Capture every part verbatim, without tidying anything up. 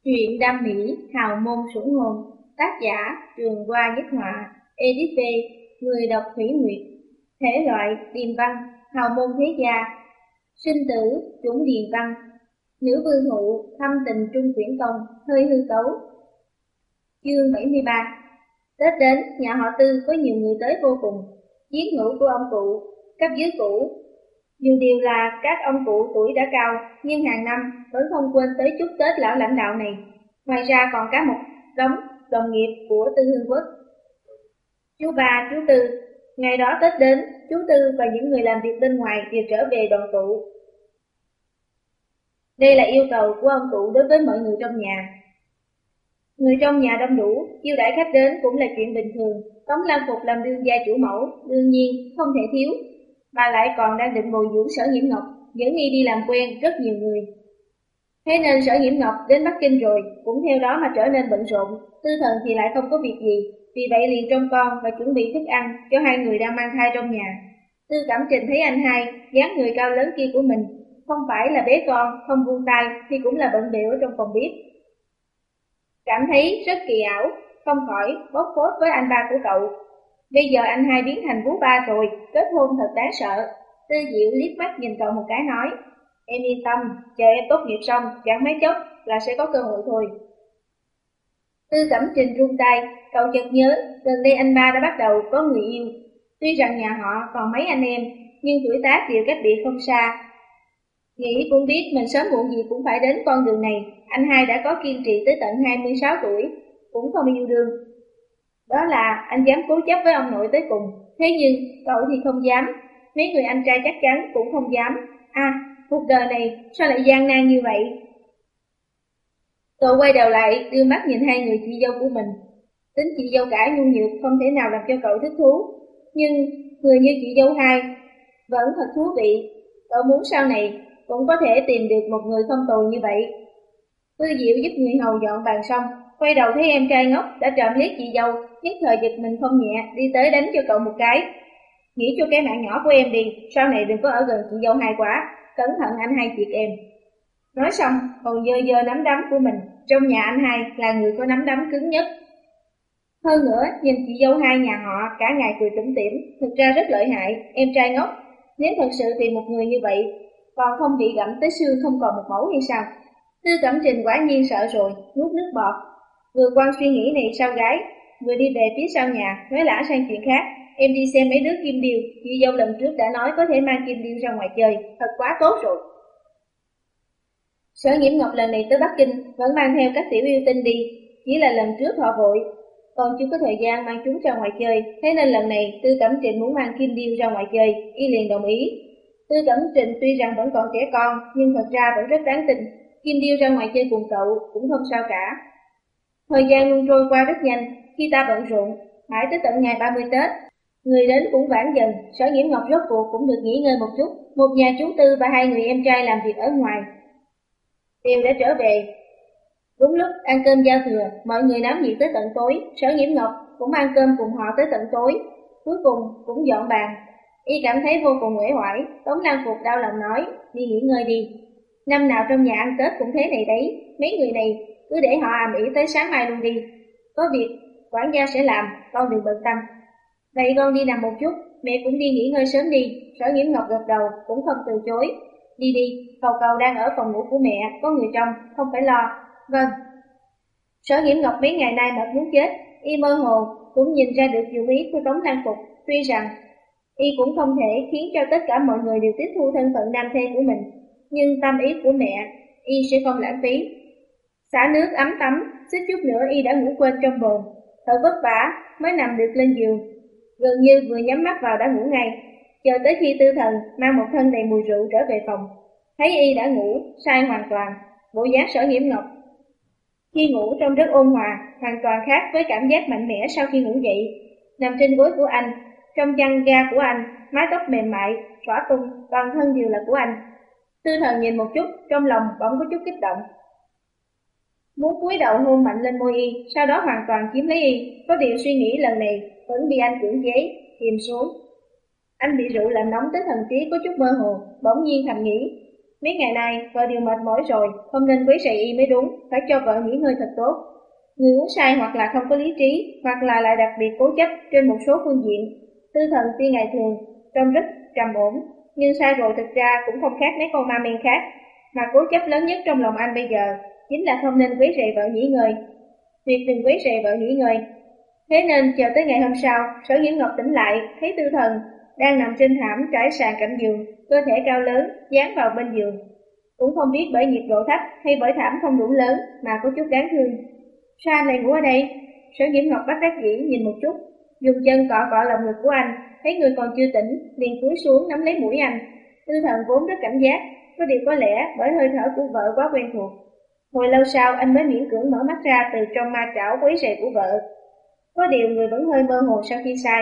Truyện đam mỹ, hào môn sủng hồn, tác giả Trường Hoa Nhất Họa, edit V, người đọc Thủy Nguyệt, thể loại điềm văn, hào môn thế gia, sinh tử, chủng điềm văn, nữ vương hụ, thâm tình trung quyển công, hơi hư cấu. Chương bảy mươi ba. Tết đến, nhà họ Tư có nhiều người tới vô cùng, chiến hữu của ông cụ, cấp dưới cũ. Dù điều là các ông cụ tuổi đã cao, nhưng hàng năm vẫn không quên tới chúc Tết lão lãnh đạo này. Ngoài ra còn có một đống đồng nghiệp của Tư Hương Quốc. Chú ba, chú Tư, ngày đó Tết đến, chú Tư và những người làm việc bên ngoài đều trở về đoàn tụ. Đây là yêu cầu của ông cụ đối với mọi người trong nhà. Người trong nhà đông đủ, chiêu đãi khách đến cũng là chuyện bình thường. Tống Lan Phục làm đương gia chủ mẫu, đương nhiên không thể thiếu. Mà lại còn đang định bồi dưỡng Sở Nhiễm Ngọc, dẫn y đi làm quen rất nhiều người. Thế nên Sở Nhiễm Ngọc đến Bắc Kinh rồi, cũng theo đó mà trở nên bận rộn. Tư Thần thì lại không có việc gì, vì vậy liền trông con và chuẩn bị thức ăn cho hai người đang mang thai trong nhà. Tư Cẩm Trình thấy anh hai, dáng người cao lớn kia của mình, không phải là bé con, không buông tay thì cũng là bận bịu ở trong phòng bếp. Cảm thấy rất kỳ ảo, không khỏi bóc phốt với anh ba của cậu. Bây giờ anh hai biến thành bú ba rồi, kết hôn thật đáng sợ. Tư Diệu liếc mắt nhìn cậu một cái nói, em yên tâm, chờ em tốt nghiệp xong, chẳng mấy chốc là sẽ có cơ hội thôi. Tư Cẩm Trình run tay, cậu chợt nhớ, gần đây anh ba đã bắt đầu có người yêu. Tuy rằng nhà họ còn mấy anh em, nhưng tuổi tác đều cách biệt không xa. Nghĩ cũng biết mình sớm muộn gì cũng phải đến con đường này, anh hai đã có kiên trì tới tận hai mươi sáu tuổi, cũng không yêu đương. Đó là anh dám cố chấp với ông nội tới cùng, thế nhưng cậu thì không dám, mấy người anh trai chắc chắn cũng không dám. À, cuộc đời này sao lại gian nan như vậy? Cậu quay đầu lại, đưa mắt nhìn hai người chị dâu của mình. Tính chị dâu cả nhu nhược không thể nào làm cho cậu thích thú, nhưng người như chị dâu hai vẫn thật thú vị. Cậu muốn sau này cũng có thể tìm được một người không tồi như vậy. Tư Diệu giúp người hầu dọn bàn xong, quay đầu thấy em trai ngốc đã trộm liếc chị dâu, nhất thời giật mình không nhẹ, đi tới đánh cho cậu một cái. Nghĩ cho cái mạng nhỏ của em đi, sau này đừng có ở gần chị dâu hai quá, cẩn thận anh hai triệt em. Nói xong, còn dơ dơ nắm đấm của mình, trong nhà anh hai là người có nắm đấm cứng nhất. Hơn nữa, nhìn chị dâu hai nhà họ cả ngày cười tủm tỉm, thực ra rất lợi hại, em trai ngốc. Nếu thật sự tìm một người như vậy, còn không bị gặm tới xương không còn một mẫu hay sao? Tư Cẩm Trình quả nhiên sợ rồi, nuốt nước bọt. Vừa quan suy nghĩ này sau gái, vừa đi về phía sau nhà, nói lả sang chuyện khác. Em đi xem mấy đứa kim điêu, chị dâu lần trước đã nói có thể mang kim điêu ra ngoài chơi, thật quá tốt rồi. Sở Nhiễm Ngọc lần này tới Bắc Kinh vẫn mang theo các tiểu yêu tinh đi, chỉ là lần trước họ vội, còn chưa có thời gian mang chúng ra ngoài chơi, thế nên lần này Tư Cẩm Trình muốn mang kim điêu ra ngoài chơi, y liền đồng ý. Tư Cẩm Trình tuy rằng vẫn còn trẻ con, nhưng thật ra vẫn rất đáng tin, kim điêu ra ngoài chơi cùng cậu cũng không sao cả. Thời gian luôn trôi qua rất nhanh, khi ta bận rộn, mãi tới tận ngày ba mươi Tết. Người đến cũng vãn dần, Sở Nhiễm Ngọc rốt cuộc cũng được nghỉ ngơi một chút. Một nhà chú Tư và hai người em trai làm việc ở ngoài đều đã trở về. Đúng lúc ăn cơm giao thừa, mọi người náo nhiệt tới tận tối. Sở Nhiễm Ngọc cũng ăn cơm cùng họ tới tận tối, cuối cùng cũng dọn bàn. Y cảm thấy vô cùng uể oải. Tống Lan Phục đau lòng nói, đi nghỉ ngơi đi. Năm nào trong nhà ăn Tết cũng thế này đấy, mấy người này cứ để họ ầm ĩ tới sáng mai luôn đi. Có việc quản gia sẽ làm, con đừng bận tâm. Vậy con đi nằm một chút, mẹ cũng đi nghỉ ngơi sớm đi. Sở Nhiễm Ngọc gật đầu, cũng không từ chối. Đi đi, cầu cầu đang ở phòng ngủ của mẹ, có người trong, không phải lo. Vâng. Sở Nhiễm Ngọc mấy ngày nay mệt muốn chết, y mơ hồ cũng nhìn ra được dụng ý của Tống Lan Phục. Tuy rằng y cũng không thể khiến cho tất cả mọi người đều tiếp thu thân phận nam thê của mình, nhưng tâm ý của mẹ y sẽ không lãng phí. Xả nước ấm tắm, suýt chút nữa y đã ngủ quên trong bồn, thật vất vả mới nằm được lên giường, gần như vừa nhắm mắt vào đã ngủ ngay. Chờ tới khi Tư Thần mang một thân đầy mùi rượu trở về phòng, thấy y đã ngủ sai hoàn toàn. Bộ dáng Sở Nhiễm Ngọc khi ngủ trông rất ôn hòa, hoàn toàn khác với cảm giác mạnh mẽ sau khi ngủ dậy. Nằm trên gối của anh, trong chăn ga của anh, mái tóc mềm mại xõa tung, toàn thân đều là của anh. Tư Thần nhìn một chút, trong lòng bỗng có chút kích động, muốn cúi đầu hôn mạnh lên môi y, sau đó hoàn toàn chiếm lấy y. Có điều suy nghĩ lần này vẫn bị anh cưỡng chế kìm xuống. Anh bị rượu làm nóng tới thần trí có chút mơ hồ, bỗng nhiên thầm nghĩ, Mấy ngày nay, vợ đều mệt mỏi rồi, không nên quấy rầy y mới đúng, phải cho vợ nghỉ ngơi thật tốt. Người uống say hoặc là không có lý trí, hoặc là lại đặc biệt cố chấp trên một số phương diện. Tư Thần tuy ngày thường trông rất trầm ổn, nhưng sai rồi thực ra cũng không khác mấy con ma men khác, mà cố chấp lớn nhất trong lòng anh bây giờ chính là không nên quấy rầy vợ nghỉ ngơi. Tuyệt đừng quấy rầy vợ nghỉ ngơi. Thế nên chờ tới ngày hôm sau, Sở Nhiễm Ngọc tỉnh lại, thấy Tư Thần đang nằm trên thảm trải sàn cạnh giường, cơ thể cao lớn dán vào bên giường. Cũng không biết bởi nhiệt độ thấp hay bởi thảm không đủ lớn mà có chút đáng thương. Sao anh lại ngủ ở đây? Sở Nhiễm Ngọc bất đắc dĩ nhìn một chút, dùng chân cọ cọ lòng ngực của anh, thấy người còn chưa tỉnh, liền cúi xuống nắm lấy mũi anh. Tư Thần vốn rất cảnh giác, có điều có lẽ bởi hơi thở của vợ quá quen thuộc. Hồi lâu sau anh mới miễn cưỡng mở mắt ra từ trong ma trảo quấy rầy của vợ. Có điều người vẫn hơi mơ hồ sau khi say.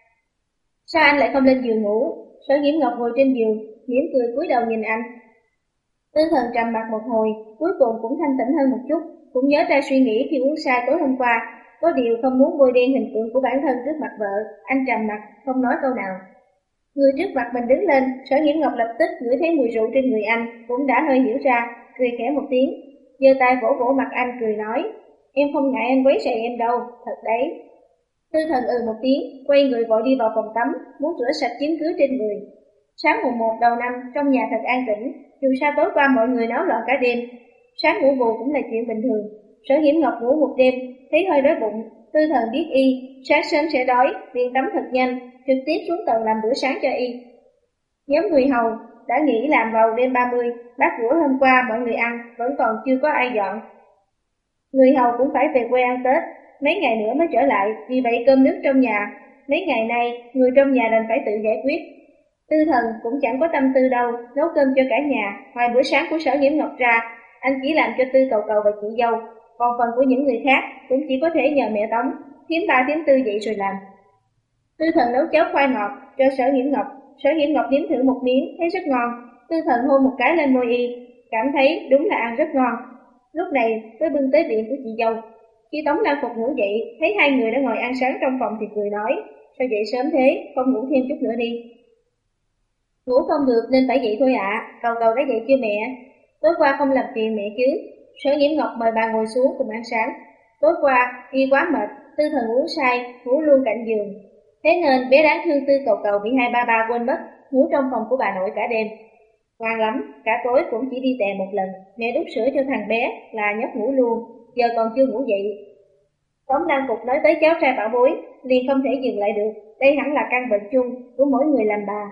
Sao anh lại không lên giường ngủ? Sở Nhiễm Ngọc ngồi trên giường, mỉm cười cúi đầu nhìn anh. Tư Thần trầm mặt một hồi, cuối cùng cũng thanh tĩnh hơn một chút, cũng nhớ ra suy nghĩ khi uống say tối hôm qua, có điều không muốn bôi đen hình tượng của bản thân trước mặt vợ. Anh trầm mặt, không nói câu nào. Người trước mặt mình đứng lên, Sở Nhiễm Ngọc lập tức ngửi thấy mùi rượu trên người anh, cũng đã hơi hiểu ra, cười khẽ một tiếng, giơ tay vỗ vỗ mặt anh cười nói, em không ngại anh quấy rầy em đâu, thật đấy. Tư Thần ừ một tiếng, quay người vội đi vào phòng tắm, muốn rửa sạch chiếm cứ trên người. Sáng mùng một đầu năm, trong nhà thật an tĩnh, dù sao tối qua mọi người náo loạn cả đêm. Sáng ngủ bù cũng là chuyện bình thường. Sở Nhiễm Ngọc ngủ một đêm, thấy hơi đói bụng. Tư Thần biết y, sáng sớm sẽ đói, liền tắm thật nhanh, trực tiếp xuống tầng làm bữa sáng cho y. Nhóm người hầu đã nghỉ làm vào đêm ba mươi, bát đũa hôm qua mọi người ăn, vẫn còn chưa có ai dọn. Người hầu cũng phải về quê ăn Tết, mấy ngày nữa mới trở lại, vì vậy cơm nước trong nhà, mấy ngày nay người trong nhà đành phải tự giải quyết. Tư Thần cũng chẳng có tâm tư đâu, nấu cơm cho cả nhà, ngoài bữa sáng của Sở Nhiễm Ngọc ra, anh chỉ làm cho Tư Cầu Cầu và chị dâu, còn phần của những người khác cũng chỉ có thể nhờ mẹ Tống, thím ba thím tư dậy rồi làm. Tư Thần nấu cháo khoai ngọt cho Sở Nhiễm Ngọc, Sở Nhiễm Ngọc nếm thử một miếng, thấy rất ngon, Tư Thần hôn một cái lên môi y, cảm thấy đúng là ăn rất ngon. Lúc này mới bưng tới điện của chị dâu. Khi Tống Lan Phục ngủ dậy, thấy hai người đã ngồi ăn sáng trong phòng thì cười nói, sao dậy sớm thế, không ngủ thêm chút nữa đi. Ngủ không được nên phải dậy thôi ạ, à. Cầu Cầu đã dậy chưa mẹ? Tối qua không làm phiền mẹ chứ? Sở Nhiễm Ngọc mời bà ngồi xuống cùng ăn sáng. Tối qua, y quá mệt, Tư Thần uống say, ngủ luôn cạnh giường. Thế nên bé đáng thương Tư Cầu Cầu bị hai ba ba quên mất, ngủ trong phòng của bà nội cả đêm. Ngoan lắm, cả tối cũng chỉ đi tè một lần, mẹ đút sữa cho thằng bé là nhóc ngủ luôn, giờ còn chưa ngủ dậy. Tống Lan Phục nói tới cháu trai bảo bối, liền không thể dừng lại được, đây hẳn là căn bệnh chung của mỗi người làm bà.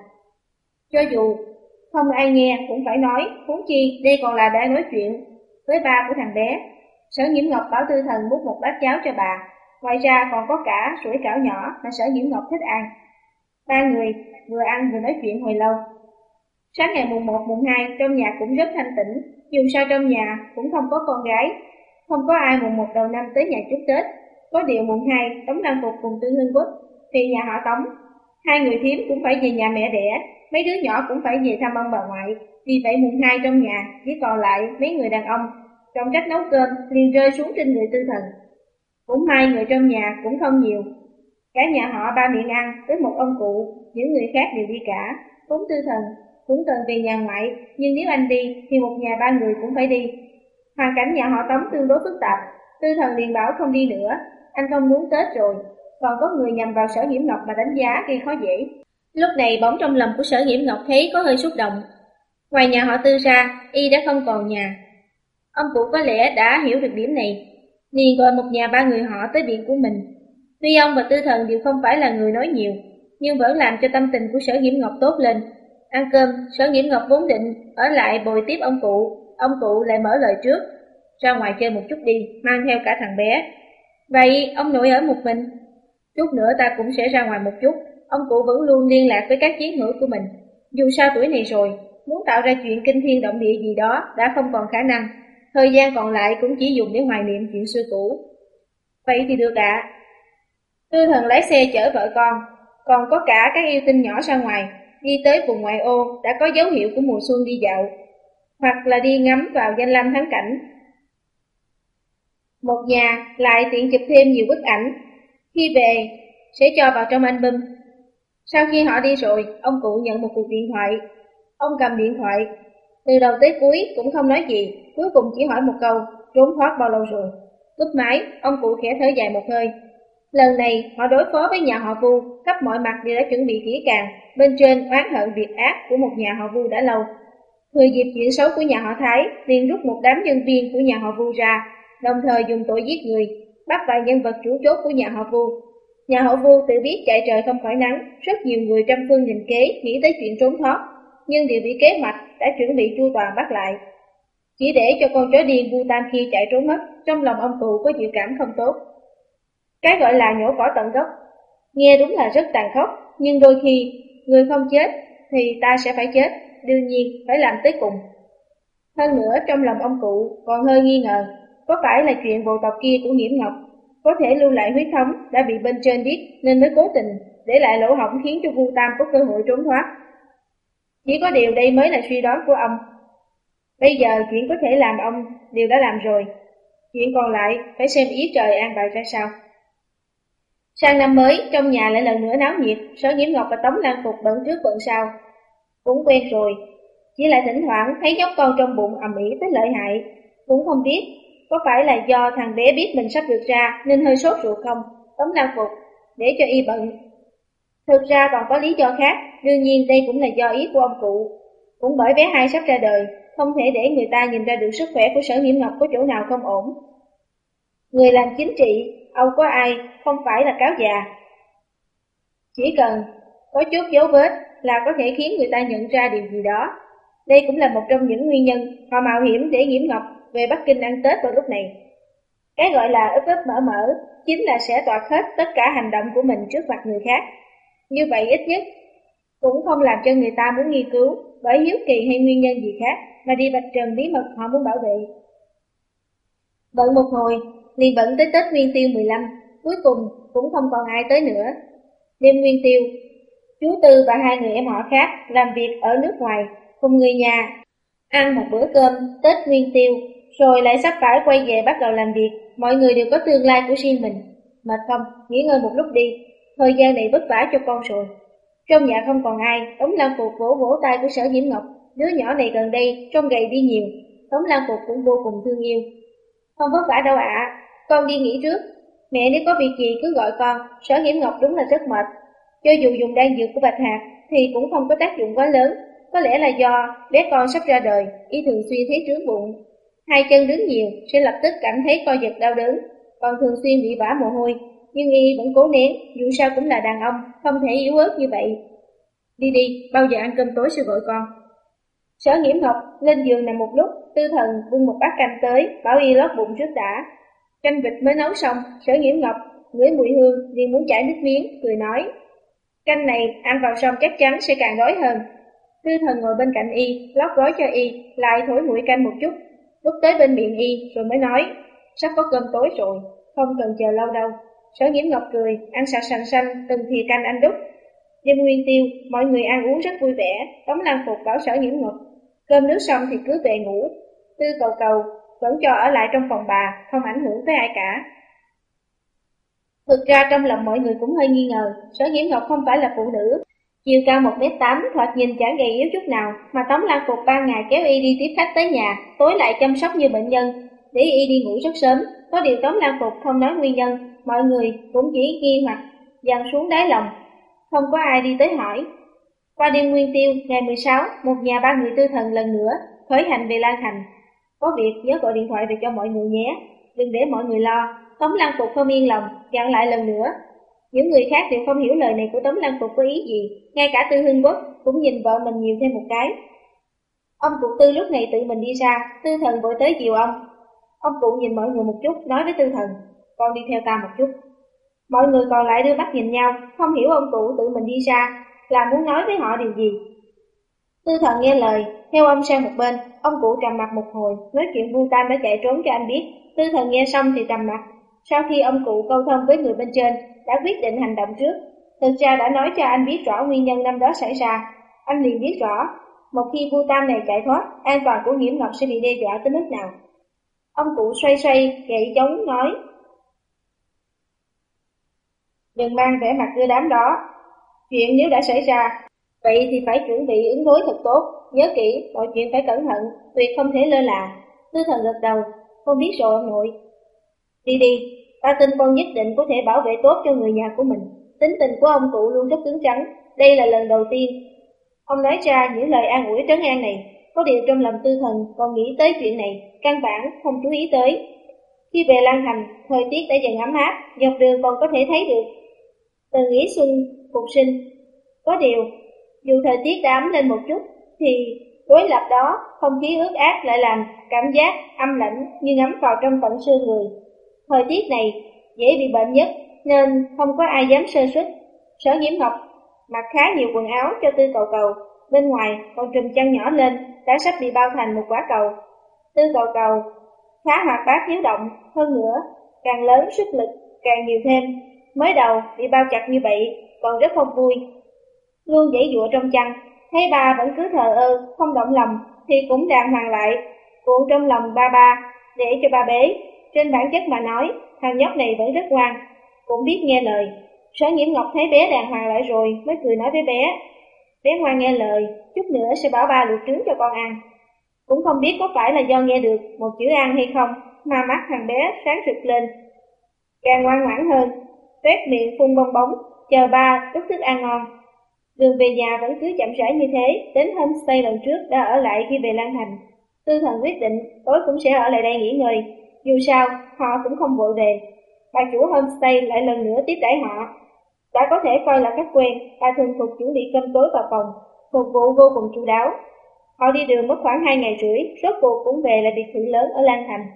Cho dù không ai nghe cũng phải nói, huống chi đây còn là đã nói chuyện với ba của thằng bé. Sở Nhiễm Ngọc bảo Tư Thần múc một bát cháo cho bà, ngoài ra còn có cả sủi cảo nhỏ mà Sở Nhiễm Ngọc thích ăn. Ba người vừa ăn vừa nói chuyện hồi lâu. Sáng ngày mùng một, mùng hai trong nhà cũng rất thanh tĩnh, dù sao trong nhà cũng không có con gái, không có ai mùng một đầu năm tới nhà chúc Tết. Có điều mùng hai, Tống Lan Phục cùng Tư Hương Quốc thì nhà họ Tống, hai người thím cũng phải về nhà mẹ đẻ, mấy đứa nhỏ cũng phải về thăm ông bà ngoại. Vì vậy mùng hai trong nhà chỉ còn lại mấy người đàn ông, trọng trách nấu cơm liền rơi xuống trên người Tư Thần. Cũng may người trong nhà cũng không nhiều, cả nhà họ ba miệng ăn với một ông cụ, những người khác đều đi cả. Vốn Tư Thần cũng cần về nhà ngoại, nhưng nếu anh đi thì một nhà ba người cũng phải đi. Hoàn cảnh nhà họ Tống tương đối phức tạp, Tư Thần liền bảo không đi nữa, anh không muốn Tết rồi. Còn có người nhằm vào Sở Nhiễm Ngọc mà đánh giá gây khó dễ. Lúc này bỗng trong lòng của Sở Nhiễm Ngọc thấy có hơi xúc động. Ngoài nhà họ Tư ra, y đã không còn nhà. Ông cụ có lẽ đã hiểu được điểm này, liền gọi một nhà ba người họ tới viện của mình. Tuy ông và Tư Thần đều không phải là người nói nhiều, nhưng vẫn làm cho tâm tình của Sở Nhiễm Ngọc tốt lên. Ăn cơm, Sở Nhiễm Ngọc vốn định ở lại bồi tiếp ông cụ, ông cụ lại mở lời trước, ra ngoài chơi một chút đi, mang theo cả thằng bé. Vậy ông nội ở một mình? Chút nữa ta cũng sẽ ra ngoài một chút. Ông cụ vẫn luôn liên lạc với các chiến hữu của mình. Dù sao tuổi này rồi, muốn tạo ra chuyện kinh thiên động địa gì đó đã không còn khả năng. Thời gian còn lại cũng chỉ dùng để hoài niệm chuyện xưa cũ. Vậy thì được ạ. À. Tư Thần lái xe chở vợ con, còn có cả các yêu tinh nhỏ ra ngoài, đi tới vùng ngoại ô đã có dấu hiệu của mùa xuân đi dạo, hoặc là đi ngắm vào danh lam thắng cảnh. Một nhà lại tiện chụp thêm nhiều bức ảnh, khi về sẽ cho vào trong album. Sau khi họ đi rồi, ông cụ nhận một cuộc điện thoại. Ông cầm điện thoại, Từ đầu tới cuối cũng không nói gì, cuối cùng chỉ hỏi một câu, trốn thoát bao lâu rồi? Cúp máy, ông cụ khẽ thở dài một hơi. Lần này họ đối phó với nhà họ Vu, khắp mọi mặt đều đã chuẩn bị kỹ càng, bên trên oán hận việc ác của một nhà họ Vu đã lâu. Thừa dịp chuyện xấu của nhà họ Thái, liền rút một đám nhân viên của nhà họ Vu ra, đồng thời dùng tội giết người, bắt vài nhân vật chủ chốt của nhà họ Vu. Nhà họ Vu tự biết chạy trời không khỏi nắng, rất nhiều người trăm phương nghìn kế nghĩ tới chuyện trốn thoát, nhưng đều bị kế hoạch đã chuẩn bị chu toàn bắt lại. Chỉ để cho con chó điên Vu Tam kia chạy trốn mất, trong lòng ông cụ có dự cảm không tốt. Cái gọi là nhổ cỏ tận gốc, nghe đúng là rất tàn khốc, nhưng đôi khi người không chết thì ta sẽ phải chết, đương nhiên phải làm tới cùng. Hơn nữa trong lòng ông cụ còn hơi nghi ngờ, có phải là chuyện bộ tộc kia của Nghiễm Ngọc có thể lưu lại huyết thống đã bị bên trên biết nên mới cố tình để lại lỗ hổng khiến cho Vu Tam có cơ hội trốn thoát. Chỉ có điều đây mới là suy đoán của ông. Bây giờ chuyện có thể làm ông đều đã làm rồi, chuyện còn lại phải xem ý trời an bài ra sao. Sang năm mới, trong nhà lại lần nữa náo nhiệt, Sở Nghiễm Ngọc và Tống Lan Phục bận trước bận sau. Cũng quen rồi, chỉ là thỉnh thoảng thấy nhóc con trong bụng ầm ĩ tới lợi hại. Cũng không biết, có phải là do thằng bé biết mình sắp được ra nên hơi sốt ruột không? Tống Lan Phục, để cho y bận. Thực ra còn có lý do khác, đương nhiên đây cũng là do ý của ông cụ. Cũng bởi bé hai sắp ra đời, không thể để người ta nhìn ra được sức khỏe của Sở Nghiễm Ngọc có chỗ nào không ổn. Người làm chính trị, ông có ai không phải là cáo già. Chỉ cần có chút dấu vết là có thể khiến người ta nhận ra điều gì đó. Đây cũng là một trong những nguyên nhân họ mạo hiểm để Nghiễm Ngọc về Bắc Kinh ăn Tết vào lúc này. Cái gọi là ấp ấp mở mở chính là sẽ toạc hết tất cả hành động của mình trước mặt người khác. Như vậy ít nhất cũng không làm cho người ta muốn nghiên cứu bởi hiếu kỳ hay nguyên nhân gì khác mà đi vạch trần bí mật họ muốn bảo vệ. Bận một hồi, liền bận tới Tết Nguyên Tiêu mười lăm, cuối cùng cũng không còn ai tới nữa. Đêm Nguyên Tiêu, chú Tư và hai người em họ khác làm việc ở nước ngoài, cùng người nhà ăn một bữa cơm Tết Nguyên Tiêu, rồi lại sắp phải quay về bắt đầu làm việc. Mọi người đều có tương lai của riêng mình. Mệt không, nghỉ ngơi một lúc đi, thời gian này vất vả cho con rồi. Trong nhà không còn ai, Tống Lan Phục vỗ vỗ tay của Sở Nghiễm Ngọc, đứa nhỏ này gần đây trông gầy đi nhiều. Tống Lan Phục cũng vô cùng thương yêu. Không vất vả đâu ạ, à, con đi nghỉ trước. Mẹ nếu có việc gì cứ gọi con. Sở Nghiễm Ngọc đúng là rất mệt. Cho dù dùng đan dược của Bạch Hạc thì cũng không có tác dụng quá lớn. Có lẽ là do bé con sắp ra đời, y thường xuyên thấy trướng bụng. Hai chân đứng nhiều sẽ lập tức cảm thấy co giật đau đớn, còn thường xuyên bị vã mồ hôi. Nhưng y vẫn cố nén, dù sao cũng là đàn ông, không thể yếu ớt như vậy. Đi đi, bao giờ ăn cơm tối sẽ gọi con. Sở Nghiễm Ngọc lên giường nằm một lúc, Tư Thần bưng một bát canh tới, bảo y lót bụng trước đã. Canh vịt mới nấu xong, Sở Nghiễm Ngọc ngửi mùi hương liền muốn chảy nước miếng, cười nói: canh này ăn vào xong chắc chắn sẽ càng đói hơn. Tư Thần ngồi bên cạnh y, lót gói cho y, lại thổi nguội canh một chút, lúc tới bên miệng y rồi mới nói: sắp có cơm tối rồi, không cần chờ lâu đâu. Sở Nghiễm Ngọc cười, ăn sạch sành xanh từng thìa canh anh đút. Đêm Nguyên Tiêu, mọi người ăn uống rất vui vẻ. Tống Lan Phục bảo Sở Nghiễm Ngọc cơm nước xong thì cứ về ngủ. Tư Cầu Cầu vẫn cho ở lại trong phòng bà, không ảnh hưởng tới ai cả. Thực ra trong lòng mọi người cũng hơi nghi ngờ, Sở Nghiễm Ngọc không phải là phụ nữ, chiều cao một mét tám, thoạt nhìn chẳng gầy yếu chút nào, mà Tống Lan Phục ban ngày kéo y đi tiếp khách tới nhà, tối lại chăm sóc như bệnh nhân, để y đi ngủ rất sớm. Có điều Tống Lan Phục không nói nguyên nhân, mọi người cũng chỉ nghi hoặc dằn xuống đáy lòng, không có ai đi tới hỏi. Qua đêm Nguyên Tiêu, ngày mười sáu, một nhà ba người Tư Thần lần nữa khởi hành về Lan Thành. Có việc nhớ gọi điện thoại về cho mọi người nhé, đừng để mọi người lo. Tống Lan Phục không yên lòng, dặn lại lần nữa. Những người khác đều không hiểu lời này của Tống Lan Phục có ý gì, ngay cả Tư Hưng Quốc cũng nhìn vợ mình nhiều thêm một cái. Ông cụ Tư lúc này tự mình đi ra, Tư Thần vội tới dìu ông. Ông cụ nhìn mọi người một chút, nói với Tư Thần: con đi theo ta một chút. Mọi người còn lại đưa mắt nhìn nhau, không hiểu ông cụ tự mình đi ra là muốn nói với họ điều gì. Tư Thần nghe lời, theo ông sang một bên. Ông cụ trầm mặt một hồi, nói chuyện Vu Tam đã chạy trốn cho anh biết. Tư Thần nghe xong thì trầm mặt. Sau khi ông cụ câu thông với người bên trên, đã quyết định hành động trước. Thực ra đã nói cho anh biết rõ nguyên nhân năm đó xảy ra. Anh liền biết rõ, một khi Vu Tam này chạy thoát, an toàn của Nghiễm Ngọc sẽ bị đe dọa tới mức nào. Ông cụ xoay xoay, gậy chống nói: đừng mang vẻ mặt đưa đám đó. Chuyện nếu đã xảy ra, Vậy thì phải chuẩn bị ứng đối thật tốt, nhớ kỹ, mọi chuyện phải cẩn thận, tuyệt không thể lơ là. Tư Thần gật đầu, con biết rồi ông nội. Đi đi, ta tin con nhất định có thể bảo vệ tốt cho người nhà của mình. Tính tình của ông cụ luôn rất cứng rắn, đây là lần đầu tiên ông nói ra những lời an ủi trấn an này. Có điều trong lòng Tư Thần còn nghĩ tới chuyện này, căn bản không chú ý tới. Khi về Lan Thành, thời tiết đã dần ấm áp, dọc đường còn có thể thấy được từ nghỉ xuân phục sinh. Có điều, dù thời tiết đã ấm lên một chút, thì đối lập đó, không khí ướt át lại làm cảm giác âm lạnh như ngấm vào trong tận xương người. Thời tiết này dễ bị bệnh nhất, nên không có ai dám sơ suất. Sở Nhiễm Ngọc mặc khá nhiều quần áo cho Tư Cầu Cầu, bên ngoài còn trùm chăn nhỏ lên, đã sắp bị bao thành một quả cầu. Tư Cầu Cầu khá hoạt bát hiếu động, hơn nữa, càng lớn sức lực càng nhiều thêm. Mới đầu bị bao chặt như vậy, còn rất không vui, luôn giãy giụa trong chăn. Thấy ba vẫn cứ thờ ơ, không động lòng, thì cũng đàng hoàng lại, cuộn trong lòng ba ba, để cho ba bế. Trên bản chất mà nói, thằng nhóc này vẫn rất ngoan, cũng biết nghe lời. Sở Nhiễm Ngọc thấy bé đàng hoàng lại rồi, mới cười nói với bé, bé ngoan nghe lời, chút nữa sẽ bảo ba luộc trứng cho con ăn. Cũng không biết có phải là do nghe được một chữ ăn hay không, mà mắt thằng bé sáng rực lên, càng ngoan ngoãn hơn, tuét miệng phun bong bóng, chờ ba đút thức ăn ngon. Đường về nhà vẫn cứ chậm rãi như thế, đến homestay lần trước đã ở lại khi về Lan Thành. Tư Thần quyết định tối cũng sẽ ở lại đây nghỉ ngơi, dù sao họ cũng không vội về. Bà chủ homestay lại lần nữa tiếp đãi họ. Đã có thể coi là khách quen, bà thường phục chuẩn bị cơm tối vào phòng, phục vụ vô cùng chu đáo. Họ đi đường mất khoảng hai ngày rưỡi, rốt cuộc cũng về lại biệt thự lớn ở Lan Thành.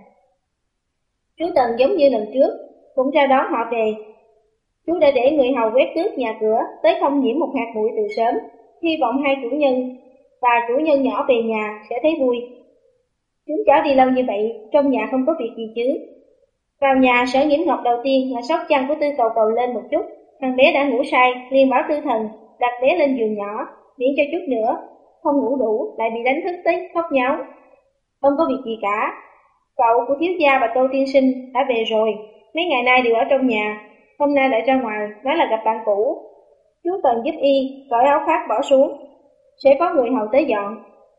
Chú Tần giống như lần trước, cũng ra đón họ về. Chú đã để người hầu quét tước nhà cửa, tới không nhiễm một hạt bụi từ sớm, hy vọng hai chủ nhân và chủ nhân nhỏ về nhà sẽ thấy vui. Chúng cháu đi lâu như vậy, trong nhà không có việc gì chứ? Vào nhà, Sở Nhiễm Ngọc đầu tiên là xốc chăn của Tư Cầu Cầu lên một chút. Thằng bé đã ngủ say, liền bảo Tư Thần đặt bé lên giường nhỏ, miễn cho chút nữa không ngủ đủ lại bị đánh thức tới khóc nháo. Không có việc gì cả, cậu của thiếu gia và Tô tiên sinh đã về rồi, mấy ngày nay đều ở trong nhà, hôm nay lại ra ngoài nói là gặp bạn cũ. Chú Tần giúp y cởi áo khoác bỏ xuống, sẽ có người hầu tới dọn.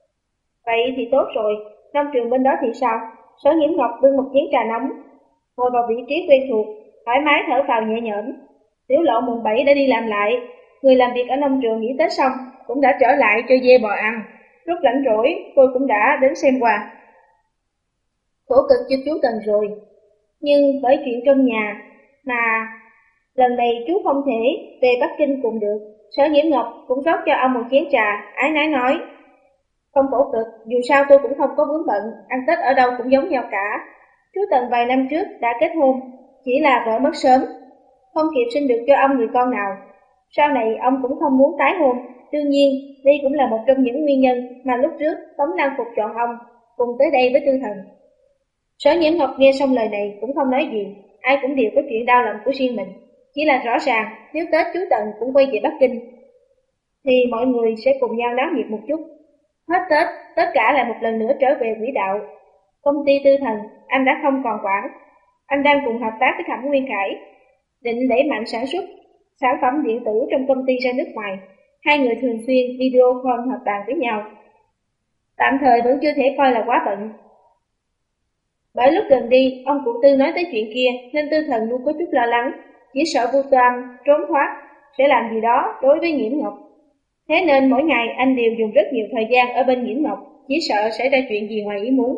Vậy thì tốt rồi, nông trường bên đó thì sao? Sở Nhiễm Ngọc bưng một chén trà nóng, ngồi vào vị trí quen thuộc, thoải mái thở phào nhẹ nhõm. Tiểu Lộ mùng bảy đã đi làm lại, người làm việc ở nông trường nghỉ Tết xong cũng đã trở lại cho dê bò ăn. Lúc rảnh rỗi tôi cũng đã đến xem qua. Khổ cực cho chú Tần rồi, nhưng bởi chuyện trong nhà mà lần này chú không thể về Bắc Kinh cùng được. Sở Nhiễm Ngọc cũng rót cho ông một chén trà, ái nái nói, không khổ cực, dù sao tôi cũng không có vướng bận, ăn Tết ở đâu cũng giống nhau cả. Chú Tần vài năm trước đã kết hôn, chỉ là vợ mất sớm, không kịp sinh được cho ông người con nào. Sau này ông cũng không muốn tái hôn, đương nhiên đây cũng là một trong những nguyên nhân mà lúc trước Tống Lăng Phục chọn ông cùng tới đây với Tư Thần. Sở Nhiễm Ngọc nghe xong lời này cũng không nói gì, ai cũng đều có chuyện đau lòng của riêng mình. Chỉ là rõ ràng nếu Tết chú Tần cũng quay về Bắc Kinh thì mọi người sẽ cùng nhau náo nhiệt một chút. Hết Tết, tất cả lại một lần nữa trở về quỹ đạo. Công ty Tư Thần, anh đã không còn quản. Anh đang cùng hợp tác với Thẩm Nguyên Khải, định đẩy mạnh sản xuất sản phẩm điện tử trong công ty ra nước ngoài. Hai người thường xuyên video call hợp bàn với nhau. Tạm thời vẫn chưa thể coi là quá bận. Bởi lúc gần đi, ông cụ Tư nói tới chuyện kia, nên Tư Thần luôn có chút lo lắng, chỉ sợ Vu Toan trốn thoát sẽ làm gì đó đối với Nhiễm Ngọc. Thế nên mỗi ngày anh đều dùng rất nhiều thời gian ở bên Nhiễm Ngọc, chỉ sợ xảy ra chuyện gì ngoài ý muốn.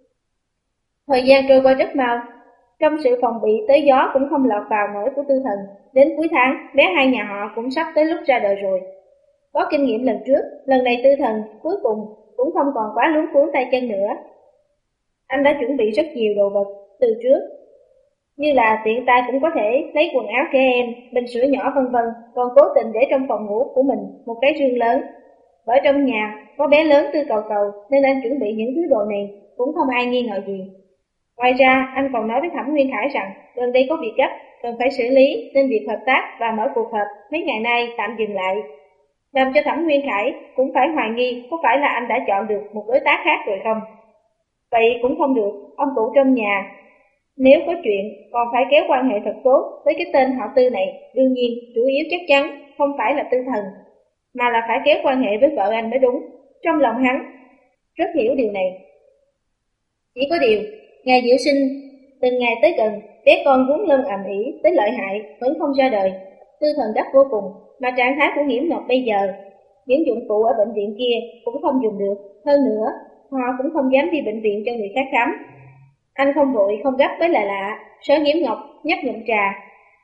Thời gian trôi qua rất mau, trong sự phòng bị tới gió cũng không lọt vào nổi của Tư Thần. Đến cuối tháng, bé hai nhà họ cũng sắp tới lúc ra đời rồi. Có kinh nghiệm lần trước, lần này Tư Thần cuối cùng cũng không còn quá luống cuống tay chân nữa. Anh đã chuẩn bị rất nhiều đồ vật từ trước, như là tiện tay cũng có thể lấy quần áo trẻ em, bình sữa nhỏ vân vân, còn cố tình để trong phòng ngủ của mình một cái giường lớn. Bởi trong nhà có bé lớn Tư Cầu Cầu nên anh chuẩn bị những thứ đồ này cũng không ai nghi ngờ gì. Ngoài ra, anh còn nói với Thẩm Nguyên Khải rằng gần đây có việc gấp, cần phải xử lý nên việc hợp tác và mở cuộc họp mấy ngày nay tạm dừng lại. Làm cho Thẩm Nguyên Khải cũng phải hoài nghi có phải là anh đã chọn được một đối tác khác rồi không. Vậy cũng không được, ông cụ trong nhà nếu có chuyện còn phải kéo quan hệ thật tốt với cái tên họ Tư này, đương nhiên chủ yếu chắc chắn không phải là Tư Thần. mà là phải kéo quan hệ với vợ anh mới đúng. Trong lòng hắn rất hiểu điều này. Chỉ có điều, ngày Diệu sinh từng ngày tới gần, bé con vốn lưng ầm ĩ tới lợi hại vẫn không ra đời. Tư Thần đắc vô cùng, mà trạng thái của Nghiễm Ngọc bây giờ, những dụng cụ ở bệnh viện kia cũng không dùng được. Hơn nữa, họ cũng không dám đi bệnh viện cho người khác khám. Anh không vội không gấp với là lạ. Sở Nghiễm Ngọc nhấp ngụm trà,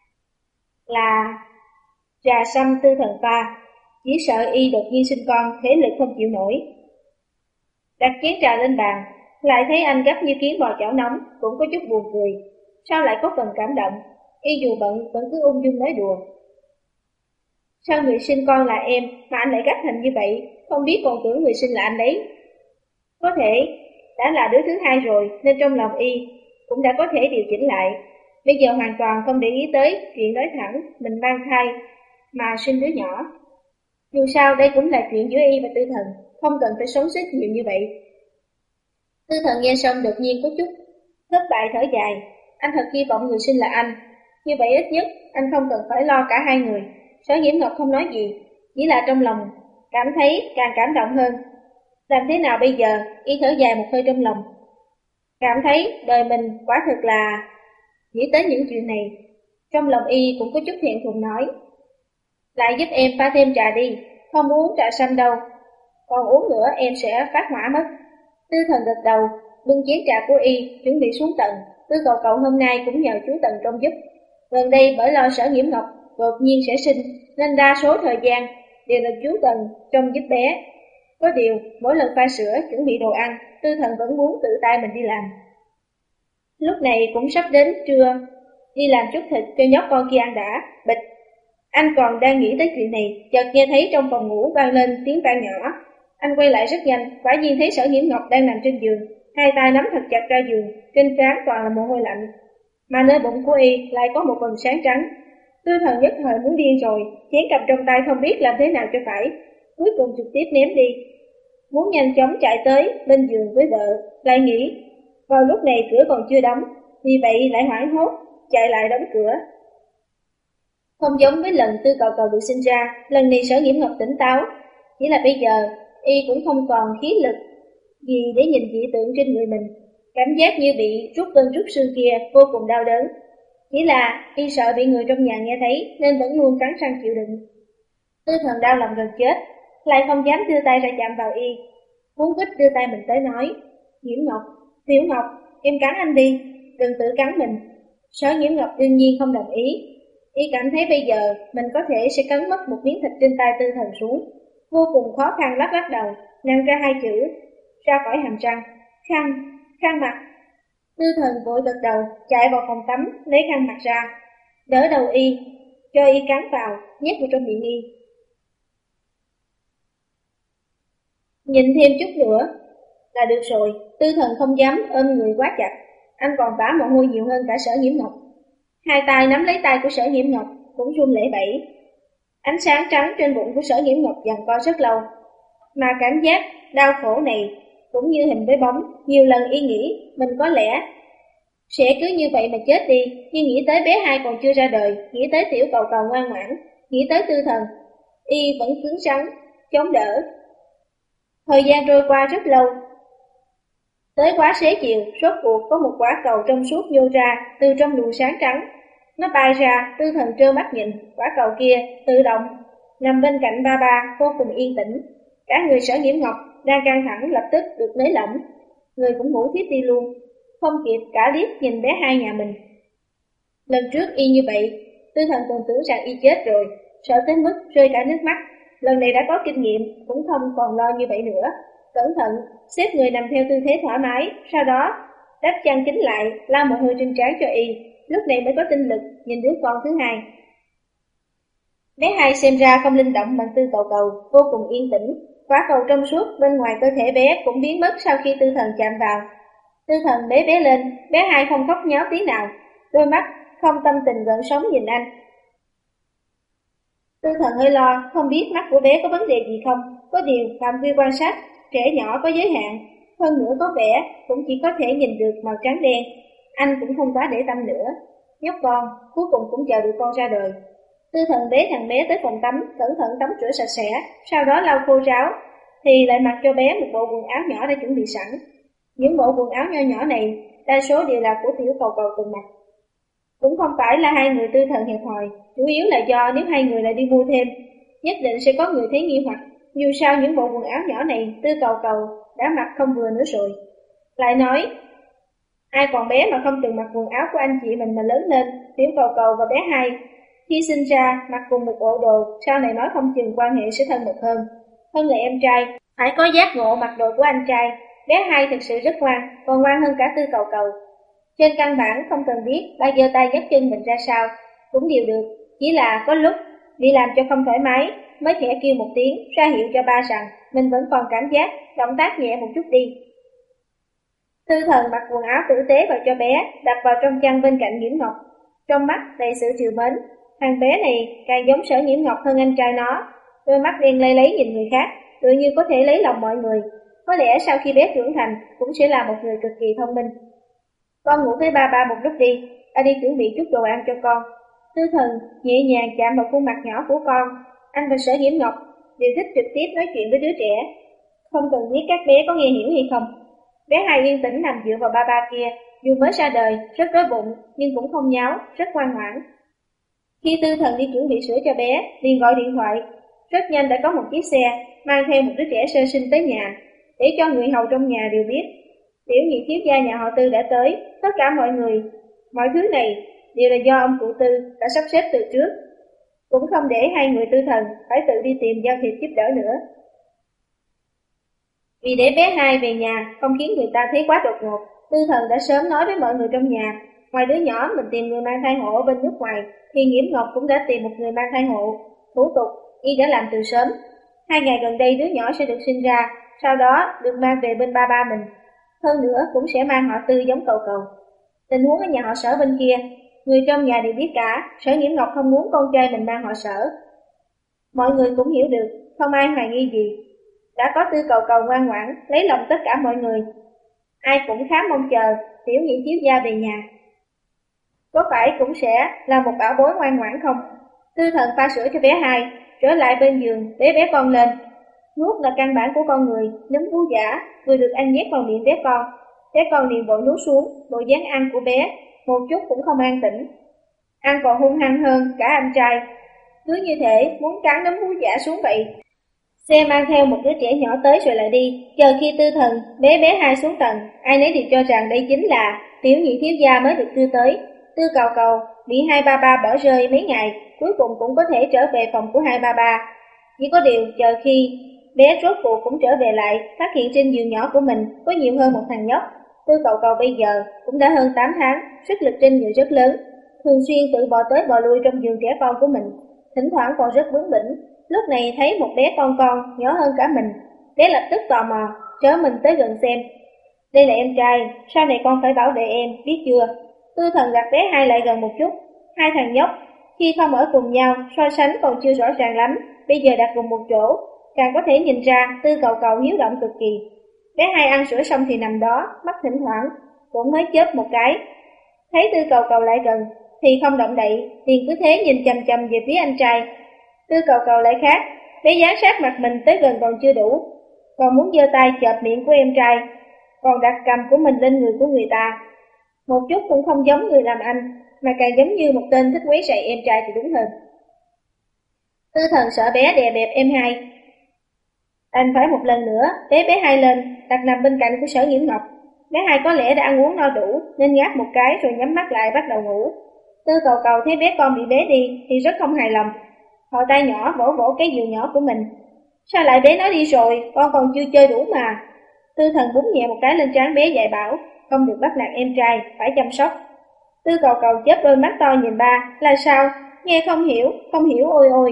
là trà xăm Tư Thần pha, chỉ sợ y đột nhiên sinh con, thể lực không chịu nổi. Đặt chén trà lên bàn, lại thấy anh gấp như kiến bò chảo nóng, cũng có chút buồn cười. Sao lại có phần cảm động? Y dù bận vẫn cứ ung dung nói đùa. Sao người sinh con là em mà anh lại gấp thành như vậy? Không biết còn tưởng người sinh là anh đấy. Có thể đã là đứa thứ hai rồi, nên trong lòng y cũng đã có thể điều chỉnh lại. Bây giờ hoàn toàn không để ý tới chuyện nói thẳng mình mang thai mà sinh đứa nhỏ. Dù sao đây cũng là chuyện giữa y và Tư Thần, không cần phải sống xích nhiều như vậy. Tư Thần nghe xong đột nhiên có chút thất bại thở dài. Anh thật hy vọng người sinh là anh. Như vậy ít nhất anh không cần phải lo cả hai người. Sở Nghiễm Ngọc không nói gì, chỉ là trong lòng cảm thấy càng cảm động hơn. Làm thế nào bây giờ? Y thở dài một hơi trong lòng, cảm thấy đời mình quả thực là nghĩ tới những chuyện này. Trong lòng y cũng có chút thẹn thùng nói, lại giúp em pha thêm trà đi, không uống trà xanh đâu, còn uống nữa em sẽ phát hỏa mất. Tư Thần gật đầu, bưng chén trà của y chuẩn bị xuống tầng. Tư Cầu Cầu hôm nay cũng nhờ chú Tần trông giúp. Gần đây bởi lo Sở Nghiễm Ngọc đột nhiên sẽ sinh, nên đa số thời gian đều là chú Tần trông giúp bé. Có điều, mỗi lần pha sữa, chuẩn bị đồ ăn, Tư Thần vẫn muốn tự tay mình đi làm. Lúc này cũng sắp đến trưa, đi làm chút thịt cho nhóc con kia ăn đã. Bịch! Anh còn đang nghĩ tới chuyện này, chợt nghe thấy trong phòng ngủ vang lên tiếng vang nhỏ. Anh quay lại rất nhanh, quả nhiên thấy Sở Nghiễm Ngọc đang nằm trên giường, hai tay nắm thật chặt ra giường, trên trán toàn là mồ hôi lạnh, mà nơi bụng của y lại có một vầng sáng trắng. Tư Thần nhất thời muốn điên rồi, chén cầm trong tay không biết làm thế nào cho phải, cuối cùng trực tiếp ném đi. Muốn nhanh chóng chạy tới bên giường với vợ, lại nghĩ vào lúc này cửa còn chưa đóng, vì vậy lại hoảng hốt chạy lại đóng cửa. Không giống với lần Tư Cầu Cầu được sinh ra, lần này Sở Nghiễm Ngọc tỉnh táo, chỉ là bây giờ y cũng không còn khí lực gì để nhìn dị tượng trên người mình. Cảm giác như bị rút gân rút xương kia vô cùng đau đớn. Chỉ là y sợ bị người trong nhà nghe thấy nên vẫn luôn cắn răng chịu đựng. Tư Thần đau lòng gần chết, lại không dám đưa tay ra chạm vào y, muốn quýt đưa tay mình tới nói, Nghiễm Ngọc, Tiểu Ngọc, em cắn anh đi, đừng tự cắn mình. Sở Nghiễm Ngọc đương nhiên không đồng ý. Y cảm thấy bây giờ mình có thể sẽ cắn mất một miếng thịt trên tay Tư Thần xuống. Vô cùng khó khăn lắc lắc đầu, nâng ra hai chữ ra khỏi hàm răng, khăn, khăn mặt. Tư Thần vội gật đầu, chạy vào phòng tắm, lấy khăn mặt ra, đỡ đầu y, cho y cắn vào, nhét vào trong miệng y. Nhìn thêm chút nữa là được rồi. Tư Thần không dám ôm người quá chặt, anh còn vã mồ hôi nhiều hơn cả Sở Nghiễm Ngọc. Hai tay nắm lấy tay của Sở Nghiễm Ngọc cũng run lẩy bẩy. Ánh sáng trắng trên bụng của Sở Nghiễm Ngọc giằng co rất lâu, mà cảm giác đau khổ này cũng như hình với bóng. Nhiều lần y nghĩ mình có lẽ sẽ cứ như vậy mà chết đi, nhưng nghĩ tới bé hai còn chưa ra đời, nghĩ tới Tiểu Cầu Cầu ngoan ngoãn, nghĩ tới Tư Thần, y vẫn cứng rắn chống đỡ. Thời gian trôi qua rất lâu, tới quá xế chiều, rốt cuộc có một quả cầu trong suốt nhô ra từ trong luồng sáng trắng. Nó bay ra, Tư Thần trơ mắt nhìn, quả cầu kia tự động nằm bên cạnh ba ba, vô cùng yên tĩnh. Cả người Sở Nghiễm Ngọc đang căng thẳng lập tức được nới lỏng, người cũng ngủ thiếp đi luôn, không kịp cả liếc nhìn bé hai nhà mình. Lần trước y như vậy, Tư Thần còn tưởng rằng y chết rồi, sợ tới mức rơi cả nước mắt. Lần này đã có kinh nghiệm, cũng không còn lo như vậy nữa. Cẩn thận xếp người nằm theo tư thế thoải mái, sau đó đắp chăn kín lại, lau mồ hôi trên trán cho y, lúc này mới có tinh lực nhìn đứa con thứ hai. Bé hai xem ra không linh động bằng Tư Cầu Cầu, vô cùng yên tĩnh. Quả cầu trong suốt bên ngoài cơ thể bé cũng biến mất sau khi Tư Thần chạm vào. Tư Thần bế bé lên, bé hai không khóc nháo tí nào, đôi mắt không tâm tình gợn sóng nhìn anh. Tư Thần hơi lo, không biết mắt của bé có vấn đề gì không, có điều phạm vi quan sát trẻ nhỏ có giới hạn, hơn nữa có vẻ cũng chỉ có thể nhìn được màu trắng đen. Anh cũng không quá để tâm nữa. Nhóc con cuối cùng cũng chờ được con ra đời. Tư Thần bế thằng bé tới phòng tắm, cẩn thận tắm rửa sạch sẽ, sau đó lau khô ráo, thì lại mặc cho bé một bộ quần áo nhỏ đã chuẩn bị sẵn. Những bộ quần áo nho nhỏ này, đa số đều là của Tiểu Cầu Cầu từng mặc. Cũng không phải là hai người Tư Thần hẹp hòi, chủ yếu là do nếu hai người lại đi mua thêm, nhất định sẽ có người thấy nghi hoặc. Dù sao những bộ quần áo nhỏ này Tư Cầu Cầu đã mặc không vừa nữa rồi. Lại nói, ai còn bé mà không từng mặc quần áo của anh chị mình mà lớn lên, Tiểu Cầu Cầu và bé Hai khi sinh ra mặc cùng một bộ đồ, sau này nói không chừng quan hệ sẽ thân mật hơn. Hơn là em trai, phải có giác ngộ mặc đồ của anh trai. Bé Hai thực sự rất ngoan, còn ngoan hơn cả Tư Cầu Cầu. Trên căn bản không cần biết ba giơ tay nhấc chân mình ra sao, cũng đều được, chỉ là có lúc bị làm cho không thoải mái mới khẽ kêu một tiếng ra hiệu cho ba rằng mình vẫn còn cảm giác, động tác nhẹ một chút đi. Tư Thần mặc quần áo tử tế vào cho bé, đặt vào trong chăn bên cạnh Nhiễm Ngọc, trong mắt đầy sự trìu mến. Thằng bé này càng giống Sở Nhiễm Ngọc hơn anh trai nó, đôi mắt đen lây lấy nhìn người khác, tự như có thể lấy lòng mọi người. Có lẽ sau khi bé trưởng thành cũng sẽ là một người cực kỳ thông minh. Con ngủ với ba ba một lúc đi, ba đi chuẩn bị chút đồ ăn cho con. Tư Thần nhẹ nhàng chạm vào khuôn mặt nhỏ của con. Anh và Sở Nhiễm Ngọc đều thích trực tiếp nói chuyện với đứa trẻ, không cần biết các bé có nghe hiểu hay không. Bé Hai yên tĩnh nằm dựa vào ba ba kia, dù mới ra đời, rất đói bụng nhưng cũng không nháo, rất ngoan ngoãn. Khi Tư Thần đi chuẩn bị sữa cho bé, liền gọi điện thoại. Rất nhanh đã có một chiếc xe mang theo một đứa trẻ sơ sinh tới nhà, để cho người hầu trong nhà đều biết tiểu nhị thiếu gia nhà họ Tư đã tới. Tất cả mọi người, mọi thứ này đều là do ông cụ Tư đã sắp xếp từ trước, cũng không để hai người Tư Thần phải tự đi tìm giao thiệp giúp đỡ nữa. Vì để bé Hai về nhà không khiến người ta thấy quá đột ngột, Tư Thần đã sớm nói với mọi người trong nhà, ngoài đứa nhỏ mình tìm người mang thai hộ ở bên nước ngoài, thì Nhiễm Ngọc cũng đã tìm một người mang thai hộ. Thủ tục y đã làm từ sớm. Hai ngày gần đây đứa nhỏ sẽ được sinh ra, sau đó được mang về bên ba ba mình. Hơn nữa cũng sẽ mang họ Tư giống Cầu Cầu. Tình huống ở nhà họ Sở bên kia, người trong nhà đều biết cả. Sở Nhiễm Ngọc không muốn con trai mình mang họ Sở. Mọi người cũng hiểu được, không ai hoài nghi gì. Đã có Tư Cầu Cầu ngoan ngoãn lấy lòng tất cả mọi người, ai cũng khá mong chờ tiểu nhị thiếu gia về nhà. Có phải cũng sẽ là một bảo bối ngoan ngoãn không? Tư Thần pha sữa cho bé Hai, trở lại bên giường bế bé con lên. Nuốt là căn bản của con người, nấm vú giả vừa được anh nhét vào miệng bé con. Bé con liền vội nuốt xuống, bộ dáng ăn của bé một chút cũng không an tĩnh, ăn còn hung hăng hơn cả anh trai, cứ như thể muốn cắn nấm vú giả xuống vậy. Xe mang theo một đứa trẻ nhỏ tới rồi lại đi, chờ khi Tư Thần bé bé Hai xuống tầng, ai nấy đều cho rằng đây chính là tiểu nhị thiếu gia mới được đưa tới. Tư Cầu Cầu bị hai ba ba bỏ rơi mấy ngày, cuối cùng cũng có thể trở về phòng của hai ba ba. Chỉ có điều chờ khi bé rốt cuộc cũng trở về lại, phát hiện trên giường nhỏ của mình có nhiều hơn một thằng nhóc. Tư Cầu Cầu bây giờ cũng đã hơn tám tháng, sức lực trên người rất lớn, thường xuyên tự bò tới bò lui trong giường trẻ con của mình, thỉnh thoảng còn rất bướng bỉnh. Lúc này thấy một bé con con nhỏ hơn cả mình, bé lập tức tò mò chở mình tới gần xem. Đây là em trai, sau này con phải bảo vệ em, biết chưa? Tư Thần đặt bé Hai lại gần một chút. Hai thằng nhóc khi không ở cùng nhau so sánh còn chưa rõ ràng lắm, bây giờ đặt cùng một chỗ càng có thể nhìn ra Tư Cầu Cầu hiếu động cực kỳ. Bé Hai ăn sữa xong thì nằm đó, mắt thỉnh thoảng cũng mới chớp một cái. Thấy Tư Cầu Cầu lại gần thì không động đậy, liền cứ thế nhìn chằm chằm về phía anh trai. Tư Cầu Cầu lại khác, bé dán sát mặt mình tới gần còn chưa đủ, còn muốn giơ tay chộp miệng của em trai, còn đặt cầm của mình lên người của người ta. Một chút cũng không giống người làm anh, mà càng giống như một tên thích quấy rầy em trai thì đúng hơn. Tư Thần sợ bé đè bẹp em Hai, anh phải một lần nữa bế bé Hai lên, đặt nằm bên cạnh của Sở Nhiễm Ngọc. Bé Hai có lẽ đã ăn uống no đủ nên ngáp một cái rồi nhắm mắt lại bắt đầu ngủ. Tư Cầu Cầu thấy bé con bị bế đi thì rất không hài lòng, thò tay nhỏ vỗ vỗ cái giường nhỏ của mình. Sao lại bế nó đi rồi, con còn chưa chơi đủ mà. Tư Thần búng nhẹ một cái lên trán bé dạy bảo, không được bắt nạt em trai, phải chăm sóc. Tư Cầu Cầu chớp đôi mắt to nhìn ba, là sao, nghe không hiểu, không hiểu ôi ôi.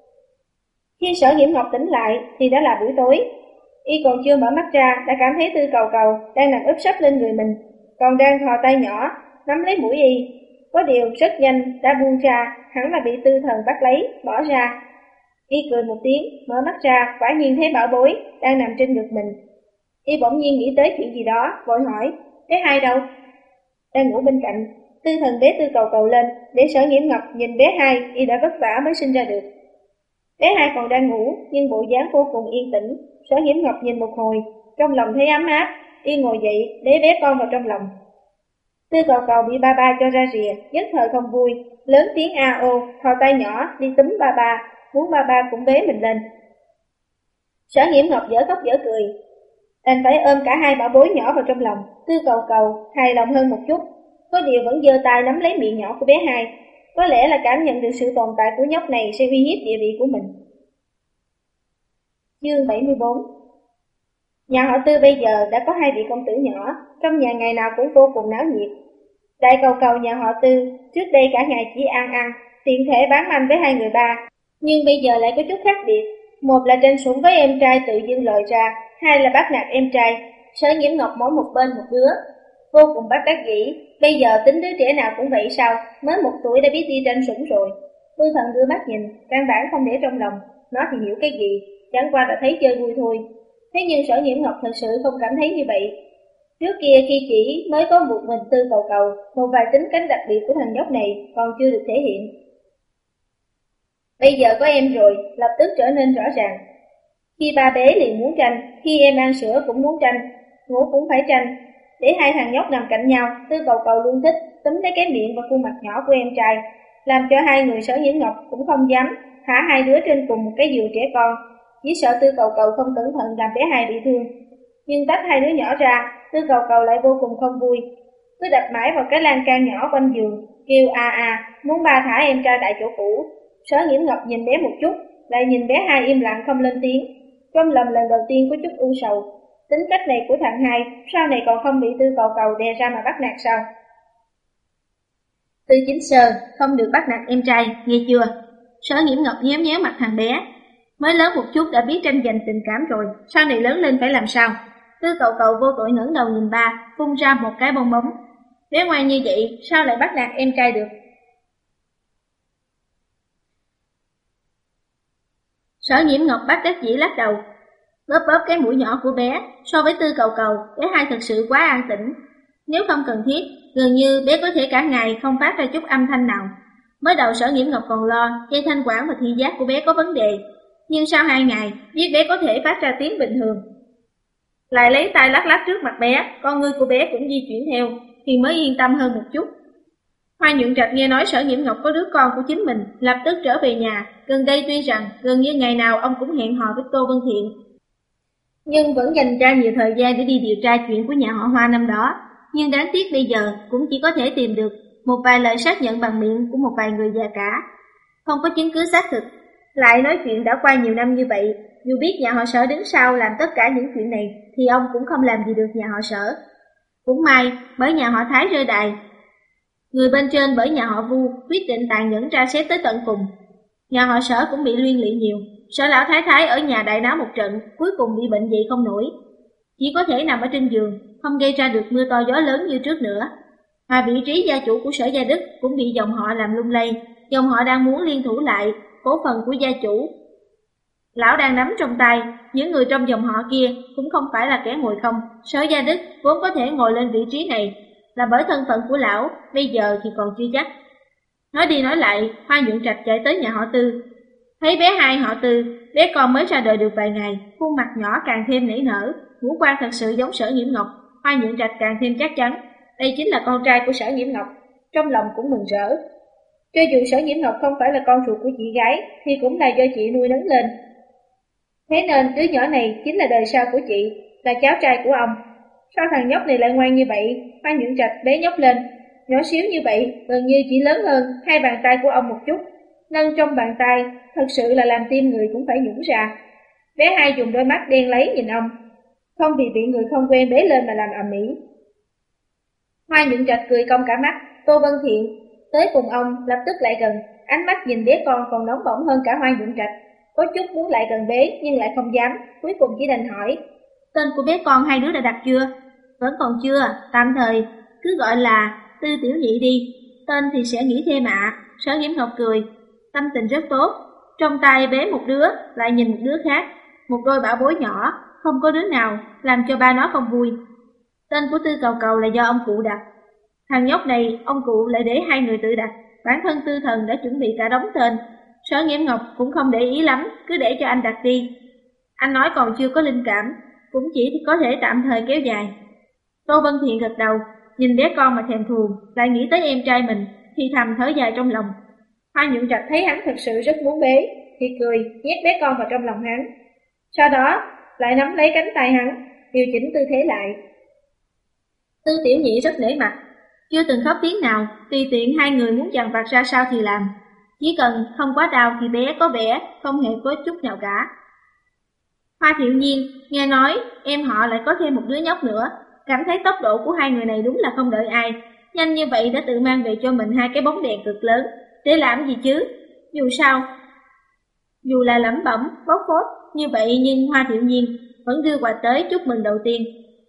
Khi Sở Nhiễm Ngọc tỉnh lại thì đã là buổi tối, y còn chưa mở mắt ra đã cảm thấy Tư Cầu Cầu đang nằm úp sấp lên người mình, còn đang thò tay nhỏ nắm lấy mũi y. Có điều rất nhanh đã buông ra, hẳn là bị Tư Thần bắt lấy, bỏ ra. Y cười một tiếng, mở mắt ra, quả nhiên thấy bảo bối đang nằm trên ngực mình. Y bỗng nhiên nghĩ tới chuyện gì đó, vội hỏi, bé Hai đâu? Đang ngủ bên cạnh. Tư thần bé Tư Cầu Cầu lên, để Sở Nhiễm Ngọc nhìn bé hai, y đã vất vả mới sinh ra được. Bé hai còn đang ngủ, nhưng bộ dáng vô cùng yên tĩnh. Sở Nhiễm Ngọc nhìn một hồi, trong lòng thấy ấm áp, y ngồi dậy, để bé con vào trong lòng. Tư Cầu Cầu bị ba ba cho ra rìa, nhất thời không vui, lớn tiếng a ô, thò tay nhỏ đi túm ba ba, muốn ba ba cũng bế mình lên. Sở Nhiễm Ngọc dở khóc dở cười, đành phải ôm cả hai bảo bối nhỏ vào trong lòng. Tư Cầu Cầu hài lòng hơn một chút, có điều vẫn giơ tay nắm lấy miệng nhỏ của bé hai, có lẽ là cảm nhận được sự tồn tại của nhóc này sẽ uy hiếp địa vị của mình. Chương bảy mươi bốn. Nhà họ Tư bây giờ đã có hai vị công tử nhỏ, trong nhà ngày nào cũng vô cùng náo nhiệt. Đại Cầu Cầu nhà họ Tư trước đây cả ngày chỉ ăn ăn, tiện thể bán manh với hai người ba, nhưng bây giờ lại có chút khác biệt. Một là tranh sủng với em trai tự dưng lòi ra, hai là bắt nạt em trai. Sở Nhiễm Ngọc mỗi một bên một đứa, vô cùng bất đắc dĩ. Bây giờ tính đứa trẻ nào cũng vậy sao, mới một tuổi đã biết đi tranh sủng rồi. Tư Thần đưa mắt nhìn, căn bản không để trong lòng, nó thì hiểu cái gì, chẳng qua là thấy chơi vui thôi. Thế nhưng Sở Nhiễm Ngọc thật sự không cảm thấy như vậy. Trước kia khi chỉ mới có một mình Tư Cầu Cầu, một vài tính cách đặc biệt của thằng nhóc này còn chưa được thể hiện. Bây giờ có em rồi, lập tức trở nên rõ ràng. Khi ba bé liền muốn tranh, khi em ăn sữa cũng muốn tranh, ngủ cũng phải tranh. Để hai thằng nhóc nằm cạnh nhau, Tư Cầu Cầu luôn thích túm lấy cái miệng và khuôn mặt nhỏ của em trai, làm cho hai người Sở Nhiễm Ngọc cũng không dám thả hai đứa trên cùng một cái giường trẻ con, chỉ sợ Tư Cầu Cầu không cẩn thận làm bé hai bị thương. Nhưng tách hai đứa nhỏ ra, Tư Cầu Cầu lại vô cùng không vui, cứ đập mãi vào cái lan can nhỏ quanh giường, kêu a a, muốn ba thả em trai tại chỗ cũ. Sở Nhiễm Ngọc nhìn bé một chút, lại nhìn bé hai im lặng không lên tiếng, trong lòng lần đầu tiên có chút u sầu. Tính cách này của thằng hai, sau này còn không bị Tư Cầu Cầu đè ra mà bắt nạt sao? Tư Chính Sơ, không được bắt nạt em trai, nghe chưa? Sở Nhiễm Ngọc nhéo nhéo mặt thằng bé. Mới lớn một chút đã biết tranh giành tình cảm rồi, sau này lớn lên phải làm sao? Tư Cầu Cầu vô tội ngẩng đầu nhìn ba, phun ra một cái bong bóng. Bé ngoan như vậy, sao lại bắt nạt em trai được? Sở Nhiễm Ngọc bắt đắc dĩ lắc đầu, bóp bóp cái mũi nhỏ của bé. So với Tư Cầu Cầu, bé hai thật sự quá an tĩnh. Nếu không cần thiết, gần như bé có thể cả ngày không phát ra chút âm thanh nào. Mới đầu Sở Nhiễm Ngọc còn lo dây thanh quản và thị giác của bé có vấn đề, nhưng sau hai ngày biết bé có thể phát ra tiếng bình thường. Lại lấy tay lắc lắc trước mặt bé, con ngươi của bé cũng di chuyển theo, thì mới yên tâm hơn một chút. Hoa Nhuận Trạch nghe nói Sở Nhiễm Ngọc có đứa con của chính mình, lập tức trở về nhà. Gần đây tuy rằng gần như ngày nào ông cũng hẹn hò với Tô Vân Thiện, nhưng vẫn dành ra nhiều thời gian để đi điều tra chuyện của nhà họ Hoa năm đó. Nhưng đáng tiếc bây giờ cũng chỉ có thể tìm được một vài lời xác nhận bằng miệng của một vài người già cả, không có chứng cứ xác thực. Lại nói chuyện đã qua nhiều năm như vậy, dù biết nhà họ Sở đứng sau làm tất cả những chuyện này, thì ông cũng không làm gì được nhà họ Sở. Cũng may, bởi nhà họ Thái rơi đài, người bên trên bởi nhà họ Vu quyết định tàn nhẫn tra xét tới tận cùng. Nhà họ Sở cũng bị liên lụy nhiều. Sở lão thái thái ở nhà đại náo một trận, cuối cùng bị bệnh dậy không nổi, chỉ có thể nằm ở trên giường, không gây ra được mưa to gió lớn như trước nữa. Mà vị trí gia chủ của Sở Gia Đức cũng bị dòng họ làm lung lay. Dòng họ đang muốn liên thủ lại cổ phần của gia chủ lão đang nắm trong tay. Những người trong dòng họ kia cũng không phải là kẻ ngồi không. Sở Gia Đức vốn có thể ngồi lên vị trí này là bởi thân phận của lão, bây giờ thì còn chưa chắc. Nói đi nói lại, Hoa Nhuận Trạch chạy tới nhà họ Tư, thấy bé hai họ Tư, bé con mới ra đời được vài ngày, khuôn mặt nhỏ càng thêm nảy nở, ngũ quan thật sự giống Sở Nhiễm Ngọc. Hoa Nhuận Trạch càng thêm chắc chắn đây chính là con trai của Sở Nhiễm Ngọc, trong lòng cũng mừng rỡ. Cho dù Sở Nhiễm Ngọc không phải là con ruột của chị gái, thì cũng là do chị nuôi nấng lên. Thế nên đứa nhỏ này chính là đời sau của chị, là cháu trai của ông. Sao thằng nhóc này lại ngoan như vậy? Hoa Nhuận Trạch bế nhóc lên, nhỏ xíu như vậy, gần như chỉ lớn hơn hai bàn tay của ông một chút. Nâng trong bàn tay, thật sự là làm tim người cũng phải nhũn ra. Bé hai dùng đôi mắt đen lấy nhìn ông, không vì bị người không quen bế lên mà làm ầm ĩ. Hoa Nhuận Trạch cười cong cả mắt. Tô Vân Thiện tới cùng ông, lập tức lại gần, ánh mắt nhìn bé con còn nóng bỏng hơn cả Hoa Nhuận Trạch, có chút muốn lại gần bế nhưng lại không dám, cuối cùng chỉ đành hỏi: tên của bé con hai đứa đã đặt chưa? Vẫn còn chưa, tạm thời cứ gọi là Tư Tiểu Nhị đi, tên thì sẽ nghĩ thêm ạ. À. Sở Nhiễm Ngọc cười, tâm tình rất tốt, trong tay bế một đứa, lại nhìn một đứa khác, một đôi bảo bối nhỏ, không có đứa nào làm cho ba nó không vui. Tên của Tư Cầu Cầu là do ông cụ đặt. Thằng nhóc này, ông cụ lại để hai người tự đặt, bản thân Tư Thần đã chuẩn bị cả đống tên. Sở Nghiễm Ngọc cũng không để ý lắm, cứ để cho anh đặt đi. Anh nói còn chưa có linh cảm, cũng chỉ có thể tạm thời kéo dài. Tô Vân Thiện gật đầu, nhìn bé con mà thèm thuồng, lại nghĩ tới em trai mình, thì thầm thở dài trong lòng. Hoa Nhuận Trạch thấy hắn thật sự rất muốn bế, thì cười, nhét bé con vào trong lòng hắn. Sau đó, lại nắm lấy cánh tay hắn, điều chỉnh tư thế lại. Tư Tiểu Nhị rất nể mặt, chưa từng khóc tiếng nào, tùy tiện hai người muốn dằn vặt ra sao thì làm. Chỉ cần không quá đau thì bé có vẻ không hề có chút nào cả. Hoa Thiệu Nhiên nghe nói em họ lại có thêm một đứa nhóc nữa, cảm thấy tốc độ của hai người này đúng là không đợi ai. Nhanh như vậy đã tự mang về cho mình hai cái bóng đèn cực lớn, để làm gì chứ? Dù sao, dù là lẩm bẩm, bóc phốt như vậy nhưng Hoa Thiệu Nhiên vẫn đưa quà tới chúc mừng đầu tiên.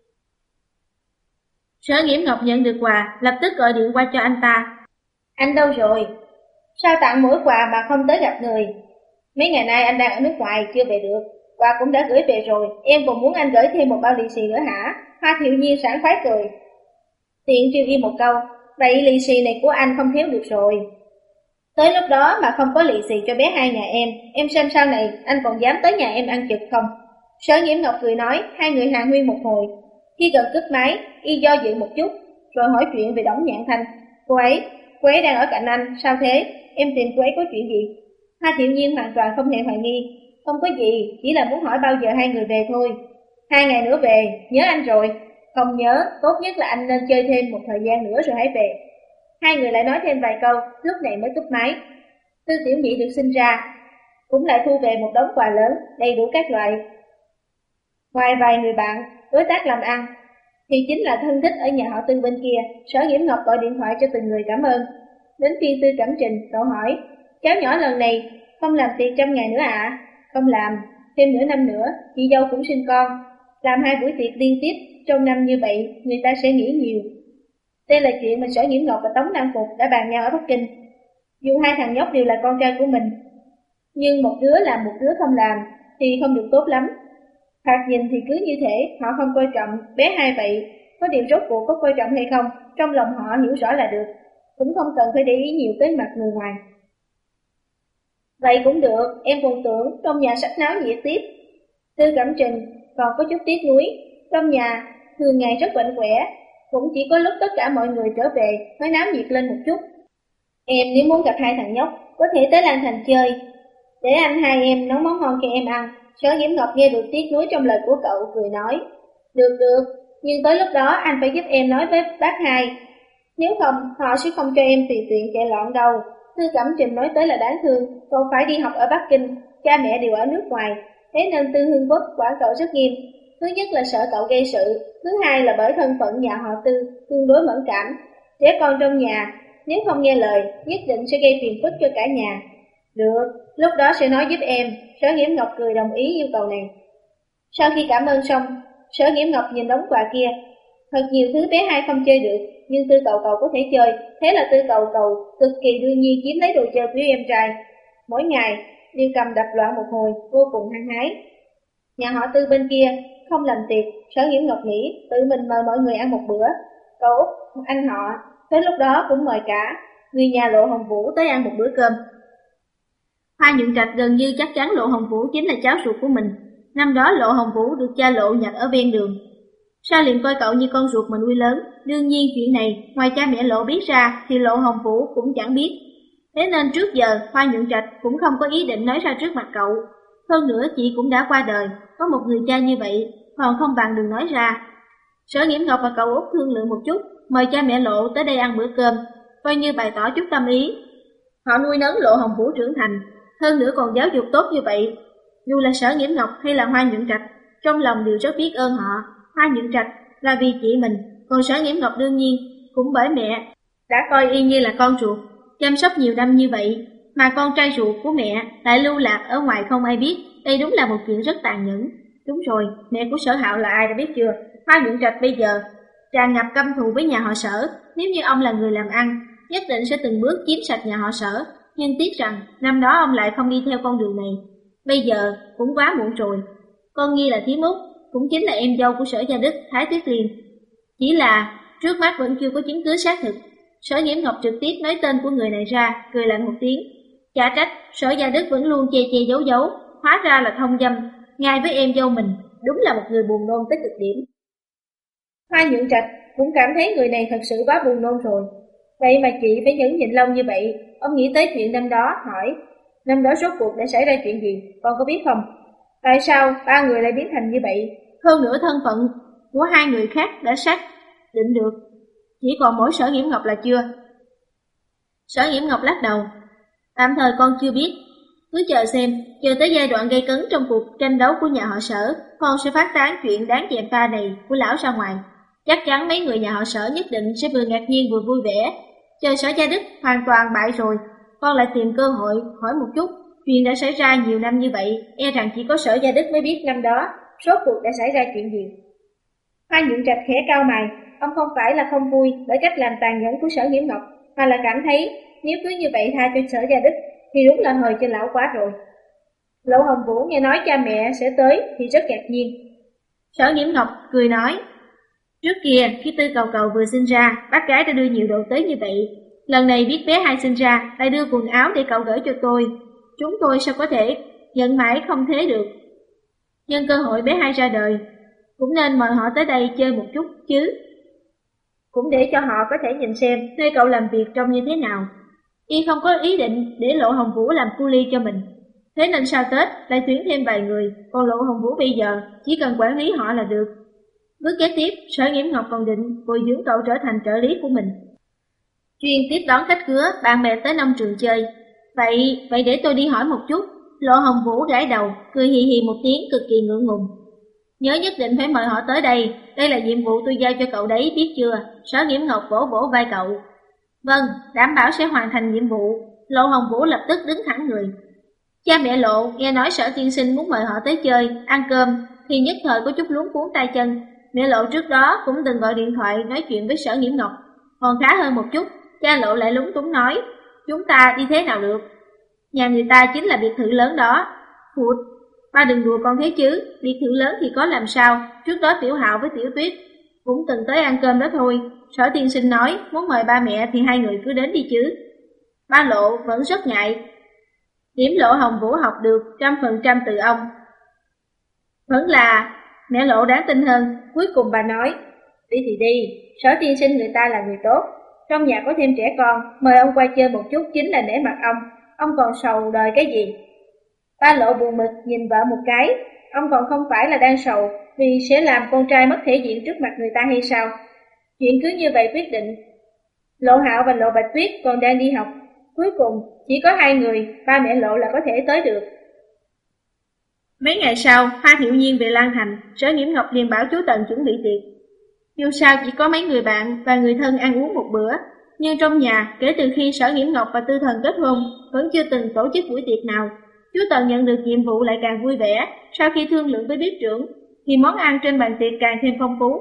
Sở Nghiễm Ngọc nhận được quà, lập tức gọi điện qua cho anh ta. Anh đâu rồi? Sao tặng mỗi quà mà không tới gặp người? Mấy ngày nay anh đang ở nước ngoài, chưa về được. Quà cũng đã gửi về rồi, em còn muốn anh gửi thêm một bao lì xì nữa hả? Hoa Thiệu Nhiên sảng khoái cười. Tiện trêu im một câu, vậy lì xì này của anh không thiếu được rồi. Tới lúc đó mà không có lì xì cho bé hai nhà em, em xem sau này anh còn dám tới nhà em ăn trực không? Sở Nghiễm Ngọc cười nói, hai người hàn huyên một hồi. Khi gần cúp máy, y do dự một chút, rồi hỏi chuyện về Đổng Nhạn Thanh. Cô ấy, cô ấy đang ở cạnh anh, sao thế? Em tìm cô ấy có chuyện gì? Hoa Thiệu Nhiên hoàn toàn không hề hoài nghi. Không có gì, chỉ là muốn hỏi bao giờ hai người về thôi. Hai ngày nữa về, nhớ anh rồi. Không nhớ, tốt nhất là anh nên chơi thêm một thời gian nữa rồi hãy về. Hai người lại nói thêm vài câu, lúc này mới cúp máy. Tư Tiểu Nhị được sinh ra, cũng lại thu về một đống quà lớn, đầy đủ các loại. Ngoài vài người bạn, đối tác làm ăn, thì chính là thân thích ở nhà họ Tư bên kia. Sở Nghiễm Ngọc gọi điện thoại cho từng người cảm ơn. Đến phiên Tư Cẩm Trình, cậu hỏi, cháu nhỏ lần này không làm tiệc trăm ngày nữa ạ? À? Không làm, thêm nửa năm nữa, chị dâu cũng sinh con. Làm hai buổi tiệc liên tiếp trong năm như vậy, người ta sẽ nghĩ nhiều. Đây là chuyện mà Sở Nghiễm Ngọc và Tống Nam Phục đã bàn nhau ở Bắc Kinh. Dù hai thằng nhóc đều là con trai của mình, nhưng một đứa làm một đứa không làm thì không được tốt lắm. Thoạt nhìn thì cứ như thể họ không coi trọng bé hai vậy, có điều rốt cuộc có coi trọng hay không, trong lòng họ hiểu rõ là được, cũng không cần phải để ý nhiều tới mặt người ngoài. Vậy cũng được, em còn tưởng trong nhà sách náo nhiệt tiếp. Tư Cẩm Trình còn có chút tiếc nuối, trong nhà thường ngày rất quạnh quẻ, cũng chỉ có lúc tất cả mọi người trở về mới náo nhiệt lên một chút. Em nếu muốn gặp hai thằng nhóc, có thể tới Lan Thành chơi, để anh hai em nấu món ngon cho em ăn. Sở Nghiễm Ngọc nghe được tiếc nuối trong lời của cậu, cười nói, được được, nhưng tới lúc đó anh phải giúp em nói với bác hai, nếu không họ sẽ không cho em tùy tiện chạy loạn đâu. Tư Cẩm Trình nói tới là đáng thương, cậu phải đi học ở Bắc Kinh, cha mẹ đều ở nước ngoài, thế nên Tư Hương Quốc quản cậu rất nghiêm. Thứ nhất là sợ cậu gây sự, thứ hai là bởi thân phận nhà họ Tư tương đối mẫn cảm, trẻ con trong nhà nếu không nghe lời nhất định sẽ gây phiền phức cho cả nhà. Được, lúc đó sẽ nói giúp em. Sở Nghiễm Ngọc cười đồng ý yêu cầu này. Sau khi cảm ơn xong, Sở Nghiễm Ngọc nhìn đống quà kia, thật nhiều thứ bé hai không chơi được, nhưng Tư Cầu Cầu có thể chơi, thế là Tư Cầu Cầu cực kỳ đương nhiên chiếm lấy đồ chơi của em trai. Mỗi ngày đều cầm đập loạn một hồi, vô cùng hăng hái. Nhà họ Tư bên kia không làm tiệc, Sở Nghiễm Ngọc nghĩ tự mình mời mọi người ăn một bữa. Cậu Út, anh họ, tới lúc đó cũng mời cả người nhà Lộ Hồng Vũ tới ăn một bữa cơm. Hoa Nhuận Trạch gần như chắc chắn Lộ Hồng Vũ chính là cháu ruột của mình. Năm đó Lộ Hồng Vũ được cha Lộ nhặt ở ven đường, sao liền coi cậu như con ruột mình nuôi lớn. Đương nhiên chuyện này ngoài cha mẹ Lộ biết ra thì Lộ Hồng Vũ cũng chẳng biết. Thế nên trước giờ Hoa Nhuận Trạch cũng không có ý định nói ra trước mặt cậu. Hơn nữa chị cũng đã qua đời, có một người cha như vậy còn không bằng đừng nói ra. Sở Nghiễm Ngọc và cậu Út thương lượng một chút, mời cha mẹ Lộ tới đây ăn bữa cơm, coi như bày tỏ chút tâm ý. Họ nuôi nấng Lộ Hồng Vũ trưởng thành, hơn nữa còn giáo dục tốt như vậy. Dù là Sở Nghiễm Ngọc hay là Hoa Nhuận Trạch, trong lòng đều rất biết ơn họ. Hoa Nhuận Trạch là vì chị mình, còn Sở Nghiễm Ngọc đương nhiên cũng bởi mẹ đã coi y như là con ruột, chăm sóc nhiều năm như vậy, mà con trai ruột của mẹ lại lưu lạc ở ngoài không ai biết. Đây đúng là một chuyện rất tàn nhẫn. Đúng rồi, mẹ của Sở Hạo là ai đã biết chưa? Hoa Nhuận Trạch bây giờ tràn ngập căm thù với nhà họ Sở. Nếu như ông là người làm ăn, nhất định sẽ từng bước chiếm sạch nhà họ Sở. Nhưng tiếc rằng năm đó ông lại không đi theo con đường này. Bây giờ cũng quá muộn rồi. Con Nghi là Thím Út, cũng chính là em dâu của Sở Gia Đức, Thái Tuyết Liên. Chỉ là trước mắt vẫn chưa có chứng cứ xác thực. Sở Nhiễm Ngọc trực tiếp nói tên của người này ra, cười lạnh một tiếng. Chả trách, Sở Gia Đức vẫn luôn che che giấu giấu, hóa ra là thông dâm, ngay với em dâu mình, đúng là một người buồn nôn tới cực điểm. Hoa Nhượng Trạch cũng cảm thấy người này thật sự quá buồn nôn rồi. Vậy mà chị phải nhẫn nhịn lâu như vậy. Ông nghĩ tới chuyện năm đó, hỏi, năm đó rốt cuộc đã xảy ra chuyện gì, con có biết không? Tại sao ba người lại biến thành như vậy? Hơn nữa thân phận của hai người khác đã xác định được, chỉ còn mỗi Sở Nhiễm Ngọc là chưa. Sở Nhiễm Ngọc lắc đầu, tạm thời con chưa biết, cứ chờ xem, chờ tới giai đoạn gây cấn trong cuộc tranh đấu của nhà họ Sở, con sẽ phát tán chuyện đáng dèm pha này của lão ra ngoài. Chắc chắn mấy người nhà họ Sở nhất định sẽ vừa ngạc nhiên vừa vui vẻ. Chờ Sở Gia Đức hoàn toàn bại rồi, con lại tìm cơ hội hỏi một chút, chuyện đã xảy ra nhiều năm như vậy, e rằng chỉ có Sở Gia Đức mới biết năm đó rốt cuộc đã xảy ra chuyện gì. Hoa Nhượng Trạch khẽ cau mày, ông không phải là không vui bởi cách làm tàn nhẫn của Sở Nhiễm Ngọc, mà là cảm thấy nếu cứ như vậy tha cho Sở Gia Đức thì đúng là hời cho lão quá rồi. Lộ Hồng Vũ nghe nói cha mẹ sẽ tới thì rất ngạc nhiên. Sở Nhiễm Ngọc cười nói, trước kia khi Tư Cầu Cầu vừa sinh ra, bác gái đã đưa nhiều đồ tới như vậy. Lần này biết bé hai sinh ra, lại đưa quần áo để cậu gửi cho tôi. Chúng tôi sao có thể nhận mãi không thế được. Nhân cơ hội bé hai ra đời, cũng nên mời họ tới đây chơi một chút chứ. Cũng để cho họ có thể nhìn xem nơi cậu làm việc trông như thế nào. Y không có ý định để Lộ Hồng Vũ làm cu li cho mình. Thế nên sau Tết lại tuyển thêm vài người, còn Lộ Hồng Vũ bây giờ chỉ cần quản lý họ là được. Bước kế tiếp, Sở Nhiễm Ngọc còn định bồi dưỡng cậu trở thành trợ lý của mình, chuyên tiếp đón khách khứa, bạn bè tới nông trường chơi. Vậy, vậy để tôi đi hỏi một chút. Lộ Hồng Vũ gãi đầu, cười hì hì một tiếng cực kỳ ngượng ngùng. Nhớ nhất định phải mời họ tới đây, đây là nhiệm vụ tôi giao cho cậu đấy, biết chưa? Sở Nhiễm Ngọc vỗ vỗ vai cậu. Vâng, đảm bảo sẽ hoàn thành nhiệm vụ. Lộ Hồng Vũ lập tức đứng thẳng người. Cha mẹ Lộ nghe nói Sở tiên sinh muốn mời họ tới chơi, ăn cơm, thì nhất thời có chút luống cuống tay chân. Mẹ Lộ trước đó cũng từng gọi điện thoại nói chuyện với Sở Nhiễm Ngọc, còn khá hơn một chút. Cha Lộ lại lúng túng nói, chúng ta đi thế nào được? Nhà người ta chính là biệt thự lớn đó. Phụt, ba đừng đùa con thế chứ, biệt thự lớn thì có làm sao, trước đó Tiểu Hạo với Tiểu Tuyết cũng từng tới ăn cơm đó thôi. Sở tiên sinh nói muốn mời ba mẹ thì hai người cứ đến đi chứ. Ba Lộ vẫn rất ngại. Điểm Lộ Hồng Vũ học được trăm phần trăm từ ông. Vẫn là mẹ Lộ đáng tin hơn. Cuối cùng bà nói, đi thì đi, Sở tiên sinh người ta là người tốt, trong nhà có thêm trẻ con, mời ông qua chơi một chút chính là nể mặt ông. Ông còn sầu đời cái gì? Ba Lộ buồn bực nhìn vợ một cái. Ông còn không phải là đang sầu vì sẽ làm con trai mất thể diện trước mặt người ta hay sao? Chuyện cứ như vậy quyết định. Lộ Hạo và Lộ Bạch Tuyết còn đang đi học. Cuối cùng chỉ có hai người, ba mẹ Lộ là có thể tới được. Mấy ngày sau, Hoa Thiệu Nhiên về Lan Thành, Sở Nhiễm Ngọc liền bảo chú Tần chuẩn bị tiệc. Dù sao chỉ có mấy người bạn và người thân ăn uống một bữa, nhưng trong nhà kể từ khi Sở Nhiễm Ngọc và Tư Thần kết hôn vẫn chưa từng tổ chức buổi tiệc nào. Chú Tần nhận được nhiệm vụ lại càng vui vẻ. Sau khi thương lượng với bếp trưởng thì món ăn trên bàn tiệc càng thêm phong phú.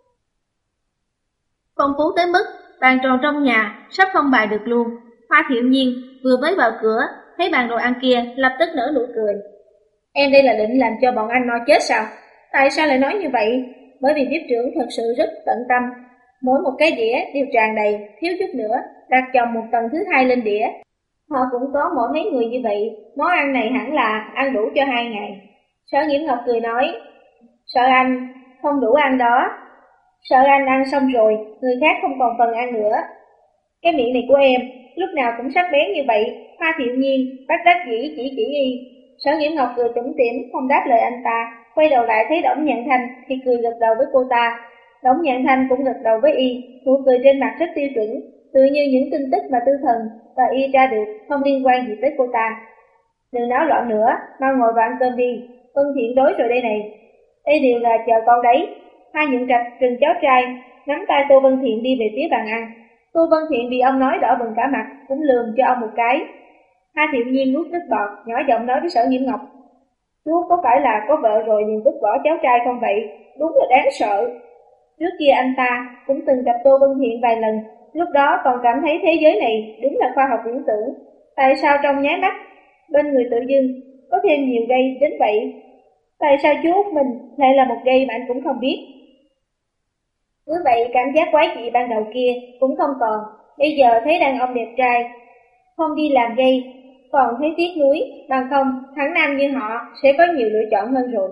Phong phú tới mức bàn tròn trong nhà sắp không bài được luôn. Hoa Thiệu Nhiên vừa mới vào cửa thấy bàn đồ ăn kia lập tức nở nụ cười. Em đây là định làm cho bọn anh no chết sao? Tại sao lại nói như vậy? Bởi vì bếp trưởng thật sự rất tận tâm. Mỗi một cái đĩa đều tràn đầy, thiếu chút nữa đặt chồng một tầng thứ hai lên đĩa. Họ cũng có mỗi mấy người như vậy, món ăn này hẳn là ăn đủ cho hai ngày. Sở Nhiễm Ngọc cười nói, sợ anh không đủ ăn đó. Sợ anh ăn xong rồi, người khác không còn phần ăn nữa. Cái miệng này của em, lúc nào cũng sắc bén như vậy. Hoa Thiệu Nhiên bắt đắc dĩ chỉ chỉ y. Sở Nhiễm Ngọc cười tủm tỉm không đáp lời anh ta, quay đầu lại thấy Đổng Nhạn Thanh thì cười gật đầu với cô ta. Đổng Nhạn Thanh cũng gật đầu với y, nụ cười trên mặt rất tiêu chuẩn, tự như những tin tức mà Tư Thần và y tra được không liên quan gì tới cô ta. Đừng náo loạn nữa, mau ngồi vào ăn cơm đi, Vân Thiện đói rồi đây này. Đây đều là chờ con đấy. Hai Nhượng Trạch trừng cháu trai, nắm tay Tô Vân Thiện đi về phía bàn ăn. Tô Vân Thiện bị ông nói đỏ bừng cả mặt, cũng lườm cho ông một cái. Hai Thiệu Nhiên nuốt nước bọt, nhỏ giọng nói với Sở Nhiễm Ngọc, chú có phải là có vợ rồi liền vứt bỏ cháu trai không vậy? Đúng là đáng sợ. Trước kia anh ta cũng từng gặp Tô Vân Thiện vài lần, lúc đó còn cảm thấy thế giới này đúng là khoa học viễn tưởng. Tại sao trong nháy mắt bên người tự dưng có thêm nhiều gay đến vậy? Tại sao chú út mình lại là một gay mà anh cũng không biết? Cứ vậy cảm giác quái dị ban đầu kia cũng không còn. Bây giờ thấy đàn ông đẹp trai không đi làm gây, còn thấy tiếc nuối, bằng không thằng nam như họ sẽ có nhiều lựa chọn hơn rồi.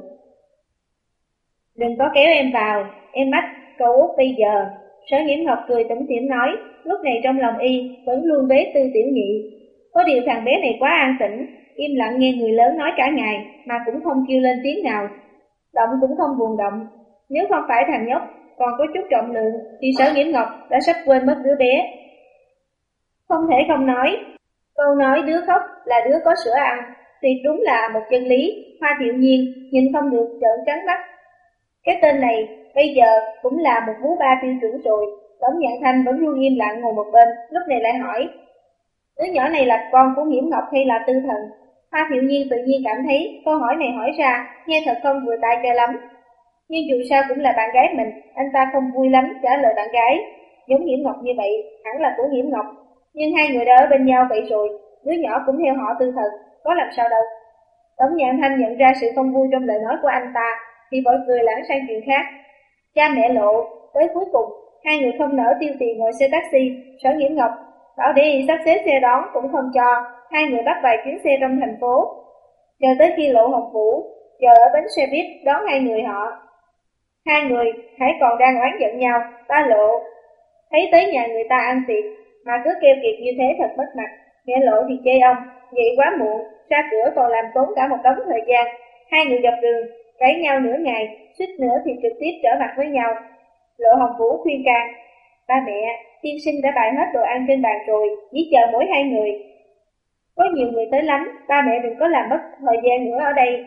Đừng có kéo em vào, em bắt cậu út bây giờ. Sở Nghiễm Ngọc cười tủm tỉm nói, lúc này trong lòng y vẫn luôn bế Tư Tiểu Nhị. Có điều thằng bé này quá an tĩnh, im lặng nghe người lớn nói cả ngày mà cũng không kêu lên tiếng nào, động cũng không buồn động. Nếu không phải thằng nhóc còn có chút trọng lượng thì Sở Nghiễm Ngọc đã sắp quên mất đứa bé. Không thể không nói, câu nói đứa khóc là đứa có sữa ăn, tuyệt đúng là một chân lý. Hoa Thiệu Nhiên nhìn không được trợn trắng mắt. Cái tên này bây giờ cũng là một vú ba tiêu chuẩn rồi. Tống Nhạn Thanh vẫn luôn im lặng ngồi một bên, lúc này lại hỏi, đứa nhỏ này là con của Nghiễm Ngọc hay là Tư Thần? Hoa Thiệu Nhiên tự nhiên cảm thấy câu hỏi này hỏi ra nghe thật không vừa tai cho lắm. Nhưng dù sao cũng là bạn gái mình, anh ta không vui lắm trả lời bạn gái. Giống Nghiễm Ngọc như vậy, hẳn là của Nghiễm Ngọc. Nhưng hai người đã ở bên nhau vậy rồi, đứa nhỏ cũng theo họ Tư Thần, có làm sao đâu. Tống Nhạn Thanh nhận ra sự không vui trong lời nói của anh ta, thì vội cười lãng sang chuyện khác. Cha mẹ Lộ, tới cuối cùng, hai người không nỡ tiêu tiền ngồi xe taxi. Sở Nghiễm Ngọc bảo để sắp xếp xe đón cũng không cho, hai người bắt vài chuyến xe trong thành phố. Chờ tới khi Lộ Hồng Vũ chờ ở bến xe buýt đón hai người họ. Hai người hãy còn đang oán giận nhau, ta Lộ thấy tới nhà người ta ăn tiệc mà cứ keo kiệt như thế thật mất mặt. Mẹ Lộ thì chê ông, vậy quá muộn, ra cửa còn làm tốn cả một đống thời gian. Hai người dọc đường cãi nhau nửa ngày, suýt nữa thì trực tiếp trở mặt với nhau. Lộ Hồng Vũ khuyên can, ba mẹ, tiên sinh đã bày hết đồ ăn trên bàn rồi, chỉ chờ mỗi hai người. Có nhiều người tới lắm, ba mẹ đừng có làm mất thời gian nữa ở đây.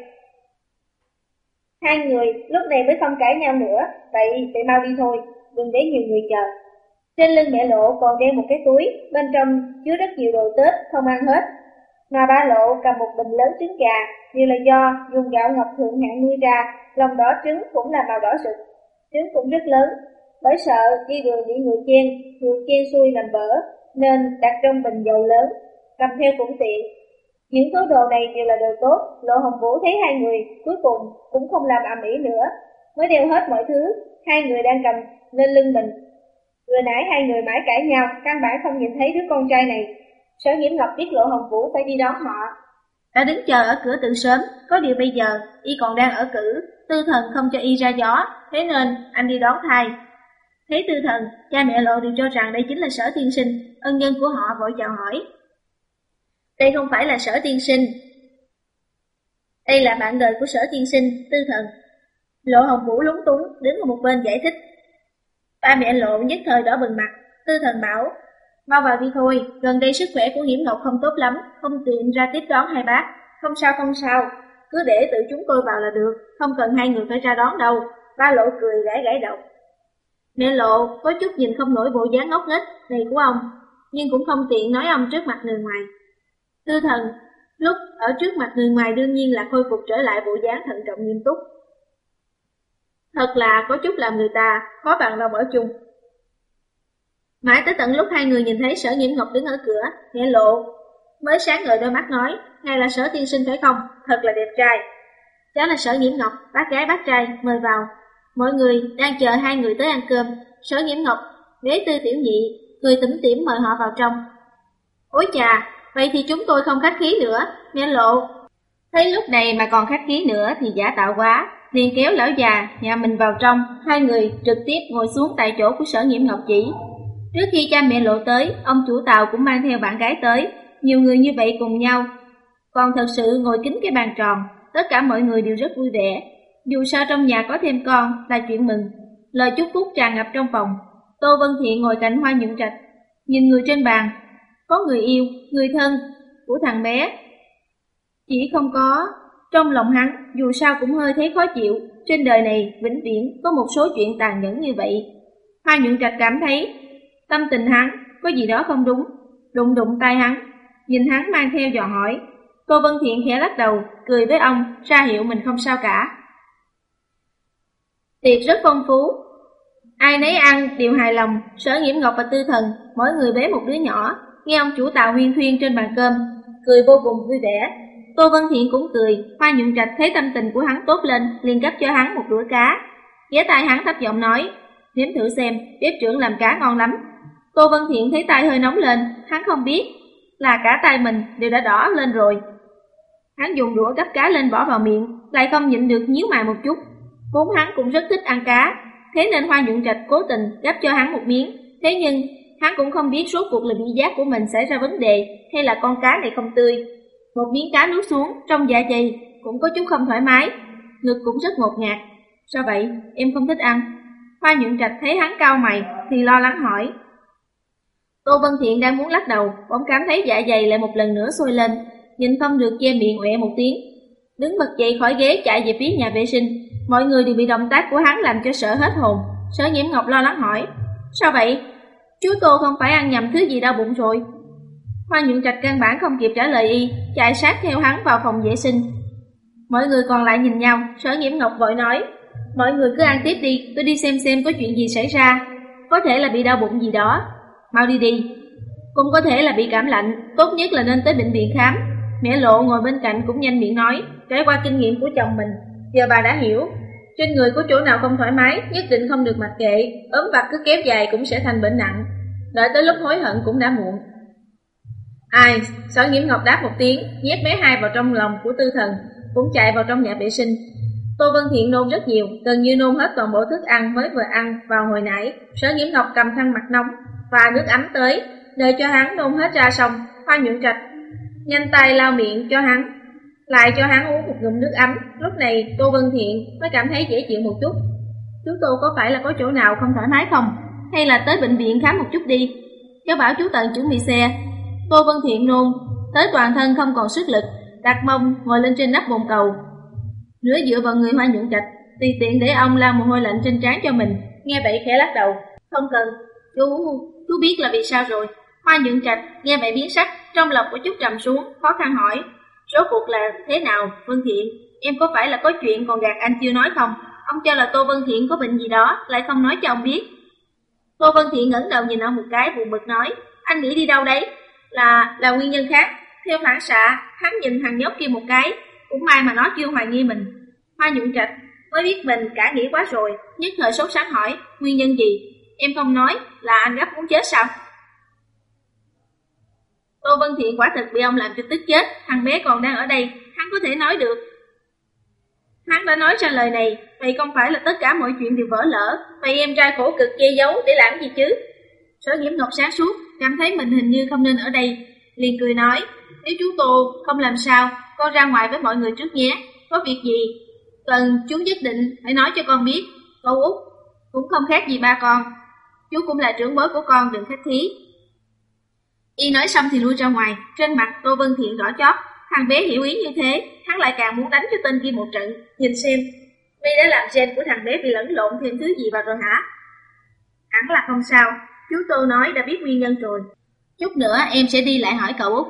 Hai người lúc này mới không cãi nhau nữa, vậy vậy mau đi thôi, đừng để nhiều người chờ. Trên lưng mẹ Lộ còn đeo một cái túi, bên trong chứa rất nhiều đồ Tết không ăn hết. Mà ba Lộ cầm một bình lớn trứng gà, như là do dùng gạo ngọc thượng hạng nuôi ra, lòng đỏ trứng cũng là màu đỏ rực. Trứng cũng rất lớn, bởi sợ đi đường bị người chen, người chen xuôi làm vỡ, nên đặt trong bình dầu lớn, cầm theo cũng tiện. Những thứ đồ này đều là đồ tốt. Lộ Hồng Vũ thấy hai người cuối cùng cũng không làm ầm ĩ nữa, mới đeo hết mọi thứ hai người đang cầm lên lưng mình. Vừa nãy hai người mãi cãi nhau, căn bản không nhìn thấy đứa con trai này. Sở Nghiễm Ngọc biết Lộ Hồng Vũ phải đi đón họ, đã đứng chờ ở cửa từ sớm. Có điều bây giờ y còn đang ở cử, Tư Thần không cho y ra gió, thế nên anh đi đón thai. Thấy Tư Thần, cha mẹ Lộ đều cho rằng đây chính là Sở tiên sinh, ân nhân của họ vội chào hỏi. Đây không phải là Sở tiên sinh, đây là bạn đời của Sở tiên sinh, Tư Thần. Lộ Hồng Vũ lúng túng đứng ở một bên giải thích. Ba mẹ Lộ nhất thời đỏ bừng mặt. Tư Thần bảo, mau vào đi thôi, gần đây sức khỏe của Nghiễm Ngọc không tốt lắm, không tiện ra tiếp đón hai bác. Không sao không sao, cứ để tự chúng tôi vào là được, không cần hai người phải ra đón đâu. Ba Lộ cười gãi gãi đầu. Mẹ Lộ có chút nhìn không nổi bộ dáng ngốc nghếch này của ông, nhưng cũng không tiện nói ông trước mặt người ngoài. Tư Thần lúc ở trước mặt người ngoài đương nhiên là khôi phục trở lại bộ dáng thận trọng nghiêm túc. Thật là có chút làm người ta khó bằng lòng ở chung. Mãi tới tận lúc hai người nhìn thấy Sở Nghiễm Ngọc đứng ở cửa, mẹ Lộ mới sáng ngời đôi mắt nói, ngài là Sở tiên sinh phải không? Thật là đẹp trai. Cháu là Sở Nghiễm Ngọc, bác gái bác trai, mời vào. Mọi người đang chờ hai người tới ăn cơm. Sở Nghiễm Ngọc bế Tư Tiểu Nhị, cười tủm tỉm mời họ vào trong. Ôi chà, vậy thì chúng tôi không khách khí nữa. Mẹ Lộ thấy lúc này mà còn khách khí nữa thì giả tạo quá, liền kéo lão già nhà mình vào trong. Hai người trực tiếp ngồi xuống tại chỗ của Sở Nghiễm Ngọc chỉ. Trước khi cha mẹ Lộ tới, ông chủ tàu cũng mang theo bạn gái tới. Nhiều người như vậy cùng nhau, còn thật sự ngồi kín cái bàn tròn. Tất cả mọi người đều rất vui vẻ. Dù sao trong nhà có thêm con là chuyện mừng. Lời chúc phúc tràn ngập trong phòng. Tô Vân Thiện ngồi cạnh Hoa Nhuận Trạch, nhìn người trên bàn, có người yêu, người thân của thằng bé. Chỉ không có trong lòng hắn, dù sao cũng hơi thấy khó chịu. Trên đời này vĩnh viễn có một số chuyện tàn nhẫn như vậy. Hoa Nhuận Trạch cảm thấy tâm tình hắn có gì đó không đúng, đụng đụng tay hắn, nhìn hắn mang theo dò hỏi. Cô Vân Thiện khẽ lắc đầu, cười với ông, ra hiệu mình không sao cả. Tiệc rất phong phú, ai nấy ăn đều hài lòng. Sở Nghiễm Ngọc và Tư Thần mỗi người bế một đứa nhỏ, nghe ông chủ tàu huyên thuyên trên bàn cơm, cười vô cùng vui vẻ. Tô Vân Thiện cũng cười. Hoa Nhuận Trạch thấy tâm tình của hắn tốt lên, liền cấp cho hắn một đũa cá, ghé tai hắn thấp giọng nói, nếm thử xem, bếp trưởng làm cá ngon lắm. Tô Vân Thiện thấy tay hơi nóng lên, hắn không biết là cả tay mình đều đã đỏ lên rồi. Hắn dùng đũa gắp cá lên bỏ vào miệng, lại không nhịn được nhíu mày một chút. Vốn hắn cũng rất thích ăn cá, thế nên Hoa Nhuận Trạch cố tình gắp cho hắn một miếng. Thế nhưng hắn cũng không biết rốt cuộc là vị giác của mình xảy ra vấn đề hay là con cá này không tươi. Một miếng cá nuốt xuống trong dạ dày cũng có chút không thoải mái, ngực cũng rất ngột ngạt. Sao vậy, em không thích ăn? Hoa Nhuận Trạch thấy hắn cau mày thì lo lắng hỏi. Tô Vân Thiện đang muốn lắc đầu, bỗng cảm thấy dạ dày lại một lần nữa sôi lên, nhìn không được che miệng oẹ một tiếng, đứng bật dậy khỏi ghế chạy về phía nhà vệ sinh. Mọi người đều bị động tác của hắn làm cho sợ hết hồn. Sở Nhiễm Ngọc lo lắng hỏi, sao vậy? Chú Tô không phải ăn nhầm thứ gì đau bụng rồi? Hoa Nhuận Trạch căn bản không kịp trả lời y, chạy sát theo hắn vào phòng vệ sinh. Mọi người còn lại nhìn nhau, Sở Nhiễm Ngọc vội nói, mọi người cứ ăn tiếp đi, tôi đi xem xem có chuyện gì xảy ra. Có thể là bị đau bụng gì đó. Mau đi đi. Cũng có thể là bị cảm lạnh, tốt nhất là nên tới bệnh viện khám. Mẹ Lộ ngồi bên cạnh cũng nhanh miệng nói, trải qua kinh nghiệm của chồng mình, giờ bà đã hiểu, trên người có chỗ nào không thoải mái nhất định không được mặc kệ, ốm vặt cứ kéo dài cũng sẽ thành bệnh nặng, đợi tới lúc hối hận cũng đã muộn. Ai? Sở Nhiễm Ngọc đáp một tiếng, nhét bé Hai vào trong lòng của Tư Thần, cũng chạy vào trong nhà vệ sinh. Tô Vân Thiện nôn rất nhiều, gần như nôn hết toàn bộ thức ăn mới vừa ăn vào hồi nãy. Sở Nhiễm Ngọc cầm khăn mặt nóng và nước ấm tới, đợi cho hắn nôn hết ra xong. Hoa Nhuận Trạch nhanh tay lau miệng cho hắn, lại cho hắn uống một ngụm nước ấm. Lúc này Tô Vân Thiện mới cảm thấy dễ chịu một chút. Chú Tô có phải là có chỗ nào không thoải mái không? Hay là tới bệnh viện khám một chút đi. Cháu bảo chú Tần chuẩn bị xe. Tô Vân Thiện nôn tới toàn thân không còn sức lực, đặt mông ngồi lên trên nắp bồn cầu, nửa dựa vào người Hoa Nhuận Trạch, tùy tiện để ông lau mồ hôi lạnh trên trán cho mình. Nghe vậy khẽ lắc đầu, không cần, chú chú biết là vì sao rồi. Hoa Nhuận Trạch nghe vậy biến sắc, trong lòng có chút trầm xuống, khó khăn hỏi, rốt cuộc là thế nào Vân Thiện? Em có phải là có chuyện còn gạt anh chưa nói không? Ông cho là Tô Vân Thiện có bệnh gì đó, lại không nói cho ông biết. Tô Vân Thiện ngẩng đầu nhìn ông một cái, buồn bực nói, anh nghĩ đi đâu đấy? Là là nguyên nhân khác. Theo phản xạ, hắn nhìn thằng nhóc kia một cái, cũng may mà nó chưa hoài nghi mình. Hoa Nhuận Trạch mới biết mình cả nghĩ quá rồi, nhất thời sốt sắng hỏi, nguyên nhân gì? Em không nói, là anh gấp muốn chết sao? Tô Vân Thiện quả thực bị ông làm cho tức chết, thằng bé còn đang ở đây, hắn có thể nói được. Hắn đã nói ra lời này, vậy không phải là tất cả mọi chuyện đều vỡ lỡ, vậy em trai khổ cực che giấu để làm gì chứ? Sở Nhiễm Ngọc sáng suốt, cảm thấy mình hình như không nên ở đây, liền cười nói, nếu chú Tô không làm sao, con ra ngoài với mọi người trước nhé, có việc gì cần chú nhất định phải nói cho con biết. Cậu Út cũng không khác gì ba con, chú cũng là trưởng bối của con, đừng khách khí. Y nói xong thì lui ra ngoài, trên mặt Tô Vân Thiện đỏ chót, thằng bé hiểu ý như thế, hắn lại càng muốn đánh cho tên kia một trận, nhìn xem mi đã làm gen của thằng bé bị lẫn lộn thêm thứ gì vào rồi hả? Hẳn là không sao, chú Tô nói đã biết nguyên nhân rồi. Chút nữa em sẽ đi lại hỏi cậu Út.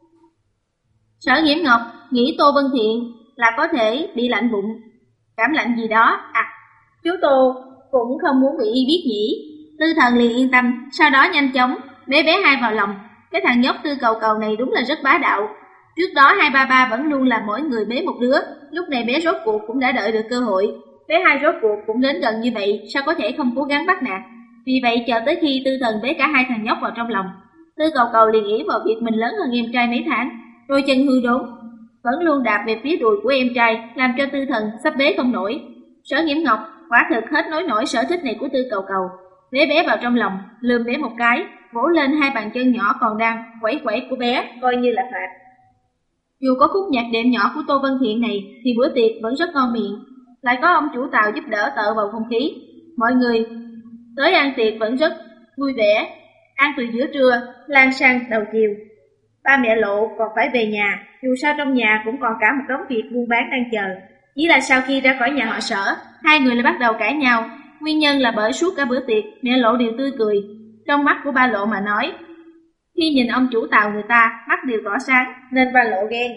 Sở Nhiễm Ngọc nghĩ Tô Vân Thiện là có thể bị lạnh bụng, cảm lạnh gì đó. À, chú Tô cũng không muốn bị y biết nhỉ. Tư Thần liền yên tâm, sau đó nhanh chóng bế bé Hai vào lòng. Cái thằng nhóc Tư Cầu Cầu này đúng là rất bá đạo. Trước đó hai ba ba vẫn luôn là mỗi người bế một đứa, lúc này bé rốt cuộc cũng đã đợi được cơ hội. Bé Hai rốt cuộc cũng đến gần như vậy, sao có thể không cố gắng bắt nạt. Vì vậy chờ tới khi Tư Thần bế cả hai thằng nhóc vào trong lòng, Tư Cầu Cầu liền nghĩ vào việc mình lớn hơn em trai mấy tháng, đôi chân hư đốn vẫn luôn đạp về phía đùi của em trai, làm cho Tư Thần sắp bế không nổi. Sở Nhiễm Ngọc quả thực hết nói nổi sở thích này của Tư Cầu Cầu, bế bé vào trong lòng, lườm bé một cái, vỗ lên hai bàn chân nhỏ còn đang quẩy quẩy của bé, coi như là phạt. Dù có khúc nhạc đệm nhỏ của Tô Vân Thiện này thì bữa tiệc vẫn rất ngon miệng, lại có ông chủ tàu giúp đỡ tạo bầu không khí. Mọi người tới ăn tiệc vẫn rất vui vẻ, ăn từ giữa trưa lan sang đầu chiều. Ba mẹ Lộ còn phải về nhà, dù sao trong nhà cũng còn cả một đống việc buôn bán đang chờ. Chỉ là sau khi ra khỏi nhà họ Sở, hai người lại bắt đầu cãi nhau. Nguyên nhân là bởi suốt cả bữa tiệc mẹ Lộ đều tươi cười. Trong mắt của ba Lộ mà nói, khi nhìn ông chủ tàu người ta mắt đều tỏa sáng, nên ba Lộ ghen.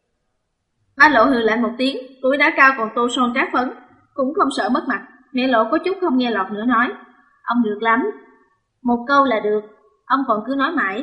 Ba Lộ hừ lạnh một tiếng, tuổi đã cao còn tô son trát phấn, cũng không sợ mất mặt. Mẹ Lộ có chút không nghe lọt nữa nói, ông được lắm, một câu là được, ông còn cứ nói mãi.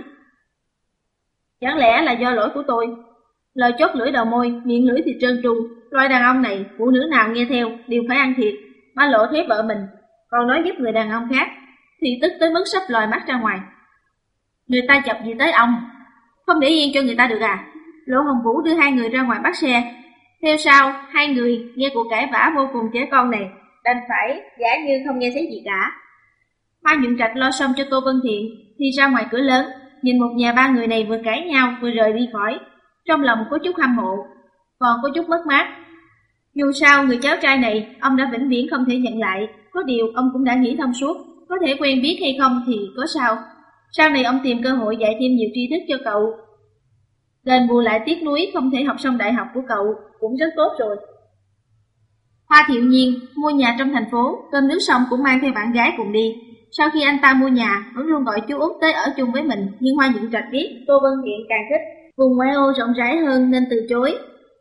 Chẳng lẽ là do lỗi của tôi? Lời chốt lưỡi đầu môi, miệng lưỡi thì trơn tru. Loại đàn ông này, phụ nữ nào nghe theo đều phải ăn thiệt. Ba Lộ thấy vợ mình còn nói giúp người đàn ông khác, thì tức tới mức sắp lòi mắt ra ngoài. Người ta chọc gì tới ông? Không để yên cho người ta được à? Lỗ Hồng Vũ đưa hai người ra ngoài bắt xe. Theo sau, hai người nghe cuộc cãi vã vô cùng trẻ con này, đành phải giả như không nghe thấy gì cả. Hoa Nhuận Trạch lo xong cho Tô Vân Thiện thì ra ngoài cửa lớn, nhìn một nhà ba người này vừa cãi nhau vừa rời đi khỏi, trong lòng có chút hâm mộ, còn có chút mất mát. Dù sao người cháu trai này ông đã vĩnh viễn không thể nhận lại, có điều ông cũng đã nghĩ thông suốt, có thể quen biết hay không thì có sao. Sau này ông tìm cơ hội dạy thêm nhiều tri thức cho cậu, đền bù lại tiếc nuối không thể học xong đại học của cậu cũng rất tốt rồi. Hoa Thiệu Nhiên mua nhà trong thành phố, cơm nước xong cũng mang theo bạn gái cùng đi. Sau khi anh ta mua nhà, vẫn luôn gọi chú Út tới ở chung với mình, nhưng Hoa Nhuận Trạch biết Tô Vân Thiện càng thích vùng ngoại ô rộng rãi hơn nên từ chối.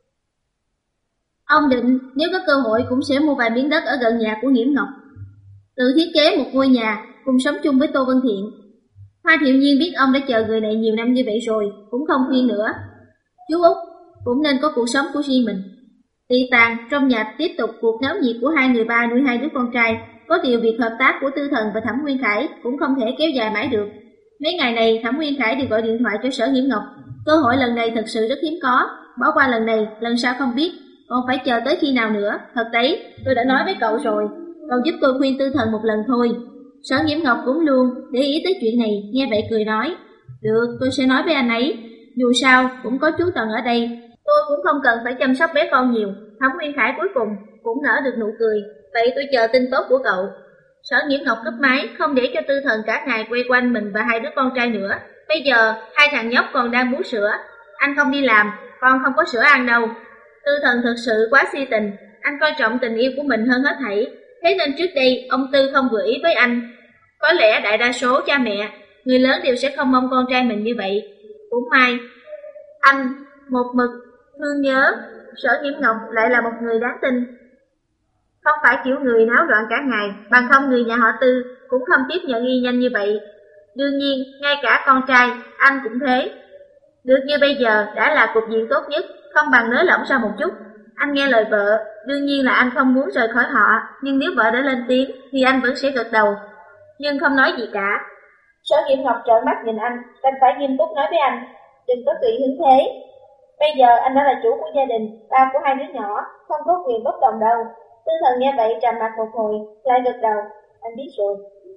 Ông định nếu có cơ hội cũng sẽ mua vài miếng đất ở gần nhà của Nghiễm Ngọc, tự thiết kế một ngôi nhà cùng sống chung với Tô Vân Thiện. Hoa Thiệu Nhiên biết ông đã chờ người này nhiều năm như vậy rồi, cũng không khuyên nữa. Chú Út cũng nên có cuộc sống của riêng mình. Tị tàn trong nhà tiếp tục cuộc náo nhiệt của hai người ba nuôi hai đứa con trai. Có điều việc hợp tác của Tư Thần và Thẩm Nguyên Khải cũng không thể kéo dài mãi được. Mấy ngày này Thẩm Nguyên Khải đều gọi điện thoại cho Sở Nghiễm Ngọc. Cơ hội lần này thật sự rất hiếm có, bỏ qua lần này, lần sau không biết, còn phải chờ tới khi nào nữa. Thật đấy, tôi đã nói với cậu rồi, cậu giúp tôi khuyên Tư Thần một lần thôi. Sở Nghiễm Ngọc cũng luôn để ý tới chuyện này, nghe vậy cười nói, được, tôi sẽ nói với anh ấy, dù sao cũng có chú Tần ở đây, tôi cũng không cần phải chăm sóc bé con nhiều. Thẩm Nguyên Khải cuối cùng cũng nở được nụ cười, vậy tôi chờ tin tốt của cậu. Sở Nghiễm Ngọc cúp máy, không để cho Tư Thần cả ngày quay quanh mình và hai đứa con trai nữa. Bây giờ hai thằng nhóc còn đang bú sữa, anh không đi làm, con không có sữa ăn đâu. Tư Thần thật sự quá si tình, anh coi trọng tình yêu của mình hơn hết thảy. Thế nên trước đây ông Tư không vừa ý với anh. Có lẽ đại đa số cha mẹ, người lớn đều sẽ không mong con trai mình như vậy. Cũng may anh một mực thương nhớ Sở Nghiễm Ngọc lại là một người đáng tin, không phải kiểu người náo loạn cả ngày, bằng không người nhà họ Tư cũng không tiếp nhận y nhanh như vậy. Đương nhiên, ngay cả con trai, anh cũng thế. Được như bây giờ đã là cục diện tốt nhất, không bằng nới lỏng ra một chút. Anh nghe lời vợ, đương nhiên là anh không muốn rời khỏi họ, nhưng nếu vợ đã lên tiếng thì anh vẫn sẽ gật đầu, nhưng không nói gì cả. Sở Nghiễm Ngọc trợn mắt nhìn anh, đành phải nghiêm túc nói với anh, đừng có tùy hứng thế. Bây giờ anh đã là chủ của gia đình, ba của hai đứa nhỏ, không có quyền bất đồng đâu. Tư Thần nghe vậy trầm mặt một hồi, lại gật đầu, anh biết rồi.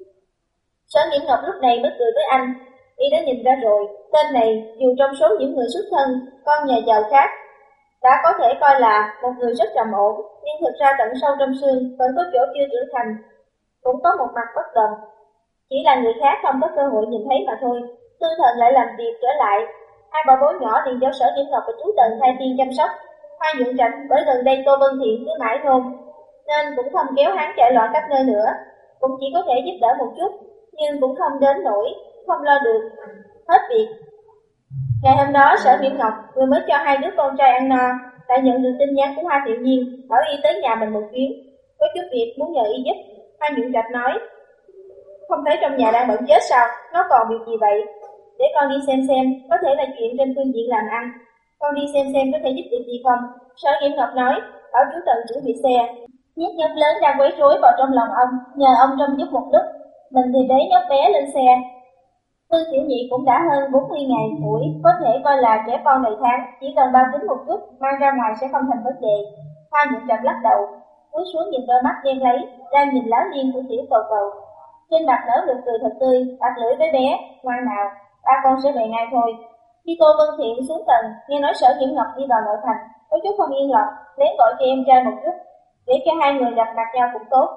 Sở Nghiễm Ngọc lúc này mới cười với anh, y đã nhìn ra rồi, tên này dù trong số những người xuất thân, con nhà giàu khác, đã có thể coi là một người rất trầm ổn, nhưng thực ra tận sâu trong xương vẫn có chỗ chưa trưởng thành, cũng có một mặt bất đồng. Chỉ là người khác không có cơ hội nhìn thấy mà thôi. Tư Thần lại làm việc trở lại, hai bà bố nhỏ liền do Sở Nghiễm Ngọc và chú Tần thay phiên chăm sóc. Hoa Nhuận Trạch bởi gần đây Tô Vân Thiện cứ mãi nôn, nên cũng không kéo hắn chạy loạn khắp nơi nữa, cũng chỉ có thể giúp đỡ một chút, nhưng cũng không đến nỗi không lo được hết việc. Ngày hôm đó Sở Nghiễm Ngọc vừa mới cho hai đứa con trai ăn no, lại nhận được tin nhắn của Hoa Thiệu Nhiên bảo y tới nhà mình một chuyến, có chút việc muốn nhờ y giúp. Hoa Nhuận Trạch nói, không thấy trong nhà đang bận chết sao, nó còn việc gì vậy? Để con đi xem xem, có thể là chuyện trên phương diện làm ăn. Con đi xem xem có thể giúp được gì không? Sở Nghiễm Ngọc nói, bảo chú Tần chuẩn bị xe. Nhét nhóc lớn đang quấy rối vào trong lòng ông, nhờ ông trông giúp một lúc, mình thì bế nhóc bé lên xe. Tư Tiểu Nhị cũng đã hơn bốn mươi ngày tuổi, có thể coi là trẻ con đầy tháng, chỉ cần bao tính một chút, mang ra ngoài sẽ không thành vấn đề. Hoa Nhuận Trạch lắc đầu, cúi xuống nhìn đôi mắt đen lấy, đang nhìn láo liên của tiểu cầu cầu. Trên mặt nở nụ cười thật tươi, tạt lưỡi với bé, ngoan nào, ba con sẽ về ngay thôi. Khi Tô Vân Thiện xuống tầng, nghe nói Sở Nghiễm Ngọc đi vào nội thành, có chút không yên lòng, lén gọi cho em trai một chút, để cho hai người gặp mặt nhau cũng tốt.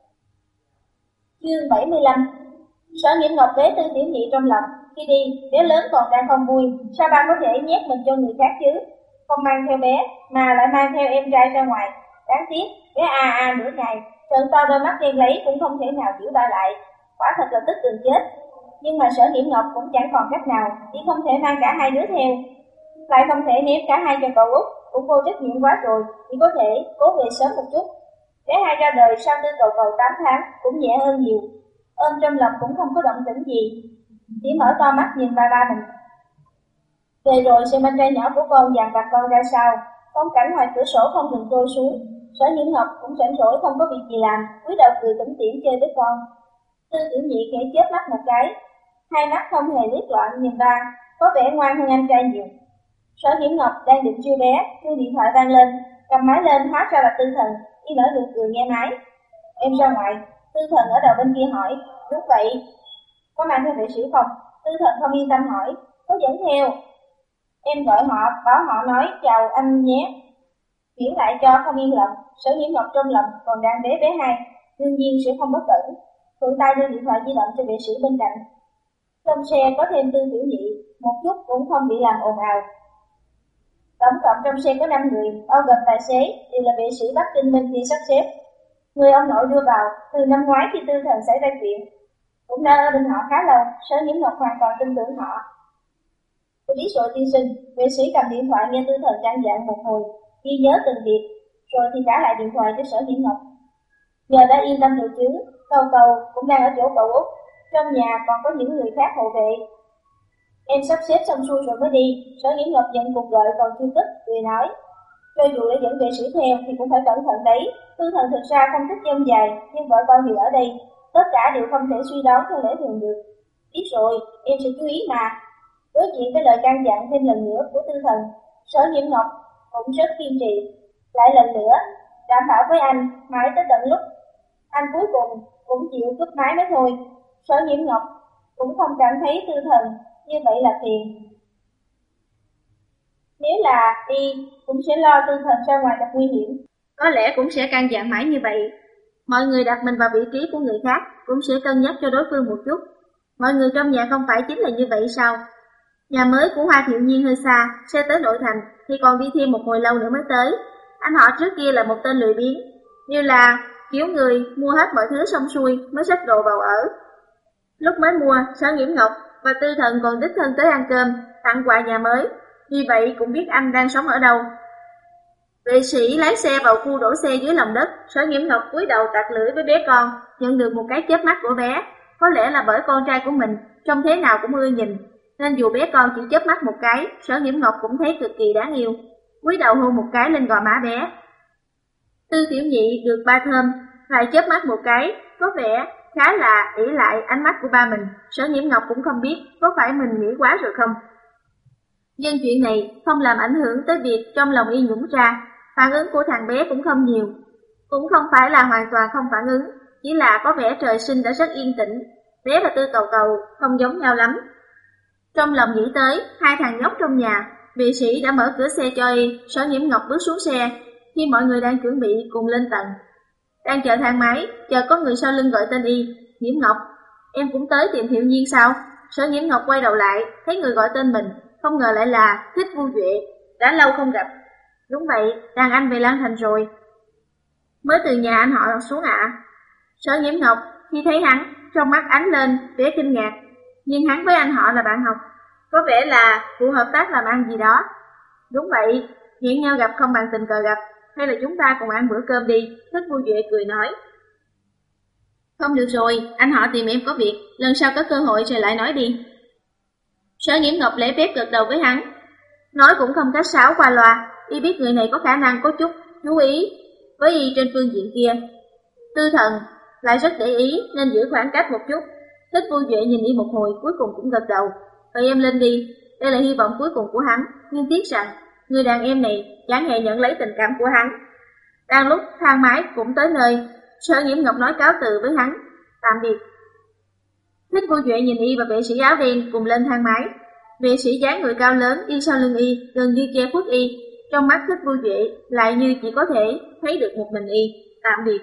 Chương bảy mươi lăm. Sở Nghiễm Ngọc bế Tư Tiểu Nhị trong lòng, khi đi, bé lớn còn đang không vui, sao ba có thể nhét mình cho người khác chứ? Không mang theo bé, mà lại mang theo em trai ra ngoài. Đáng tiếc, bé a a nửa ngày, trợn to đôi mắt đen lấy cũng không thể nào giữ ba lại, quả thật là tức gần chết. Nhưng mà Sở Nghiễm Ngọc cũng chẳng còn cách nào, chỉ không thể mang cả hai đứa theo, lại không thể ném cả hai cho cậu Út, cũng vô trách nhiệm quá rồi, chỉ có thể cố về sớm một chút. Bé hai ra đời sau Tư Cầu Cầu tám tháng, cũng nhẹ hơn nhiều, ôm trong lòng cũng không có động tĩnh gì, chỉ mở to mắt nhìn ba ba mình. Về rồi xem anh trai nhỏ của con dàn vặt con ra sao, phong cảnh ngoài cửa sổ không ngừng trôi xuống, Sở Nhiễm Ngọc cũng rảnh rỗi không có việc gì làm, cúi đầu cười tủm tỉm chơi với con. Tư Tiểu Nhị khẽ chớp mắt một cái, hai mắt không hề liếc loạn nhìn ba, có vẻ ngoan hơn anh trai nhiều. Sở Nhiễm Ngọc đang định chiêu bé, chuông điện thoại vang lên, cầm máy lên hóa ra là Tư Thần, y nở nụ cười nghe máy. Em ra ngoài. Tư Thần ở đầu bên kia hỏi. Đúng vậy. Có mang theo vệ sĩ không? Tư Thần không yên tâm hỏi. Có dẫn theo. Em gọi họ, bảo họ nói chào anh nhé. Chuyển lại cho không yên lòng. Sở Nhiễm Ngọc trong lòng còn đang bé bé hai, đương nhiên sẽ không bất cẩn. Thuận tay đưa điện thoại di động cho vệ sĩ bên cạnh. Trong xe có thêm Tư Tiểu Nhị, một chút cũng không bị làm ồn ào. Tổng cộng trong xe có năm người, bao gồm tài xế, đều là vệ sĩ Bắc Kinh bên kia sắp xếp. Người ông nội đưa vào, từ năm ngoái khi Tư Thần xảy ra chuyện, cũng đã ở bên họ khá lâu. Sở Nhiễm Ngọc hoàn toàn tin tưởng họ. Tôi biết rồi tiên sinh. Vệ sĩ cầm điện thoại nghe Tư Thần căn dặn một hồi, ghi nhớ từng việc, rồi thì trả lại điện thoại cho Sở Nhiễm Ngọc. Giờ đã yên tâm rồi chứ? Cầu Cầu cũng đang ở chỗ cậu Út, trong nhà còn có những người khác hộ vệ. Em sắp xếp xong xuôi rồi mới đi. Sở Nhiễm Ngọc nhận cuộc gọi còn chưa tức, cười nói. Cho dù đã dẫn vệ sĩ theo thì cũng phải cẩn thận đấy. Tư Thần thực ra không thích dông dài, nhưng vợ con đều ở đây, tất cả đều không thể suy đoán theo lẽ thường được. Biết rồi, em sẽ chú ý mà. Đối diện với lời can dặn thêm lần nữa của Tư Thần, Sở Nhiễm Ngọc cũng rất kiên trì. Lại lần nữa, đảm bảo với anh, mãi tới tận lúc anh cuối cùng cũng chịu cúp máy mới thôi. Sở Nhiễm Ngọc cũng không cảm thấy Tư Thần như vậy là phiền. Nếu là đi, cũng sẽ lo Tư Thần ra ngoài gặp nguy hiểm. Có lẽ cũng sẽ can dặn mãi như vậy. Mọi người đặt mình vào vị trí của người khác, cũng sẽ cân nhắc cho đối phương một chút. Mọi người trong nhà không phải chính là như vậy sao? Nhà mới của Hoa Thiệu Nhiên hơi xa, xe tới nội thành thì còn đi thêm một hồi lâu nữa mới tới. Anh họ trước kia là một tên lười biếng, như là kiểu người mua hết mọi thứ xong xuôi mới xách đồ vào ở. Lúc mới mua, Sở Nhiễm Ngọc và Tư Thần còn đích thân tới ăn cơm, tặng quà nhà mới, vì vậy cũng biết anh đang sống ở đâu. Vệ sĩ lái xe vào khu đổ xe dưới lòng đất. Sở Nhiễm Ngọc cúi đầu tạt lưỡi với bé con, nhận được một cái chớp mắt của bé. Có lẽ là bởi con trai của mình trông thế nào cũng ưa nhìn, nên dù bé con chỉ chớp mắt một cái, Sở Nhiễm Ngọc cũng thấy cực kỳ đáng yêu. Cúi đầu hôn một cái lên gò má bé. Tư Tiểu Nhị được ba thơm, lại chớp mắt một cái, có vẻ khá là ỷ lại ánh mắt của ba mình. Sở Nhiễm Ngọc cũng không biết có phải mình nghĩ quá rồi không. Nhưng chuyện này không làm ảnh hưởng tới việc trong lòng y nhũng ra. Phản ứng của thằng bé cũng không nhiều, cũng không phải là hoàn toàn không phản ứng, chỉ là có vẻ trời sinh đã rất yên tĩnh. Bé và Tư Cầu Cầu không giống nhau lắm. Trong lòng nghĩ tới hai thằng nhóc trong nhà, vệ sĩ đã mở cửa xe cho y. Sở Nhiễm Ngọc bước xuống xe khi mọi người đang chuẩn bị cùng lên tầng. Đang chờ thang máy, chờ có người sau lưng gọi tên y. Nhiễm Ngọc, em cũng tới tìm Thiệu Nhiên sao? Sở Nhiễm Ngọc quay đầu lại, thấy người gọi tên mình, không ngờ lại là Thích Vu Duệ, đã lâu không gặp. Đúng vậy, đàn anh về Lan Thành rồi. Mới từ nhà anh họ xuống ạ. À. Sở Nhiễm Ngọc khi thấy hắn, trong mắt ánh lên vẻ kinh ngạc, nhưng hắn với anh họ là bạn học, có vẻ là vụ hợp tác làm ăn gì đó. Đúng vậy, hẹn nhau gặp không bằng tình cờ gặp, hay là chúng ta cùng ăn bữa cơm đi. Thích Vu Duệ cười nói. Không được rồi, anh họ tìm em có việc, lần sau có cơ hội rồi lại nói đi. Sở Nhiễm Ngọc lễ phép gật đầu với hắn, nói cũng không khách sáo qua loa, y biết người này có khả năng có chút chú ý với y trên phương diện kia. Tư Thần lại rất để ý nên giữ khoảng cách một chút. Thích Vu Duệ nhìn y một hồi, cuối cùng cũng gật đầu. Vậy em lên đi, đây là hy vọng cuối cùng của hắn, nhưng tiếc rằng người đàn em này chẳng hề nhận lấy tình cảm của hắn. Đang lúc thang máy cũng tới nơi, Sở Nhiễm Ngọc nói cáo từ với hắn, tạm biệt. Thích Vu Duệ nhìn y và vệ sĩ áo đen cùng lên thang máy. Vệ sĩ dáng người cao lớn đi sau lưng y, gần như che khuất y. Trong mắt Thích Vu Duệ lại như chỉ có thể thấy được một mình y. Tạm biệt.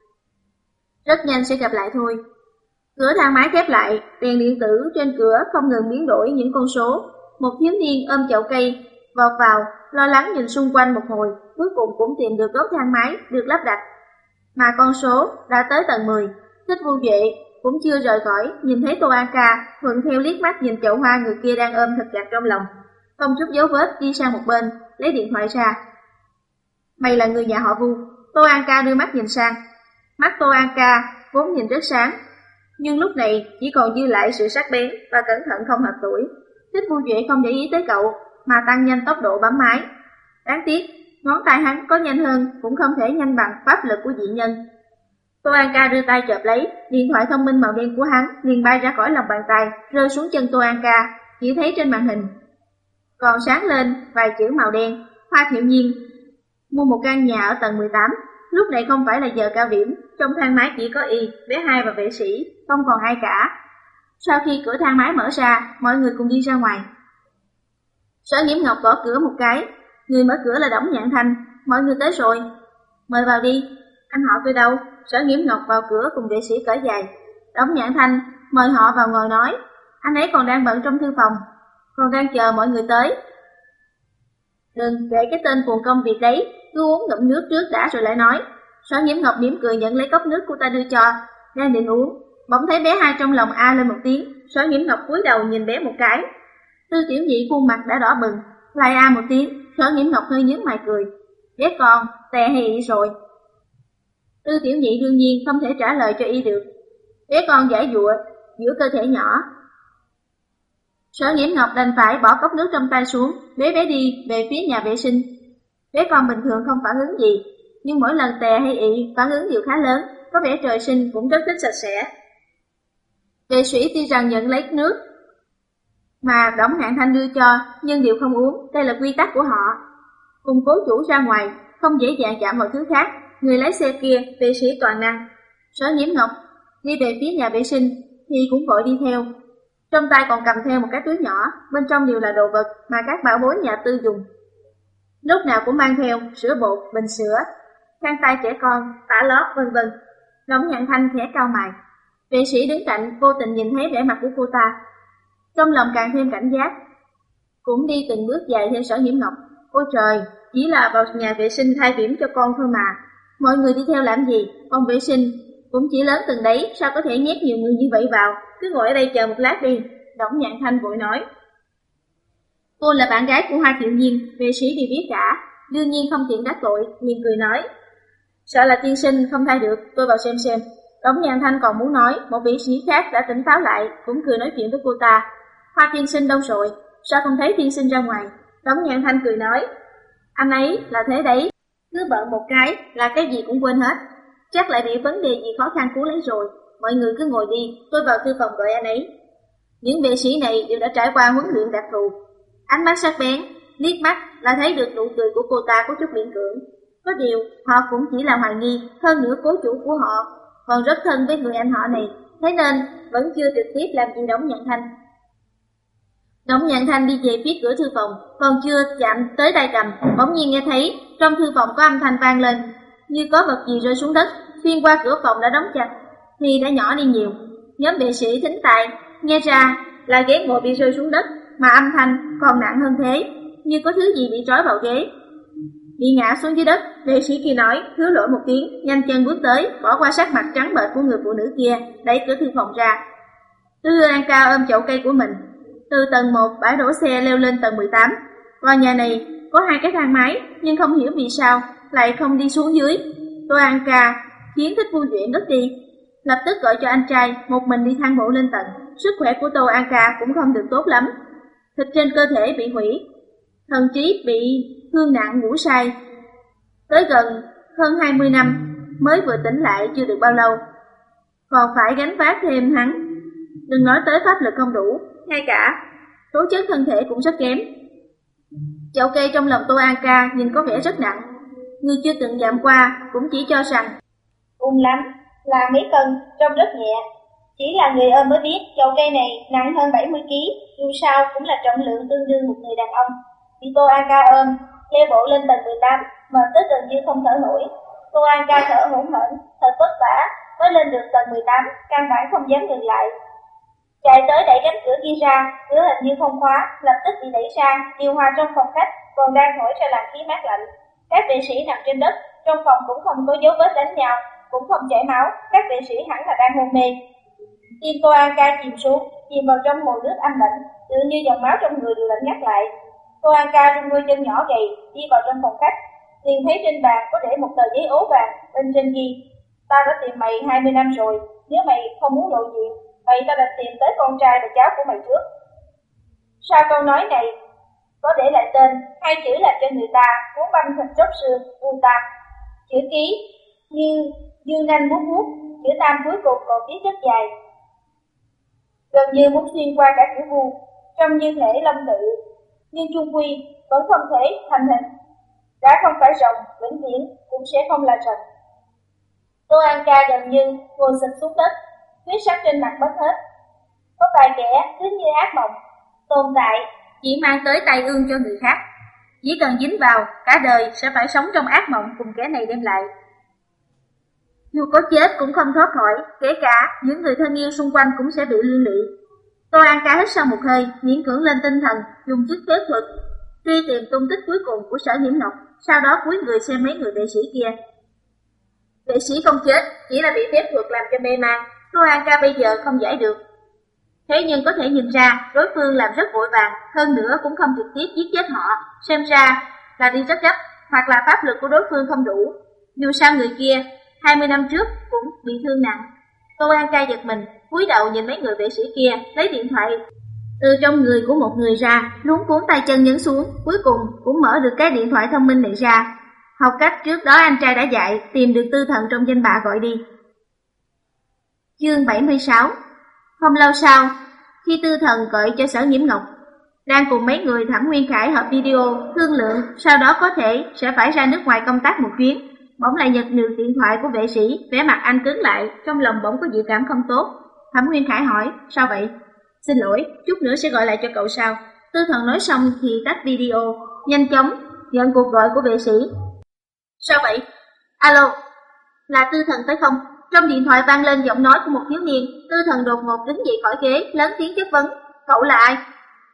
Rất nhanh sẽ gặp lại thôi. Cửa thang máy khép lại, đèn điện tử trên cửa không ngừng biến đổi những con số. Một thiếu niên ôm chậu cây vọt vào, lo lắng nhìn xung quanh một hồi, cuối cùng cũng tìm được góc thang máy được lắp đặt. Mà con số đã tới tầng mười. Thích Vu Duệ cũng chưa rời khỏi, nhìn thấy Tô An Ca thuận theo liếc mắt nhìn chậu hoa người kia đang ôm thật chặt trong lòng, không chút dấu vết đi sang một bên, lấy điện thoại ra. Mày là người nhà họ Vu? Tô An Ca đưa mắt nhìn sang. Mắt Tô An Ca vốn nhìn rất sáng, nhưng lúc này chỉ còn dư lại sự sắc bén và cẩn thận không hợp tuổi. Thích Vu Duệ không để ý tới cậu, mà tăng nhanh tốc độ bấm máy. Đáng tiếc, ngón tay hắn có nhanh hơn cũng không thể nhanh bằng pháp lực của dị nhân. Tô An Ca đưa tay chộp lấy, điện thoại thông minh màu đen của hắn liền bay ra khỏi lòng bàn tay, rơi xuống chân Tô An Ca, chỉ thấy trên màn hình còn sáng lên vài chữ màu đen: Hoa Thiệu Nhiên mua một căn nhà ở tầng mười tám. Lúc này không phải là giờ cao điểm, trong thang máy chỉ có y, bé hai và vệ sĩ, không còn ai cả. Sau khi cửa thang máy mở ra, mọi người cùng đi ra ngoài. Sở Nghiễm Ngọc gõ cửa một cái, người mở cửa là Đổng Nhạn Thanh. Mọi người tới rồi, mời vào đi. Anh họ tôi đâu? Sở Nghiễm Ngọc vào cửa cùng vệ sĩ cởi giày. Đổng Nhạn Thanh mời họ vào ngồi nói. Anh ấy còn đang bận trong thư phòng, còn đang chờ mọi người tới. Đừng kể cái tên cuồng công việc đấy, cứ uống ngụm nước trước đã rồi lại nói. Sở Nghiễm Ngọc mỉm cười nhận lấy cốc nước cô ta đưa cho, đang định uống, bỗng thấy bé hai trong lòng a lên một tiếng. Sở Nghiễm Ngọc cúi đầu nhìn bé một cái. Tư Tiểu Nhị khuôn mặt đã đỏ bừng, lại a một tiếng. Sở Nghiễm Ngọc hơi nhướng mày cười. Bé con, tè hay ị rồi? Tư Tiểu Nhị đương nhiên không thể trả lời cho y được. Bé con giải dụa giữa cơ thể nhỏ. Sở Nghiễm Ngọc đành phải bỏ cốc nước trong tay xuống, bế bé đi về phía nhà vệ sinh. Bé con bình thường không phản ứng gì, nhưng mỗi lần tè hay ị phản ứng đều khá lớn, có vẻ trời sinh cũng rất thích sạch sẽ. Vệ sĩ tuy rằng nhận lấy nước mà Đổng Ngạn Thanh đưa cho, nhưng đều không uống, đây là quy tắc của họ. Cùng cố chủ ra ngoài, không dễ dàng chạm vào thứ khác. Người lái xe kia, vệ sĩ toàn năng. Sở Nghiễm Ngọc đi về phía nhà vệ sinh thì cũng vội đi theo. Trong tay còn cầm theo một cái túi nhỏ, bên trong đều là đồ vật mà các bảo bối nhà tư dùng. Lúc nào cũng mang theo sữa bột, bình sữa, khăn tay trẻ con, tả lót, vân vân. Đổng Nhạn Thanh khẽ cau mày. Vệ sĩ đứng cạnh vô tình nhìn thấy vẻ mặt của cô ta, trong lòng càng thêm cảnh giác, cũng đi từng bước dài theo Sở Nghiễm Ngọc. Ôi trời, chỉ là vào nhà vệ sinh thay điểm cho con thôi mà, mọi người đi theo làm gì? Phòng vệ sinh cũng chỉ lớn từng đấy, sao có thể nhét nhiều người như vậy vào? Cứ ngồi ở đây chờ một lát đi. Đổng Nhạn Thanh vội nói. Cô là bạn gái của Hoa Thiệu Nhiên, vệ sĩ đều biết cả, đương nhiên không tiện đắc tội, liền cười nói. Sợ là tiên sinh không thay được, tôi vào xem xem. Đổng Nhạn Thanh còn muốn nói, một vị sĩ khác đã tỉnh táo lại, cũng cười nói chuyện với cô ta. Hoa tiên sinh đâu rồi? Sao không thấy tiên sinh ra ngoài? Đổng Nhạn Thanh cười nói. Anh ấy là thế đấy, cứ bận một cái là cái gì cũng quên hết. Chắc lại bị vấn đề gì khó khăn cứu lấy rồi. Mọi người cứ ngồi đi, tôi vào thư phòng gọi anh ấy. Những vệ sĩ này đều đã trải qua huấn luyện đặc thù. Ánh mắt sắc bén, liếc mắt là thấy được nụ cười của cô ta có chút miễn cưỡng. Có điều, họ cũng chỉ là hoài nghi, hơn nữa cố chủ của họ còn rất thân với người anh họ này, thế nên vẫn chưa trực tiếp làm gì Đổng Nhạn Thanh. Đổng Nhạn Thanh đi về phía cửa thư phòng, còn chưa chạm tới tay cầm, bỗng nhiên nghe thấy trong thư phòng có âm thanh vang lên, như có vật gì rơi xuống đất, xuyên qua cửa phòng đã đóng chặt, thì đã nhỏ đi nhiều. Nhóm vệ sĩ thính tai, nghe ra là ghế ngồi bị rơi xuống đất, mà âm thanh còn nặng hơn thế, như có thứ gì bị trói vào ghế, bị ngã xuống dưới đất. Vệ sĩ kia nói, hứa lỗi một tiếng, nhanh chân bước tới, bỏ qua sắc mặt trắng bệch của người phụ nữ kia, đẩy cửa thư phòng ra. Tư An Ca ôm chậu cây của mình, từ tầng một bãi đổ xe leo lên tầng mười tám. Tòa nhà này có hai cái thang máy, nhưng không hiểu vì sao lại không đi xuống dưới. Tô An Ca khiến Thích Vui Duyện ngất đi, lập tức gọi cho anh trai một mình đi thang bộ lên tầng. Sức khỏe của Tô An Ca cũng không được tốt lắm, thịt trên cơ thể bị hủy, thần trí bị thương nặng ngủ say, tới gần hơn hai mươi năm mới vừa tỉnh lại chưa được bao lâu, còn phải gánh vác thêm hắn. Đừng nói tới pháp lực không đủ, ngay cả tố chất thân thể cũng rất kém. Chậu cây trong lòng Tô An Ca nhìn có vẻ rất nặng, người chưa từng chạm qua cũng chỉ cho rằng cùng lắm là mấy cân, trông rất nhẹ. Chỉ là người ôm mới biết chậu cây này nặng hơn bảy mươi ki lô gam, dù sao cũng là trọng lượng tương đương một người đàn ông. Bị Tô An Ca ôm, leo bộ lên tầng mười tám, mệt tới gần như không thở nổi. Tô An Ca thở hổn hển, thật vất vả mới lên được tầng mười tám, căn bản không dám dừng lại. Chạy tới đẩy cánh cửa kia ra, cửa hình như không khóa, lập tức bị đẩy ra. Điều hòa trong phòng khách còn đang thổi ra làn khí mát lạnh. Các vệ sĩ nằm trên đất, trong phòng cũng không có dấu vết đánh nhau, cũng không chảy máu, các vệ sĩ hẳn là đang hôn mê. Tim Tô An Ca chìm xuống, chìm vào trong hồ nước âm lạnh, tự như dòng máu trong người đều lạnh ngắt lại. Tô An Ca rung đôi chân nhỏ gầy đi vào trong phòng khách, liền thấy trên bàn có để một tờ giấy ố vàng, bên trên ghi: ta đã tìm mày hai mươi năm rồi, nếu mày không muốn lộ diện, vậy ta đã tìm tới con trai và cháu của mày trước. Sau câu nói này, có để lại tên, hai chữ làm cho người ta muốn băm thịt róc xương, u tam. Chữ ký như dương nanh bút bút, chữ tam cuối cùng còn viết rất dài, gần như muốn xuyên qua cả chữ vu, trông như thể long tự, nhưng chung quy vẫn không thể thành hình. Đã không phải rồng, vĩnh viễn cũng sẽ không là rồng. Tô An Ca gần như ngồi sụp xuống đất, huyết sắc trên mặt mất hết. Có vài kẻ cứ như ác mộng, tồn tại chỉ mang tới tai ương cho người khác. Chỉ cần dính vào, cả đời sẽ phải sống trong ác mộng cùng kẻ này đem lại. Dù có chết cũng không thoát khỏi, kể cả những người thân yêu xung quanh cũng sẽ bị liên lụy. Tô An Ca hít sâu một hơi, miễn cưỡng lên tinh thần, dùng chiếc phép thuật truy tìm tung tích cuối cùng của Sở Nhiễm Ngọc, sau đó cúi người xem mấy người vệ sĩ kia. Vệ sĩ không chết, chỉ là bị phép thuật làm cho mê man. Tô An Ca bây giờ không giải được. Thế nhưng có thể nhìn ra đối phương làm rất vội vàng, hơn nữa cũng không trực tiếp giết chết họ, xem ra là đi rất gấp, hoặc là pháp lực của đối phương không đủ. Dù sao người kia hai mươi năm trước cũng bị thương nặng. Tô An Ca giật mình, cúi đầu nhìn mấy người vệ sĩ kia, lấy điện thoại từ trong người của một người ra, luống cuốn tay chân nhấn xuống, cuối cùng cũng mở được cái điện thoại thông minh này ra. Học cách trước đó anh trai đã dạy, tìm được Tư Thần trong danh bạ gọi đi. Chương bảy mươi sáu. Không lâu sau, khi Tư Thần gọi cho Sở Nhiễm Ngọc, đang cùng mấy người Thẩm Nguyên Khải họp video thương lượng sau đó có thể sẽ phải ra nước ngoài công tác một chuyến, bỗng lại nhận được điện thoại của vệ sĩ. Vẻ mặt anh cứng lại, trong lòng bỗng có dự cảm không tốt. Thẩm Nguyên Khải hỏi, sao vậy? Xin lỗi, chút nữa sẽ gọi lại cho cậu sau. Tư Thần nói xong thì tắt video, nhanh chóng nhận cuộc gọi của vệ sĩ. Sao vậy? Alo, là Tư Thần tới không? Trong điện thoại vang lên giọng nói của một thiếu niên. Tư Thần đột ngột đứng dậy khỏi ghế, lớn tiếng chất vấn, cậu là ai?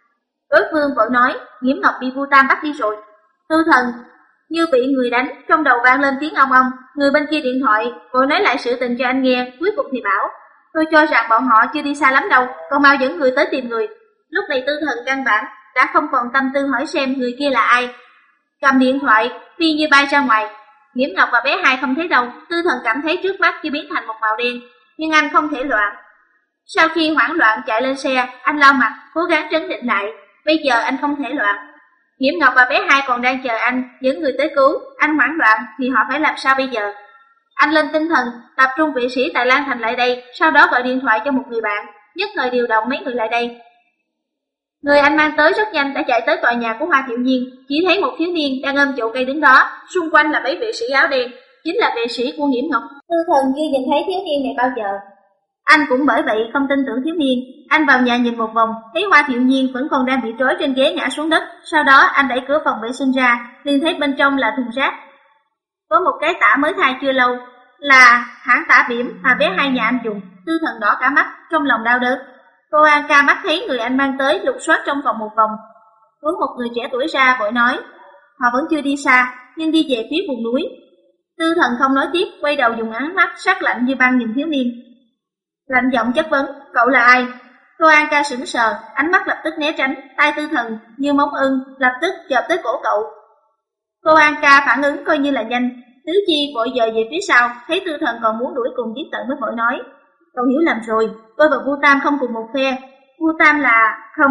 Đối phương vội nói, Nhiễm Ngọc bị Vu Tam bắt đi rồi. Tư Thần như bị người đánh, trong đầu vang lên tiếng ong ong. Người bên kia điện thoại vội nói lại sự tình cho anh nghe, cuối cùng thì bảo, tôi cho rằng bọn họ chưa đi xa lắm đâu, còn mau dẫn người tới tìm người. Lúc này Tư Thần căn bản đã không còn tâm tư hỏi xem người kia là ai, cầm điện thoại phi như bay ra ngoài. Nhiễm Ngọc và bé Hai không thấy đâu. Tư Thần cảm thấy trước mắt chỉ biến thành một màu đen, nhưng anh không thể loạn. Sau khi hoảng loạn chạy lên xe, anh lau mặt, cố gắng trấn định lại. Bây giờ anh không thể loạn. Nhiễm Ngọc và bé Hai còn đang chờ anh, những người tới cứu. Anh hoảng loạn thì họ phải làm sao bây giờ? Anh lên tinh thần, tập trung vệ sĩ tại Lan Thành lại đây, sau đó gọi điện thoại cho một người bạn, nhất thời điều động mấy người lại đây. Người anh mang tới rất nhanh đã chạy tới tòa nhà của Hoa Thiệu Nhiên, chỉ thấy một thiếu niên đang ôm chậu cây đứng đó, xung quanh là mấy vệ sĩ áo đen, chính là vệ sĩ của Nhiễm Ngọc. Tư Thần chưa nhìn thấy thiếu niên này bao giờ. Anh cũng bởi vậy không tin tưởng thiếu niên. Anh vào nhà nhìn một vòng, thấy Hoa Thiệu Nhiên vẫn còn đang bị trói trên ghế ngã xuống đất. Sau đó anh đẩy cửa phòng vệ sinh ra, liền thấy bên trong là thùng rác. Có một cái tả mới thay chưa lâu, là hãng tả bỉm mà bé Hai nhà anh dùng. Tư Thần đỏ cả mắt, trong lòng đau đớn. Tô An Ca mắt thấy người anh mang tới, lục soát trong phòng một vòng, với một người trẻ tuổi ra vội nói, họ vẫn chưa đi xa, nhưng đi về phía vùng núi. Tư Thần không nói tiếp, quay đầu dùng ánh mắt sắc lạnh như băng nhìn thiếu niên, lạnh giọng chất vấn, cậu là ai? Tô An Ca sững sờ, ánh mắt lập tức né tránh, tay Tư Thần như móng ưng lập tức chộp tới cổ cậu. Tô An Ca phản ứng coi như là nhanh, tứ chi vội dời về phía sau, thấy Tư Thần còn muốn đuổi cùng giết tận mới vội nói, cậu hiểu lầm rồi, tôi và Vu Tam không cùng một phe. Vu Tam là... không,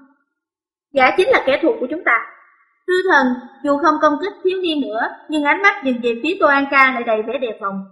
gã chính là kẻ thù của chúng ta. Tư Thần dù không công kích thiếu niên nữa, nhưng ánh mắt nhìn về phía Tô An Ca lại đầy vẻ đề phòng.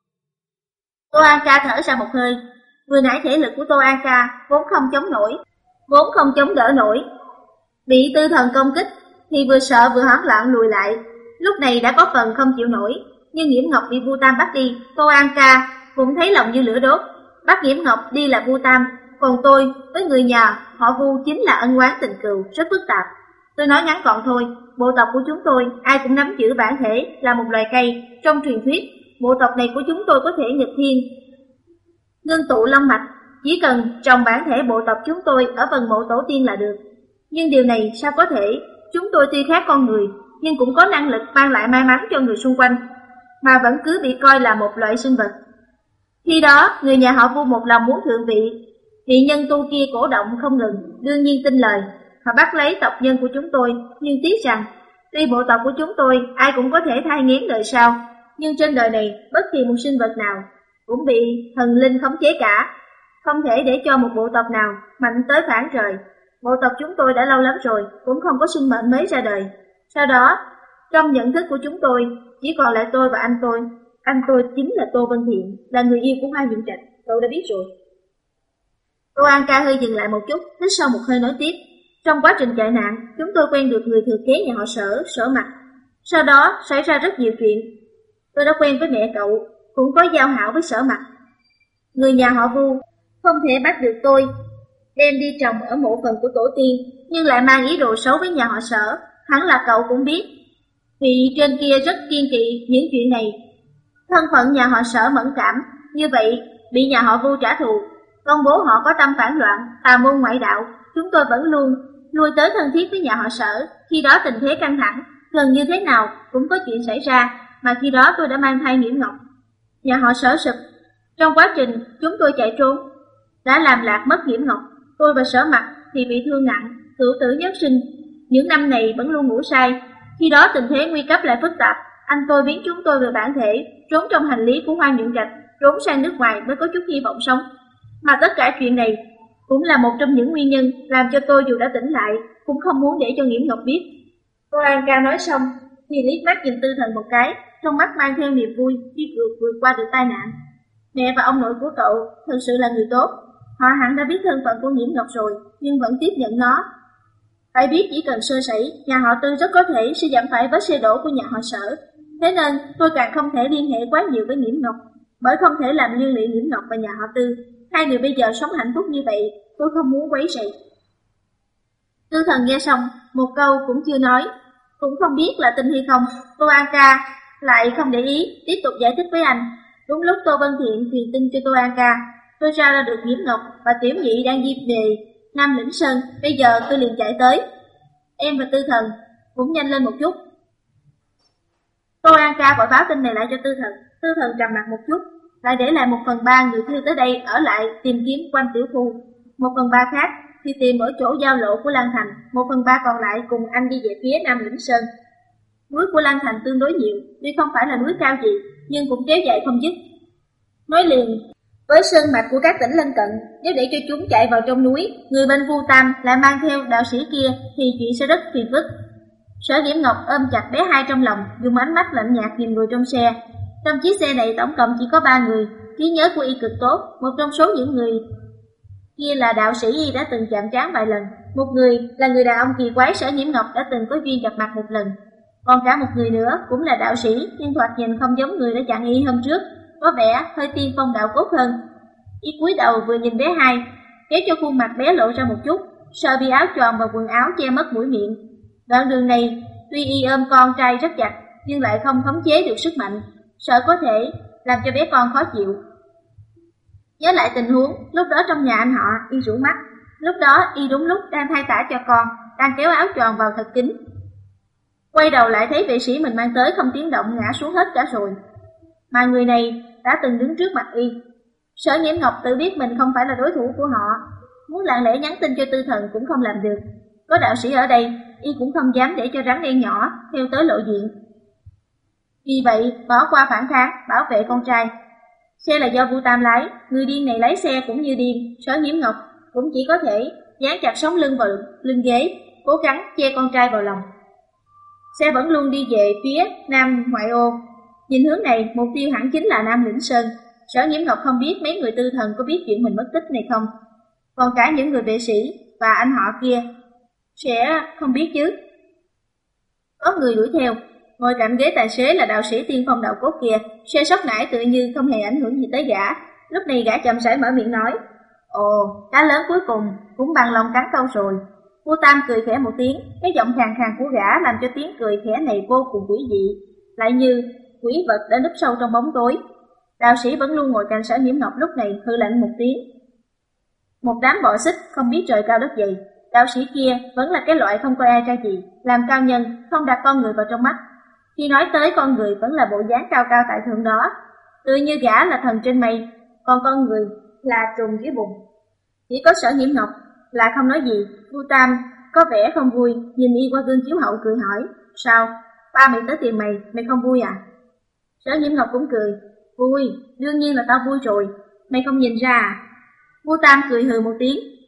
Tô An Ca thở ra một hơi, vừa nãy thể lực của Tô An Ca vốn không chống nổi, vốn không chống đỡ nổi, bị Tư Thần công kích thì vừa sợ vừa hoảng loạn lùi lại, lúc này đã có phần không chịu nổi. Nhưng Nhiễm Ngọc bị Vu Tam bắt đi, Tô An Ca cũng thấy lòng như lửa đốt. Bắt Nhiễm Ngọc đi là Vu Tam, còn tôi với người nhà họ Vu chính là ân oán tình cừu rất phức tạp. Tôi nói ngắn gọn thôi, bộ tộc của chúng tôi ai cũng nắm giữ bản thể là một loài cây. Trong truyền thuyết, bộ tộc này của chúng tôi có thể nghịch thiên, ngưng tụ long mạch, chỉ cần trồng bản thể bộ tộc chúng tôi ở phần mộ tổ tiên là được. Nhưng điều này sao có thể? Chúng tôi tuy khác con người, nhưng cũng có năng lực mang lại may mắn cho người xung quanh, mà vẫn cứ bị coi là một loại sinh vật. Khi đó, người nhà họ Vu một lòng muốn thượng vị, vị nhân tu kia cổ động không ngừng, đương nhiên tin lời. Họ bắt lấy tộc nhân của chúng tôi, nhưng tiếc rằng, tuy bộ tộc của chúng tôi ai cũng có thể thai nghén đời sau, nhưng trên đời này bất kỳ một sinh vật nào cũng bị thần linh khống chế cả, không thể để cho một bộ tộc nào mạnh tới phản trời. Bộ tộc chúng tôi đã lâu lắm rồi, cũng không có sinh mệnh mới ra đời. Sau đó, trong nhận thức của chúng tôi, chỉ còn lại tôi và anh tôi. Anh tôi chính là Tô Vân Thiện, là người yêu của Hoa Nhượng Trạch, cậu đã biết rồi. Tô An Ca hơi dừng lại một chút, hít sâu một hơi nói tiếp. Trong quá trình chạy nạn, chúng tôi quen được người thừa kế nhà họ Sở, Sở Mặc. Sau đó xảy ra rất nhiều chuyện. Tôi đã quen với mẹ cậu, cũng có giao hảo với Sở Mặc. Người nhà họ Vu không thể bắt được tôi đem đi trồng ở mộ phần của tổ tiên, nhưng lại mang ý đồ xấu với nhà họ Sở. Hẳn là cậu cũng biết, vì trên kia rất kiên kỵ những chuyện này. Thân phận nhà họ Sở mẫn cảm, như vậy bị nhà họ Vu trả thù, công bố họ có tâm phản loạn, tà môn ngoại đạo. Chúng tôi vẫn luôn lui tới thân thiết với nhà họ Sở. Khi đó tình thế căng thẳng, gần như thế nào cũng có chuyện xảy ra, mà khi đó tôi đã mang thai Nghiễm Ngọc. Nhà họ Sở sụp. Trong quá trình chúng tôi chạy trốn, đã làm lạc mất Nghiễm Ngọc. Tôi và Sở Mặc thì bị thương nặng, cửu tử nhất sinh. Những năm này vẫn luôn ngủ say. Khi đó tình thế nguy cấp lại phức tạp, anh tôi biến chúng tôi về bản thể, trốn trong hành lý của Hoa Nhượng Trạch, trốn sang nước ngoài mới có chút hy vọng sống. Mà tất cả chuyện này cũng là một trong những nguyên nhân làm cho tôi dù đã tỉnh lại, cũng không muốn để cho Nghiễm Ngọc biết. Tô An Ca nói xong thì liếc mắt nhìn Tư Thần một cái, trong mắt mang theo niềm vui khi vượt vượt qua được tai nạn. Mẹ và ông nội của cậu thực sự là người tốt. Họ hẳn đã biết thân phận của Nghiễm Ngọc rồi, nhưng vẫn tiếp nhận nó. Phải biết chỉ cần sơ sẩy, nhà họ Tư rất có thể sẽ giảm phải vết xe đổ của nhà họ Sở. Thế nên tôi càng không thể liên hệ quá nhiều với Nghiễm Ngọc, bởi không thể làm liên lụy Nghiễm Ngọc và nhà họ Tư. Hai người bây giờ sống hạnh phúc như vậy, tôi không muốn quấy rầy. Tư Thần nghe xong, một câu cũng chưa nói, cũng không biết là tin hay không. Tô An Ca lại không để ý, tiếp tục giải thích với anh. Đúng lúc Tô Vân Thiện truyền tin cho Tô An Ca, tôi ra ra được Nghiễm Ngọc và Tiểu Nhị đang đi về Nam Lĩnh Sơn, bây giờ tôi liền chạy tới. Em và Tư Thần cũng nhanh lên một chút. Tô An Ca vội báo tin này lại cho Tư Thần. Tư Thần trầm mặt một chút, lại để lại một phần ba người thư tới đây ở lại tìm kiếm quanh tiểu khu. Một phần ba khác thì tìm ở chỗ giao lộ của Lan Thành. Một phần ba còn lại cùng anh đi về phía Nam Lĩnh Sơn. Núi của Lan Thành tương đối nhiều, tuy không phải là núi cao gì, nhưng cũng kéo dài không dứt. Nói liền với sơn mạch của các tỉnh lân cận, nếu để cho chúng chạy vào trong núi, người bên Vu Tam lại mang theo đạo sĩ kia thì chuyện sẽ rất phiền phức. Sở Nghiễm Ngọc ôm chặt bé hai trong lòng, dùng ánh mắt lạnh nhạt nhìn người trong xe. Trong chiếc xe này tổng cộng chỉ có ba người, trí nhớ của y cực tốt. Một trong số những người kia là đạo sĩ y đã từng chạm trán vài lần, một người là người đàn ông kỳ quái Sở Nghiễm Ngọc đã từng có duyên gặp mặt một lần, còn cả một người nữa cũng là đạo sĩ, nhưng thoạt nhìn không giống người đã chặn y hôm trước, có vẻ hơi tiên phong đạo cốt hơn. Y cúi đầu vừa nhìn bé hai, kéo cho khuôn mặt bé lộ ra một chút, sợ bị áo choàng và quần áo che mất mũi miệng. Đoạn đường này, tuy y ôm con trai rất chặt, nhưng lại không khống chế được sức mạnh, sợ có thể làm cho bé con khó chịu. Nhớ lại tình huống, lúc đó trong nhà anh họ, y rủ mắt. Lúc đó y đúng lúc đang thay tả cho con, đang kéo áo choàng vào thật kín. Quay đầu lại thấy vệ sĩ mình mang tới không tiếng động ngã xuống hết cả rồi. Mà người này đã từng đứng trước mặt y. Sở Nghiễm Ngọc tự biết mình không phải là đối thủ của họ, muốn lặng lẽ nhắn tin cho Tư Thần cũng không làm được. Có đạo sĩ ở đây, y cũng không dám để cho rắn đen nhỏ theo tới lộ diện. Vì vậy, bỏ qua phản kháng, bảo vệ con trai. Xe là do Vu Tam lái, người điên này lái xe cũng như điên. Sở Nghiễm Ngọc cũng chỉ có thể dán chặt sống lưng vào lưng ghế, cố gắng che con trai vào lòng. Xe vẫn luôn đi về phía nam ngoại ô. Nhìn hướng này, mục tiêu hẳn chính là Nam Lĩnh Sơn. Sở Nghiễm Ngọc không biết mấy người Tư Thần có biết chuyện mình mất tích này không. Còn cả những người vệ sĩ và anh họ kia sẽ không biết chứ. Có người đuổi theo, ngồi cạnh ghế tài xế là đạo sĩ tiên phong đạo cốt kia. Xe sóc nải tự như không hề ảnh hưởng gì tới gã. Lúc này gã chậm rãi mở miệng nói: Ồ, cá lớn cuối cùng cũng bằng lòng cắn câu rồi. Vu Tam cười khẽ một tiếng, cái giọng khàn khàn của gã làm cho tiếng cười khẽ này vô cùng quỷ dị, lại như quỷ vật đã núp sâu trong bóng tối. Đạo sĩ vẫn luôn ngồi cạnh Sở Nghiễm Ngọc lúc này hừ lạnh một tiếng. Một đám bọ xích không biết trời cao đất dày. Đạo sĩ kia vẫn là cái loại không coi ai ra gì, làm cao nhân, không đặt con người vào trong mắt. Khi nói tới con người vẫn là bộ dáng cao cao tại thượng đó, tự như gã là thần trên mây, còn con người là trùng dưới bùn. Chỉ có Sở Nghiễm Ngọc là không nói gì. Vu Tam có vẻ không vui, nhìn y qua gương chiếu hậu cười hỏi: Sao? Ba mày tới tìm mày, mày không vui à? Sở Nghiễm Ngọc cũng cười: Vui, đương nhiên là tao vui rồi, mày không nhìn ra à? Vu Tam cười hừ một tiếng: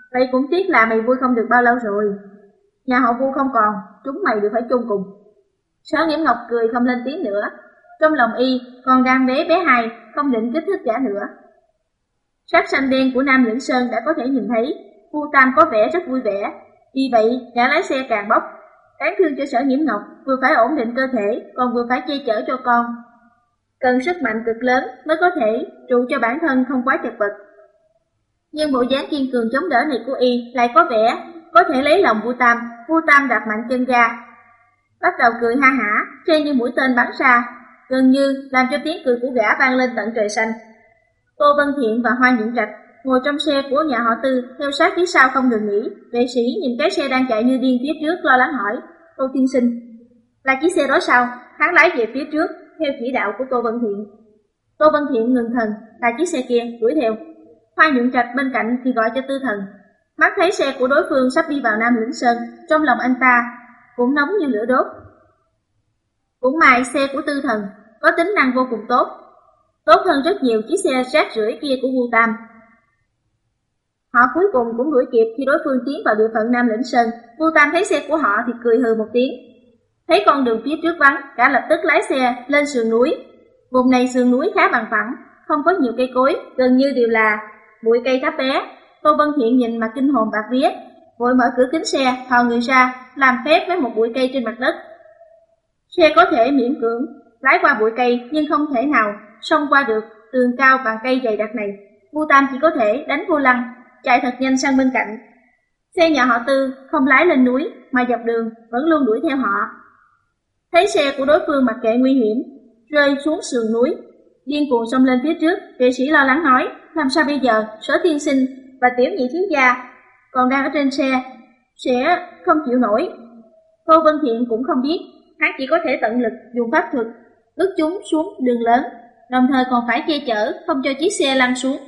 Vậy cũng tiếc là mày vui không được bao lâu rồi. Nhà họ Vu không còn, chúng mày đều phải chung cùng. Sở Nghiễm Ngọc cười không lên tiếng nữa. Trong lòng y còn đang bế bé hai, không định kích thích gã nữa. Sắc xanh đen của Nam Lĩnh Sơn đã có thể nhìn thấy, Vu Tam có vẻ rất vui vẻ. Vì vậy, gã lái xe càng bốc. Đáng thương cho Sở Nghiễm Ngọc, vừa phải ổn định cơ thể, còn vừa phải che chở cho con. Cần sức mạnh cực lớn mới có thể trụ cho bản thân không quá chật vật. Nhưng bộ dáng kiên cường chống đỡ này của y lại có vẻ có thể lấy lòng Vu Tam. Vu Tam đạp mạnh chân ga, bắt đầu cười ha hả, treo như mũi tên bắn xa, gần như làm cho tiếng cười của gã vang lên tận trời xanh. Tô Vân Thiện và Hoa Nhượng Trạch ngồi trong xe của nhà họ Tư, theo sát phía sau không ngừng nghỉ. Vệ sĩ nhìn cái xe đang chạy như điên phía trước, lo lắng hỏi: Tô tiên sinh, là chiếc xe đó sao? Hắn lái về phía trước theo chỉ đạo của Tô Vân Thiện. Tô Vân Thiện ngừng thần: là chiếc xe kia, đuổi theo. Hoa Nhượng Trạch bên cạnh thì gọi cho Tư Thần. Mắt thấy xe của đối phương sắp đi vào Nam Lĩnh Sơn, trong lòng anh ta cũng nóng như lửa đốt. Cũng may xe của Tư Thần có tính năng vô cùng tốt, tốt hơn rất nhiều chiếc xe rác rưởi kia của Vu Tam. Họ cuối cùng cũng đuổi kịp khi đối phương tiến vào địa phận Nam Lĩnh Sơn. Vu Tam thấy xe của họ thì cười hừ một tiếng. Thấy con đường phía trước vắng, cả lập tức lái xe lên sườn núi. Vùng này sườn núi khá bằng phẳng, không có nhiều cây cối, gần như đều là bụi cây thấp bé. Tô Vân Thiện nhìn mà kinh hồn bạt vía, vội mở cửa kính xe, thò người ra, làm phép với một bụi cây trên mặt đất. Xe có thể miễn cưỡng lái qua bụi cây, nhưng không thể nào xông qua được tường cao bằng cây dày đặc này. Vu Tam chỉ có thể đánh vô lăng, chạy thật nhanh sang bên cạnh. Xe nhà họ Tư không lái lên núi mà dọc đường vẫn luôn đuổi theo họ. Thấy xe của đối phương mặc kệ nguy hiểm, rơi xuống sườn núi, điên cuồng xông lên phía trước. Vệ sĩ lo lắng nói: làm sao bây giờ? Sở tiên sinh và tiểu nhị thiếu gia còn đang ở trên xe, sẽ không chịu nổi. Tô Vân Thiện cũng không biết, hắn chỉ có thể tận lực dùng pháp thuật ước chúng xuống đường lớn, đồng thời còn phải che chở không cho chiếc xe lăn xuống.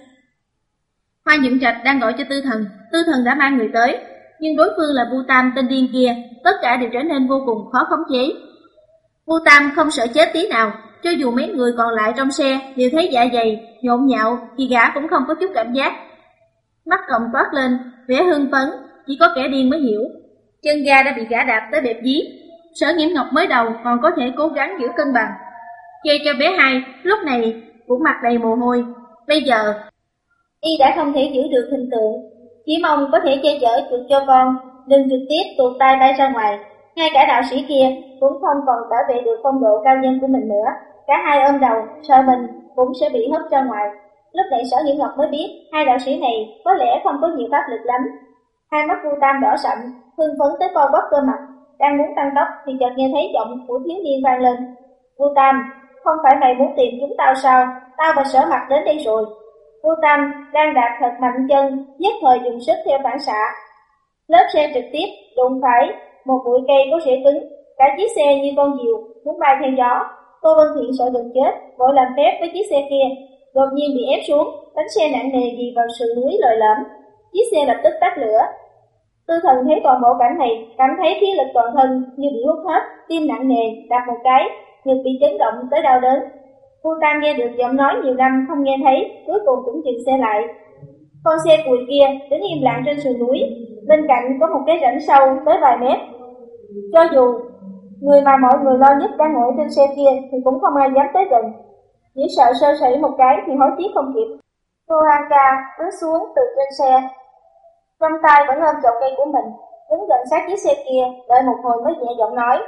Hoa Nhượng Trạch đang gọi cho Tư Thần. Tư Thần đã mang người tới, nhưng đối phương là Vu Tam tên điên kia, tất cả đều trở nên vô cùng khó khống chế. Vu Tam không sợ chết tí nào, cho dù mấy người còn lại trong xe đều thấy dạ dày nhộn nhạo thì gã cũng không có chút cảm giác. Mắt còng toát lên, vẻ hưng phấn, chỉ có kẻ điên mới hiểu. Chân ga đã bị gã đạp tới bẹp dí. Sở Nghiễm Ngọc mới đầu còn có thể cố gắng giữ cân bằng, che cho bé hai, lúc này cũng mặt đầy mồ hôi. Bây giờ y đã không thể giữ được hình tượng, chỉ mong có thể che chở được cho con, đừng trực tiếp tuột tay bay ra ngoài. Ngay cả đạo sĩ kia cũng không còn bảo vệ được phong độ cao nhân của mình nữa. Cả hai ôm đầu, sợ mình cũng sẽ bị hất ra ngoài. Lúc này Sở Nghiễm Ngọc mới biết hai đạo sĩ này có lẽ không có nhiều pháp lực lắm. Hai mắt Vu Tam đỏ sậm, hưng phấn tới co bóp cơ mặt, đang muốn tăng tốc thì chợt nghe thấy giọng của thiếu niên vang lên: Vu Tam, không phải mày muốn tìm chúng tao sao? Tao và Sở Mặc đến đây rồi. Vu Tam đang đạp thật mạnh chân, nhất thời dùng sức theo phản xạ. Lớp xe trực tiếp đụng phải một bụi cây có rễ cứng, cả chiếc xe như con diều muốn bay theo gió. Tô Vân Thiện sợ gần chết, vội làm phép với chiếc xe kia, đột nhiên bị ép xuống, bánh xe nặng nề đi vào sườn núi lồi lõm, chiếc xe lập tức tắt lửa. Tư Thần thấy toàn bộ cảnh này, cảm thấy khí lực toàn thân như bị hút hết, tim nặng nề, đạp một cái, ngực bị chấn động tới đau đớn. Vu Tam nghe được giọng nói nhiều năm không nghe thấy, cuối cùng cũng dừng xe lại. Con xe cùi kia đứng im lặng trên sườn núi, bên cạnh có một cái rãnh sâu tới vài mét. Cho dù người mà mọi người lo nhất đang ngồi trên xe kia thì cũng không ai dám tới gần, chỉ sợ sơ sẩy một cái thì hối tiếc không kịp. Tô An Ca bước xuống từ trên xe, trong tay vẫn ôm chậu cây của mình, đứng gần sát chiếc xe kia, đợi một hồi mới nhẹ giọng nói: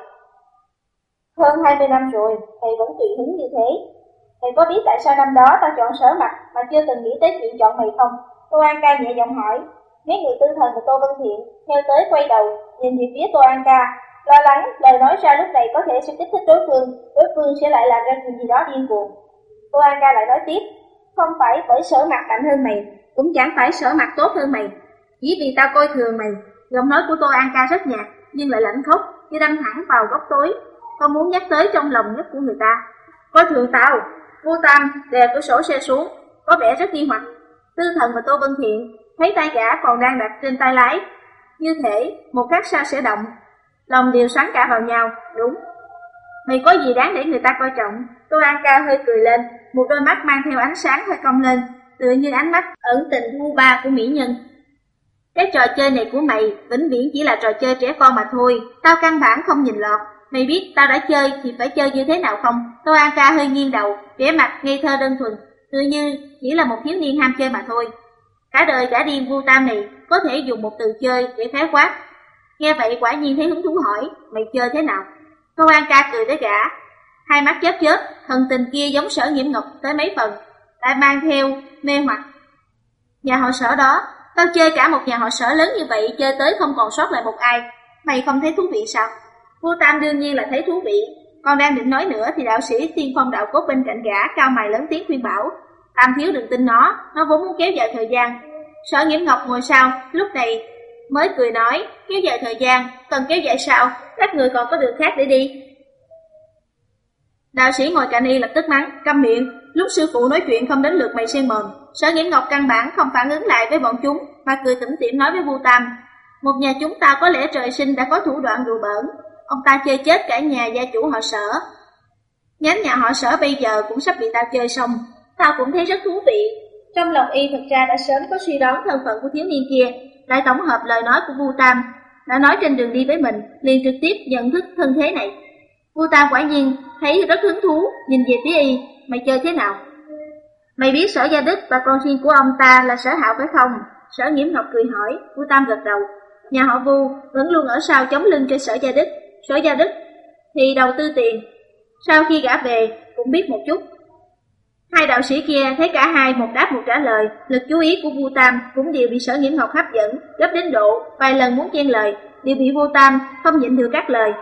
hơn hai mươi năm rồi, thầy vẫn tùy hứng như thế. Thầy có biết tại sao năm đó ta chọn Sở Mặc mà chưa từng nghĩ tới chuyện chọn mày không? Tô An Ca nhẹ giọng hỏi. Mấy người Tư Thần và Tô Vân Thiện theo tới quay đầu, nhìn về phía Tô An Ca, lo lắng lời nói ra lúc này có thể sẽ kích thích đối phương, đối phương sẽ lại làm ra chuyện gì đó điên cuồng. Tô An Ca lại nói tiếp: không phải bởi Sở Mặc mạnh hơn mày, cũng chẳng phải Sở Mặc tốt hơn mày, chỉ vì tao coi thường mày. Giọng nói của Tô An Ca rất nhạt nhưng lại lạnh khốc, như đâm thẳng vào góc tối, không muốn nhắc tới trong lòng nhất của người ta. Coi thường tao? Vu Tam đè cửa sổ xe xuống, có vẻ rất nghi hoặc. Tư Thần và Tô Vân Thiện thấy tay gã còn đang đặt trên tay lái, như thể một khắc sau sẽ động, lòng đều xoắn cả vào nhau. Đúng, mày có gì đáng để người ta coi trọng? Tô An Ca hơi cười lên, một đôi mắt mang theo ánh sáng hơi cong lên, tựa như ánh mắt ẩn tình vu ba của mỹ nhân. Cái trò chơi này của mày vĩnh viễn chỉ là trò chơi trẻ con mà thôi, tao căn bản không nhìn lọt. Mày biết tao đã chơi thì phải chơi như thế nào không? Tô An Ca hơi nghiêng đầu, vẻ mặt ngây thơ đơn thuần, tự như chỉ là một thiếu niên ham chơi mà thôi. Cả đời gã điên Vu Tam này có thể dùng một từ chơi để khái quát. Nghe vậy quả nhiên thấy hứng thú hỏi, mày chơi thế nào? Tô An Ca cười với gã, hai mắt chớp chớp, thần tình kia giống Sở Nhiễm Ngọc tới mấy phần, lại mang theo mê hoặc. Nhà họ Sở đó, tao chơi cả một nhà họ Sở lớn như vậy, chơi tới không còn sót lại một ai, mày không thấy thú vị sao? Vu Tam đương nhiên là thấy thú vị, còn đang định nói nữa thì đạo sĩ Tiên Phong Đạo Cốt bên cạnh gã cao mày lớn tiếng khuyên bảo, Tam thiếu đừng tin nó, nó vốn muốn kéo dài thời gian. Sở Nhiễm Ngọc ngồi sau, lúc này mới cười nói, kéo dài thời gian, cần kéo dài sao, các người còn có đường khác để đi. Đạo sĩ ngồi cạnh y lập tức mắng, câm miệng, lúc sư phụ nói chuyện không đến lượt mày xen mồm. Sở Nhiễm Ngọc căn bản không phản ứng lại với bọn chúng, mà cười tủm tỉm nói với Vu Tam, một nhà chúng ta có lẽ trời sinh đã có thủ đoạn đùa bỡn, ông ta chơi chết cả nhà gia chủ họ Sở. Nhánh nhà họ Sở bây giờ cũng sắp bị tao chơi xong, tao cũng thấy rất thú vị. Trong lòng y thật ra đã sớm có suy đoán thân phận của thiếu niên kia, lại tổng hợp lời nói của Vu Tam, đã nói trên đường đi với mình, liền trực tiếp nhận thức thân thế này. Vu Tam quả nhiên thấy rất hứng thú, nhìn về phía y, mày chơi thế nào? Mày biết Sở Gia Đức và con riêng của ông ta là Sở Hạo phải không? Sở Nhiễm Ngọc cười hỏi, Vu Tam gật đầu. Nhà họ Vu vẫn luôn ở sau chống lưng cho Sở Gia Đức. Sở Gia Đức thì đầu tư tiền, sau khi gã về cũng biết một chút. Hai đạo sĩ kia thấy cả hai một đáp một trả lời, lực chú ý của Vu Tam cũng đều bị Sở Nhiễm Ngọc hấp dẫn, gấp đến độ vài lần muốn chen lời, đều bị Vu Tam không nhịn được các lời,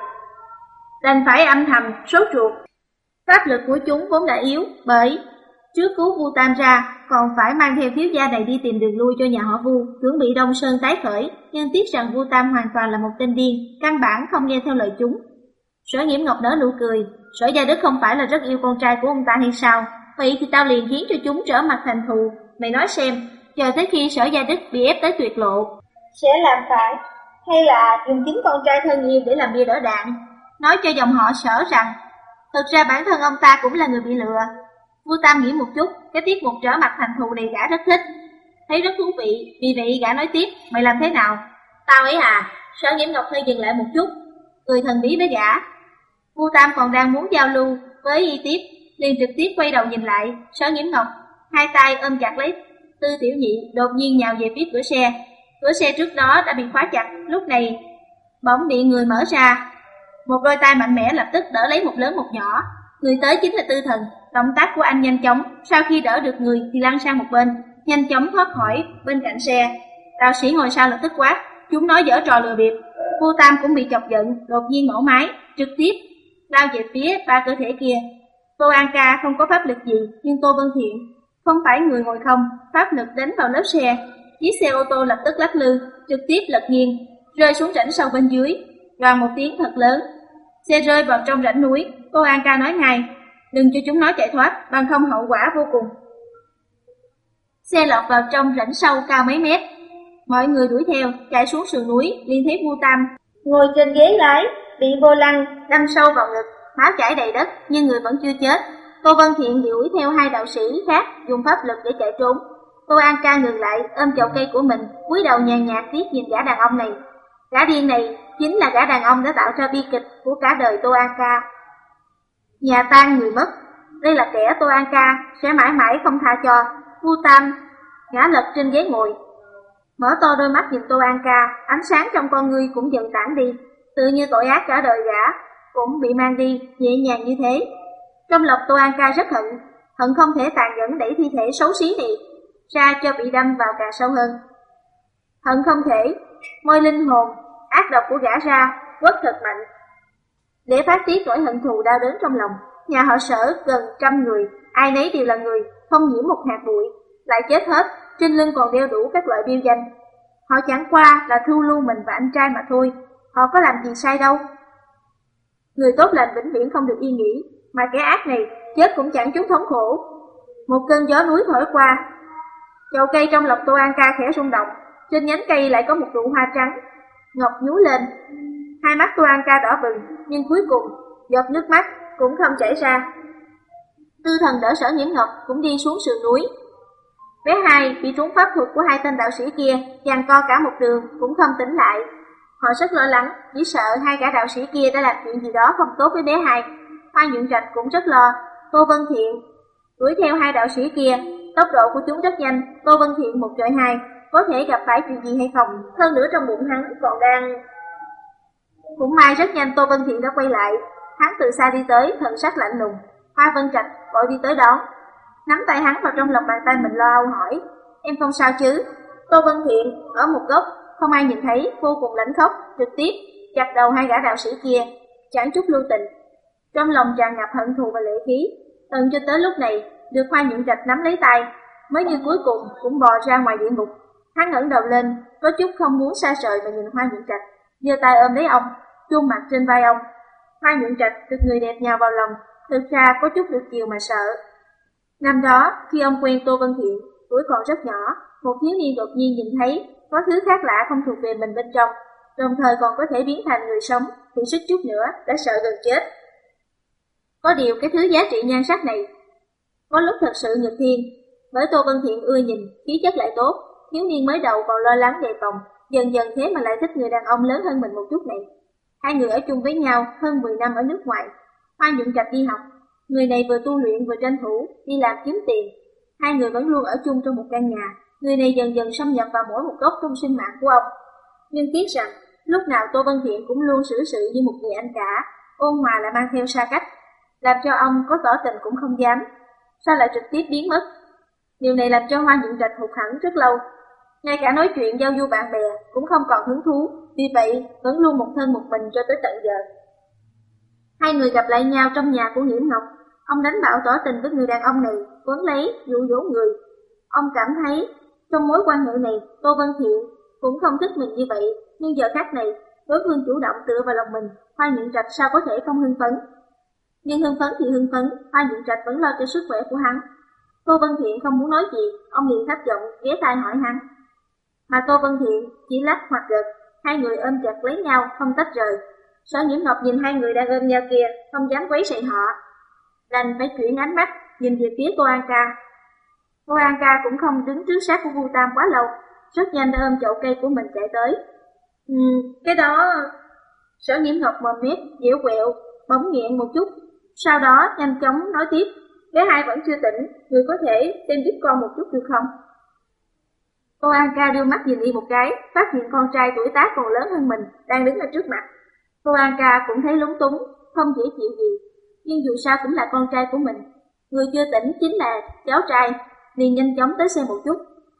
đành phải âm thầm sốt ruột. Pháp lực của chúng vốn đã yếu, bởi trước cứu Vu Tam ra, còn phải mang theo thiếu gia này đi tìm đường lui cho nhà họ Vu, chuẩn bị Đông Sơn tái khởi, nhưng tiếc rằng Vu Tam hoàn toàn là một tên điên, căn bản không nghe theo lời chúng. Sở Nhiễm Ngọc nở nụ cười, Sở Gia Đức không phải là rất yêu con trai của ông ta hay sao? Vậy thì tao liền khiến cho chúng trở mặt thành thù. Mày nói xem, chờ tới khi Sở Gia Đức bị ép tới tuyệt lộ, sẽ làm phải, hay là dùng chính con trai thân yêu để làm bia đỡ đạn, nói cho dòng họ Sở rằng thực ra bản thân ông ta cũng là người bị lừa. Vu Tam nghĩ một chút, cái tiết mục trở mặt thành thù này gã rất thích, thấy rất thú vị, vì vậy gã nói tiếp, mày làm thế nào? Tao ấy à? Sở Nhiễm Ngọc hơi dừng lại một chút, cười thần bí với gã. Vu Tam còn đang muốn giao lưu với y tiếp, liền trực tiếp quay đầu nhìn lại. Sở Nhiễm Ngọc hai tay ôm chặt lấy Tư Tiểu Nhị, đột nhiên nhào về phía cửa xe. Cửa xe trước đó đã bị khóa chặt, lúc này bỗng bị người mở ra, một đôi tay mạnh mẽ lập tức đỡ lấy một lớn một nhỏ. Người tới chính là Tư Thần. Động tác của anh nhanh chóng, sau khi đỡ được người thì lăn sang một bên, nhanh chóng thoát khỏi bên cạnh xe. Đạo sĩ ngồi sau lập tức quát, chúng nói giở trò lừa bịp. Vu Tam cũng bị chọc giận, đột nhiên nổ máy, trực tiếp lao về phía ba cơ thể kia. Tô An Ca không có pháp lực gì, nhưng Tô Vân Thiện không phải người ngồi không, pháp lực đánh vào lớp xe, chiếc xe ô tô lập tức lắc lư, trực tiếp lật nghiêng, rơi xuống rãnh sâu bên dưới. Đoàn một tiếng thật lớn, xe rơi vào trong rãnh núi. Tô An Ca nói ngay, đừng cho chúng nó chạy thoát, bằng không hậu quả vô cùng. Xe lọt vào trong rãnh sâu cao mấy mét, mọi người đuổi theo, chạy xuống sườn núi, liền thấy Vu Tam ngồi trên ghế lái, bị vô lăng đâm sâu vào ngực, máu chảy đầy đất, nhưng người vẫn chưa chết. Tô Vân Thiện đuổi theo hai đạo sĩ khác, dùng pháp lực để chạy trốn. Tô An Ca ngừng lại, ôm chậu cây của mình, cúi đầu nhàn nhạt liếc nhìn gã đàn ông này. Gã điên này chính là gã đàn ông đã tạo ra bi kịch của cả đời Tô An Ca. Nhà tan người mất, đây là kẻ Tô An Ca sẽ mãi mãi không tha cho. Vu Tam ngã lật trên ghế ngồi, mở to đôi mắt nhìn Tô An Ca, ánh sáng trong con ngươi cũng dần tản đi, tự như tội ác cả đời gã cũng bị mang đi nhẹ nhàng như thế. Trong lòng Tô An Ca rất hận, hận không thể tàn nhẫn đẩy thi thể xấu xí này ra cho bị đâm vào càng sâu hơn. Hận không thể môi linh hồn ác độc của gã ra, quất thật mạnh để phát tiết nỗi hận thù đau đớn trong lòng. Nhà họ Sở gần trăm người, ai nấy đều là người không nhiễm một hạt bụi, lại chết hết, trên lưng còn đeo đủ các loại biêu danh. Họ chẳng qua là thu lưu mình và anh trai mà thôi, họ có làm gì sai đâu. Người tốt lành vĩnh viễn không được yên nghỉ, mà kẻ ác này chết cũng chẳng chút thống khổ. Một cơn gió núi thổi qua, chậu cây trong lòng Tô An Ca khẽ rung động, trên nhánh cây lại có một nụ hoa trắng ngọc nhú lên. Hai mắt Tô An Ca đỏ bừng, nhưng cuối cùng giọt nước mắt cũng không chảy ra. Tư Thần đỡ Sở Nhiễm Ngọc cũng đi xuống sườn núi. Bé hai bị trúng pháp thuật của hai tên đạo sĩ kia, giằng co cả một đường cũng không tỉnh lại. Họ rất lo lắng, chỉ sợ hai gã đạo sĩ kia đã làm chuyện gì đó không tốt với bé hai. Hoa Nhuận Trạch cũng rất lo. Tô Vân Thiện đuổi theo hai đạo sĩ kia, tốc độ của chúng rất nhanh. Tô Vân Thiện một chọi hai, có thể gặp phải chuyện gì hay không? Hơn nữa trong bụng hắn còn đang... Cũng may rất nhanh Tô Vân Thiện đã quay lại. Hắn từ xa đi tới, thần sắc lạnh lùng. Hoa Vân Trạch vội đi tới đón, nắm tay hắn vào trong lòng bàn tay mình, lo âu hỏi: "Em không sao chứ?" Tô Vân Thiện ở một góc, không ai nhìn thấy, vô cùng lãnh khốc, trực tiếp chặt đầu hai gã đạo sĩ kia, chẳng chút lưu tình. Trong lòng tràn ngập hận thù và lệ khí. Tận cho tới lúc này, được Hoa Nhuận Trạch nắm lấy tay, mới như cuối cùng cũng bò ra ngoài địa ngục. Hắn ngẩng đầu lên, có chút không muốn xa rời mà nhìn Hoa Nhuận Trạch, giơ tay ôm lấy ông, chôn mặt trên vai ông. Hoa Nhuận Trạch được người đẹp nhào vào lòng, thực ra có chút được chiều mà sợ. Năm đó, khi ông quen Tô Vân Thiện, tuổi còn rất nhỏ, một thiếu niên đột nhiên nhìn thấy có thứ khác lạ không thuộc về mình bên trong, đồng thời còn có thể biến thành người sống, thì suýt chút nữa đã sợ gần chết. Có điều cái thứ giá trị nhan sắc này có lúc thật sự nghịch thiên, bởi Tô Vân Thiện ưa nhìn, khí chất lại tốt, thiếu niên mới đầu còn lo lắng đề phòng, dần dần thế mà lại thích người đàn ông lớn hơn mình một chút này. Hai người ở chung với nhau hơn mười năm ở nước ngoài. Hoa Nhuận Trạch đi học, người này vừa tu luyện vừa tranh thủ đi làm kiếm tiền. Hai người vẫn luôn ở chung trong một căn nhà. Người này dần dần xâm nhập vào mỗi một góc trong sinh mạng của ông. Nhưng tiếc rằng lúc nào Tô Vân Thiện cũng luôn xử sự như một người anh cả, ôn hòa lại mang theo xa cách, làm cho ông có tỏ tình cũng không dám. Sao lại trực tiếp biến mất? Điều này làm cho Hoa Nhuận Trạch hụt hẫng rất lâu. Ngay cả nói chuyện giao du bạn bè cũng không còn hứng thú, vì vậy vẫn luôn một thân một mình cho tới tận giờ. Hai người gặp lại nhau trong nhà của Nghiễm Ngọc. Ông đánh bạo tỏ tình với người đàn ông này, quấn lấy, dụ dỗ người. Ông cảm thấy trong mối quan hệ này, Tô Vân Thiện cũng không thích mình như vậy, nhưng giờ khắc này, đối phương chủ động tựa vào lòng mình, Hoa Nhuận Trạch sao có thể không hưng phấn? Nhưng hưng phấn thì hưng phấn, Hoa Nhuận Trạch vẫn lo cho sức khỏe của hắn. Tô Vân Thiện không muốn nói gì, ông liền thấp giọng ghé tai hỏi hắn. Mà Tô Vân Thiện chỉ lắc hoặc gật, hai người ôm chặt lấy nhau, không tách rời. Sở Nhiễm Ngọc nhìn hai người đang ôm nhau kia, không dám quấy rầy họ, đành phải chuyển ánh mắt nhìn về phía Tô An Ca. Tô An Ca cũng không đứng trước sát của Vu Tam quá lâu, rất nhanh đã ôm chậu cây của mình chạy tới. Ừ, cái đó... Sở Nhiễm Ngọc mồm mép, dẻo quẹo, bỗng nghẹn một chút, sau đó nhanh chóng nói tiếp. Bé hai vẫn chưa tỉnh, người có thể xem giúp con một chút được không? Tô An Ca đưa mắt nhìn đi một cái, phát hiện con trai tuổi tác còn lớn hơn mình đang đứng ở trước mặt. Tô An Ca cũng thấy lúng túng, không dễ chịu gì, nhưng dù sao cũng là con trai của mình. Người chưa tỉnh chính là cháu trai, liền nhanh chóng tới xem một chút.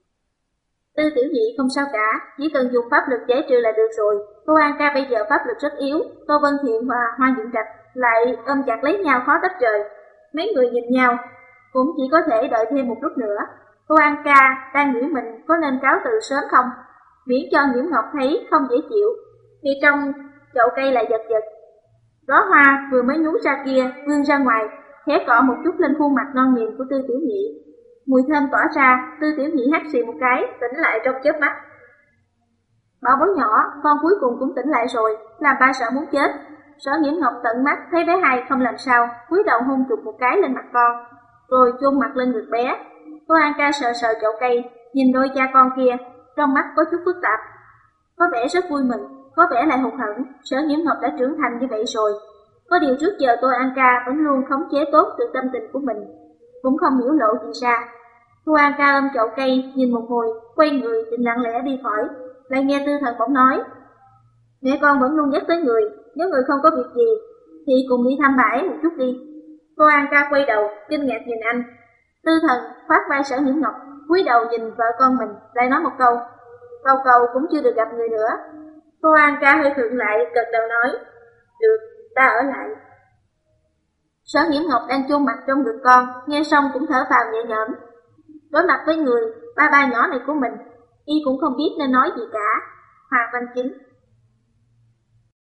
Tư Tiểu Nhị không sao cả, chỉ cần dùng pháp lực chế trừ là được rồi. Tô An Ca bây giờ pháp lực rất yếu, Tô Vân Thiện và Hoa Nhuận Trạch lại ôm chặt lấy nhau khó tách rời. Mấy người nhìn nhau, cũng chỉ có thể đợi thêm một lúc nữa. Tô An Ca đang nghĩ mình có nên cáo từ sớm không, miễn cho Nhiễm Ngọc thấy không dễ chịu. Thì trong chậu cây lại giật giật, đóa hoa vừa mới nhú ra kia vươn ra ngoài, khẽ cọ một chút lên khuôn mặt non mềm của Tư Tiểu Nhị. Mùi thơm tỏa ra, Tư Tiểu Nhị hắt xì một cái, tỉnh lại trong chớp mắt. Bảo bối nhỏ, con cuối cùng cũng tỉnh lại rồi, làm ba sợ muốn chết. Sở Nhiễm Ngọc tận mắt thấy bé hai không làm sao, cúi đầu hôn chụp một cái lên mặt con, rồi chôn mặt lên ngực bé. Tô An Ca sờ sờ chậu cây, nhìn đôi cha con kia, trong mắt có chút phức tạp. Có vẻ rất vui mừng, có vẻ lại hụt hẫng. Sở Nhiễm Ngọc đã trưởng thành như vậy rồi. Có điều trước giờ Tô An Ca vẫn luôn khống chế tốt được tâm tình của mình, cũng không hiểu lộ gì ra. Tô An Ca ôm chậu cây, nhìn một hồi, quay người định lặng lẽ đi khỏi, lại nghe Tư Thần bỗng nói: Mẹ con vẫn luôn nhắc tới người, nếu người không có việc gì thì cùng đi thăm bà ấy một chút đi. Tô An Ca quay đầu, kinh ngạc nhìn anh. Tư Thần khoác vai Sở Nhiễm Ngọc, cúi đầu nhìn vợ con mình, lại nói một câu: Cầu cầu cũng chưa được gặp người nữa. Tô An Ca hơi khựng lại, gật đầu nói: Được, ta ở lại. Sở Nhiễm Ngọc đang chôn mặt trong ngực con, nghe xong cũng thở phào nhẹ nhõm. Đối mặt với người ba ba nhỏ này của mình, y cũng không biết nên nói gì cả. Hoàng Văn Chính.